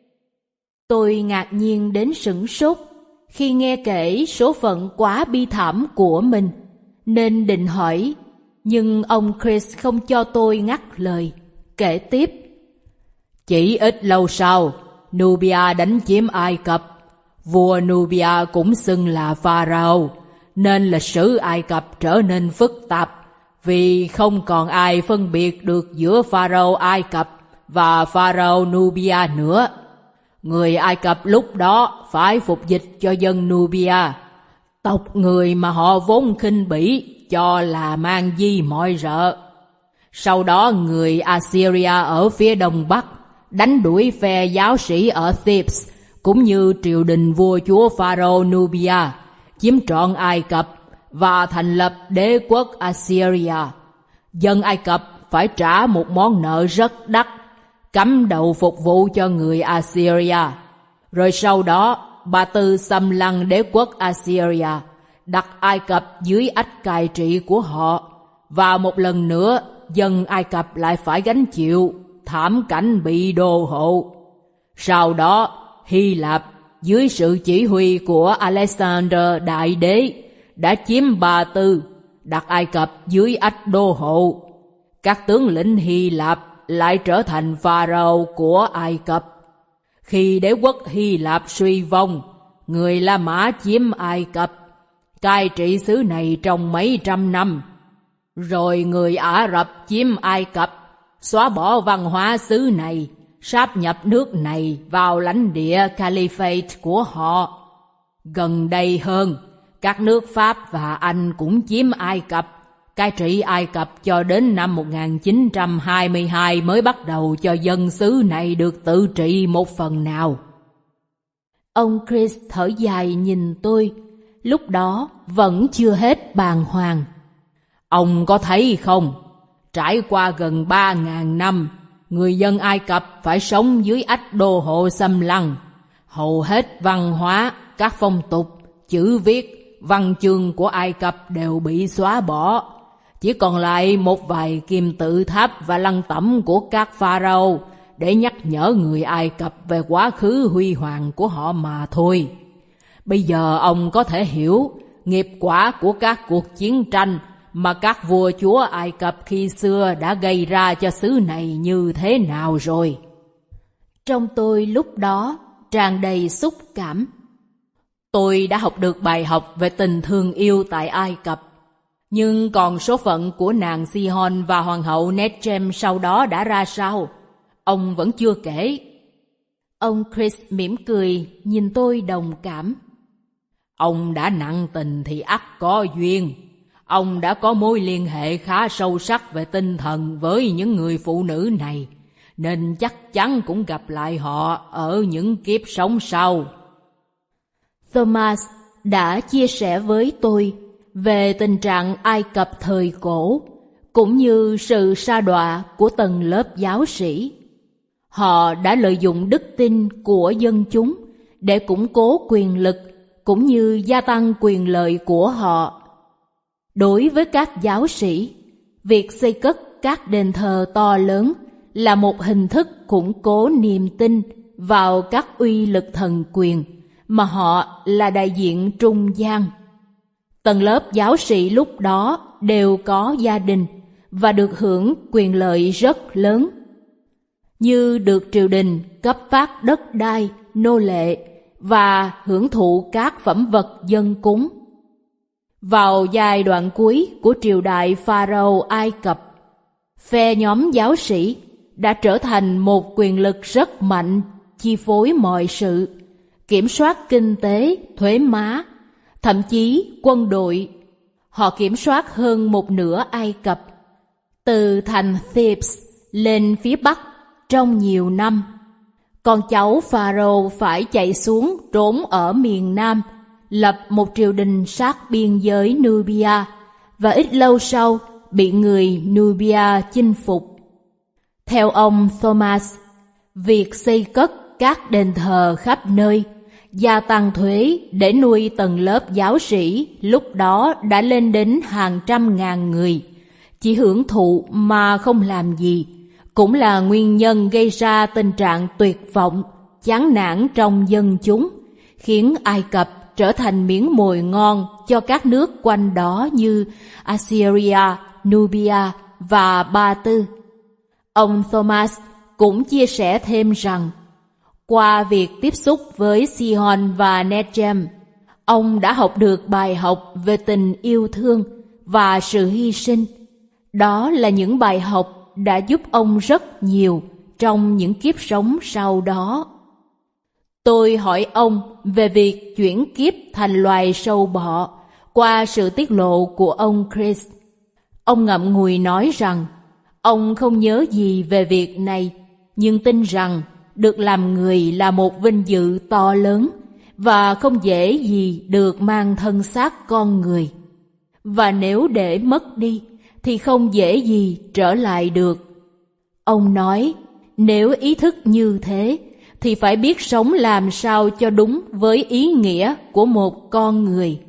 Tôi ngạc nhiên đến sửng sốt khi nghe kể số phận quá bi thảm của mình, nên định hỏi, nhưng ông Chris không cho tôi ngắt lời, kể tiếp. Chỉ ít lâu sau, Nubia đánh chiếm Ai Cập. Vua Nubia cũng xưng là Pharaoh, nên lịch sử Ai Cập trở nên phức tạp, vì không còn ai phân biệt được giữa Pharaoh Ai Cập và Pharaoh Nubia nữa. Người Ai Cập lúc đó phải phục dịch cho dân Nubia, tộc người mà họ vốn khinh bỉ cho là mang di mọi rợ. Sau đó người Assyria ở phía đông bắc đánh đuổi phe giáo sĩ ở Thebes, cũng như triều đình vua chúa Pharaoh Nubia, chiếm trọn Ai Cập và thành lập đế quốc Assyria. Dân Ai Cập phải trả một món nợ rất đắt, cắm đầu phục vụ cho người Assyria. Rồi sau đó, Ba Tư xâm lăng đế quốc Assyria, đặt Ai Cập dưới ách cai trị của họ, và một lần nữa dân Ai Cập lại phải gánh chịu thảm cảnh bị đô hộ. Sau đó, Hy Lạp dưới sự chỉ huy của Alexander Đại Đế đã chiếm Ba Tư, đặt Ai Cập dưới ách đô hộ. Các tướng lĩnh Hy Lạp lại trở thành Pharaoh của Ai Cập. Khi đế quốc Hy Lạp suy vong, người La Mã chiếm Ai Cập, cai trị xứ này trong mấy trăm năm. Rồi người Ả Rập chiếm Ai Cập, xóa bỏ văn hóa xứ này, sáp nhập nước này vào lãnh địa Caliphate của họ. Gần đây hơn, các nước Pháp và Anh cũng chiếm Ai Cập, cai trị Ai Cập cho đến năm 1922 mới bắt đầu cho dân xứ này được tự trị một phần nào. Ông Chris thở dài nhìn tôi, lúc đó vẫn chưa hết bàng hoàng. Ông có thấy không, trải qua gần 3.000 năm, người dân Ai Cập phải sống dưới ách đô hộ xâm lăng. Hầu hết văn hóa, các phong tục, chữ viết, văn chương của Ai Cập đều bị xóa bỏ. Chỉ còn lại một vài kim tự tháp và lăng tẩm của các pharaoh để nhắc nhở người Ai Cập về quá khứ huy hoàng của họ mà thôi. Bây giờ ông có thể hiểu nghiệp quả của các cuộc chiến tranh mà các vua chúa Ai Cập khi xưa đã gây ra cho xứ này như thế nào rồi. Trong tôi lúc đó tràn đầy xúc cảm. Tôi đã học được bài học về tình thương yêu tại Ai Cập. Nhưng còn số phận của nàng Sihon và hoàng hậu Nechem sau đó đã ra sao? Ông vẫn chưa kể. Ông Chris mỉm cười, nhìn tôi đồng cảm. Ông đã nặng tình thì ắt có duyên. Ông đã có mối liên hệ khá sâu sắc về tinh thần với những người phụ nữ này, nên chắc chắn cũng gặp lại họ ở những kiếp sống sau. Thomas đã chia sẻ với tôi về tình trạng Ai Cập thời cổ, cũng như sự sa đọa của tầng lớp giáo sĩ. Họ đã lợi dụng đức tin của dân chúng để củng cố quyền lực, cũng như gia tăng quyền lợi của họ. Đối với các giáo sĩ, việc xây cất các đền thờ to lớn là một hình thức củng cố niềm tin vào các uy lực thần quyền mà họ là đại diện trung gian. Tầng lớp giáo sĩ lúc đó đều có gia đình và được hưởng quyền lợi rất lớn, như được triều đình cấp phát đất đai, nô lệ và hưởng thụ các phẩm vật dân cúng. Vào giai đoạn cuối của triều đại Pharaoh Ai Cập, phe nhóm giáo sĩ đã trở thành một quyền lực rất mạnh, chi phối mọi sự, kiểm soát kinh tế, thuế má, thậm chí quân đội. Họ kiểm soát hơn một nửa Ai Cập, từ thành Thebes lên phía bắc trong nhiều năm. Con cháu Pharaoh phải chạy xuống trốn ở miền Nam, lập một triều đình sát biên giới Nubia, và ít lâu sau bị người Nubia chinh phục. Theo ông Thomas, việc xây cất các đền thờ khắp nơi, gia tăng thuế để nuôi tầng lớp giáo sĩ lúc đó đã lên đến hàng trăm ngàn người, chỉ hưởng thụ mà không làm gì, cũng là nguyên nhân gây ra tình trạng tuyệt vọng, chán nản trong dân chúng, khiến Ai Cập trở thành miếng mồi ngon cho các nước quanh đó như Assyria, Nubia và Ba Tư. Ông Thomas cũng chia sẻ thêm rằng, qua việc tiếp xúc với Sihon và Nechem, ông đã học được bài học về tình yêu thương và sự hy sinh. Đó là những bài học đã giúp ông rất nhiều trong những kiếp sống sau đó. Tôi hỏi ông về việc chuyển kiếp thành loài sâu bọ qua sự tiết lộ của ông Chris. Ông ngậm ngùi nói rằng ông không nhớ gì về việc này, nhưng tin rằng được làm người là một vinh dự to lớn và không dễ gì được mang thân xác con người. Và nếu để mất đi thì không dễ gì trở lại được. Ông nói, nếu ý thức như thế thì phải biết sống làm sao cho đúng với ý nghĩa của một con người.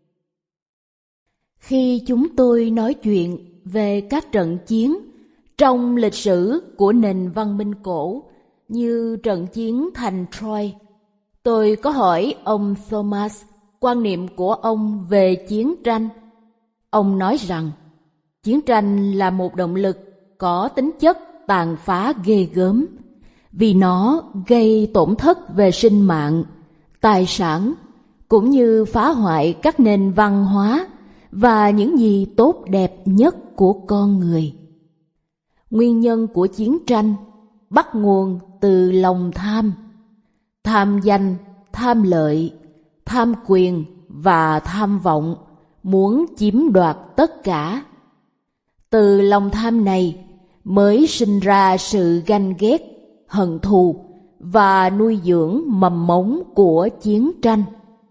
Khi chúng tôi nói chuyện về các trận chiến trong lịch sử của nền văn minh cổ, như trận chiến thành Troy, tôi có hỏi ông Thomas quan niệm của ông về chiến tranh. Ông nói rằng chiến tranh là một động lực có tính chất tàn phá ghê gớm, vì nó gây tổn thất về sinh mạng, tài sản, cũng như phá hoại các nền văn hóa và những gì tốt đẹp nhất của con người. Nguyên nhân của chiến tranh bắt nguồn từ lòng tham, tham danh, tham lợi, tham quyền và tham vọng, muốn chiếm đoạt tất cả. Từ lòng tham này mới sinh ra sự ganh ghét, hận thù và nuôi dưỡng mầm mống của chiến tranh.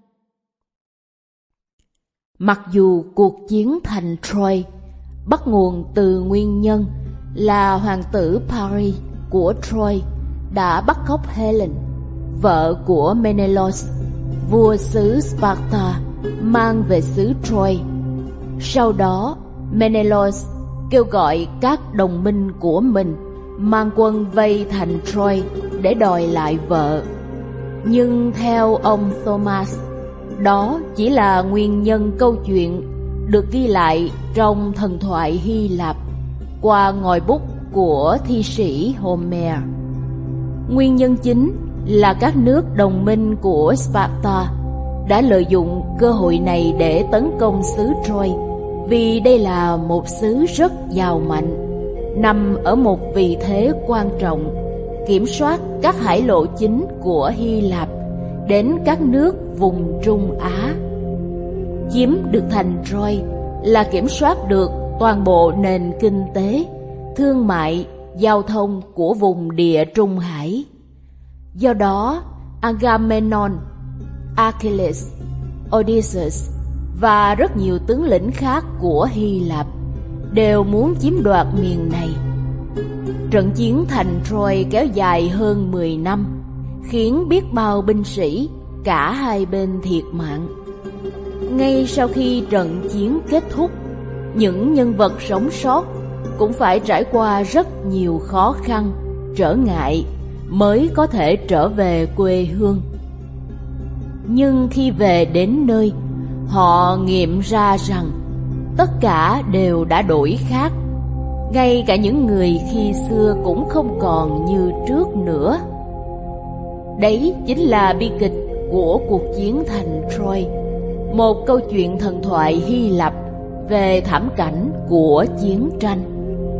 Mặc dù cuộc chiến thành Troy bắt nguồn từ nguyên nhân là hoàng tử Paris của Troy đã bắt cóc Helen, vợ của Menelaus, vua xứ Sparta, mang về xứ Troy. Sau đó, Menelaus kêu gọi các đồng minh của mình mang quân vây thành Troy để đòi lại vợ. Nhưng theo ông Thomas, đó chỉ là nguyên nhân câu chuyện được ghi lại trong thần thoại Hy Lạp qua ngòi bút của thi sĩ Homer. Nguyên nhân chính là các nước đồng minh của Sparta đã lợi dụng cơ hội này để tấn công xứ Troy, vì đây là một xứ rất giàu mạnh, nằm ở một vị thế quan trọng, kiểm soát các hải lộ chính của Hy Lạp đến các nước vùng Trung Á. Chiếm được thành Troy là kiểm soát được toàn bộ nền kinh tế, thương mại, giao thông của vùng Địa Trung Hải. Do đó, Agamemnon, Achilles, Odysseus và rất nhiều tướng lĩnh khác của Hy Lạp đều muốn chiếm đoạt miền này. Trận chiến thành Troy kéo dài hơn 10 năm, khiến biết bao binh sĩ cả hai bên thiệt mạng. Ngay sau khi trận chiến kết thúc, những nhân vật sống sót cũng phải trải qua rất nhiều khó khăn, trở ngại mới có thể trở về quê hương. Nhưng khi về đến nơi, họ nghiệm ra rằng tất cả đều đã đổi khác. Ngay cả những người khi xưa cũng không còn như trước nữa. Đấy chính là bi kịch của cuộc chiến thành Troy, một câu chuyện thần thoại Hy Lạp về thảm cảnh của chiến tranh.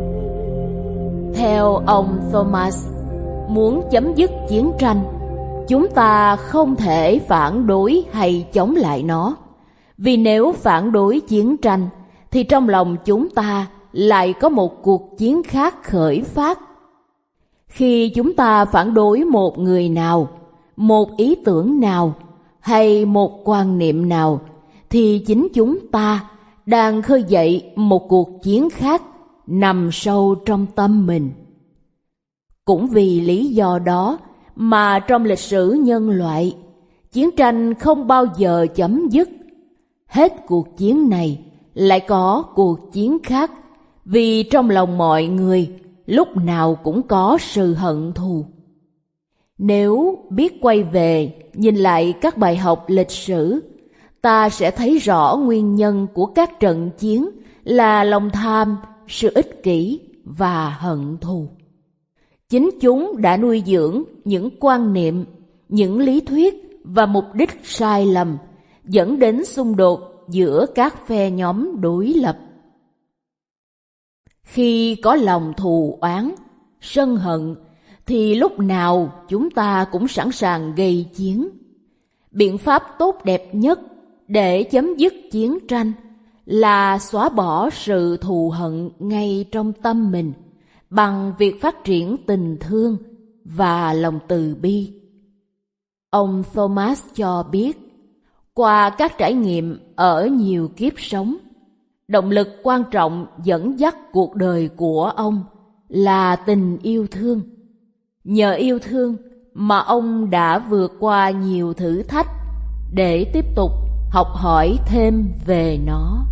Theo ông Thomas, muốn chấm dứt chiến tranh, chúng ta không thể phản đối hay chống lại nó, vì nếu phản đối chiến tranh thì trong lòng chúng ta lại có một cuộc chiến khác khởi phát. Khi chúng ta phản đối một người nào, một ý tưởng nào hay một quan niệm nào, thì chính chúng ta đang khơi dậy một cuộc chiến khác nằm sâu trong tâm mình. Cũng vì lý do đó mà trong lịch sử nhân loại, chiến tranh không bao giờ chấm dứt. Hết cuộc chiến này lại có cuộc chiến khác, vì trong lòng mọi người lúc nào cũng có sự hận thù. Nếu biết quay về nhìn lại các bài học lịch sử, ta sẽ thấy rõ nguyên nhân của các trận chiến là lòng tham, sự ích kỷ và hận thù. Chính chúng đã nuôi dưỡng những quan niệm, những lý thuyết và mục đích sai lầm, dẫn đến xung đột giữa các phe nhóm đối lập. Khi có lòng thù oán, sân hận, thì lúc nào chúng ta cũng sẵn sàng gây chiến. Biện pháp tốt đẹp nhất để chấm dứt chiến tranh là xóa bỏ sự thù hận ngay trong tâm mình bằng việc phát triển tình thương và lòng từ bi. Ông Thomas cho biết, qua các trải nghiệm ở nhiều kiếp sống, động lực quan trọng dẫn dắt cuộc đời của ông là tình yêu thương. Nhờ yêu thương mà ông đã vượt qua nhiều thử thách để tiếp tục học hỏi thêm về nó.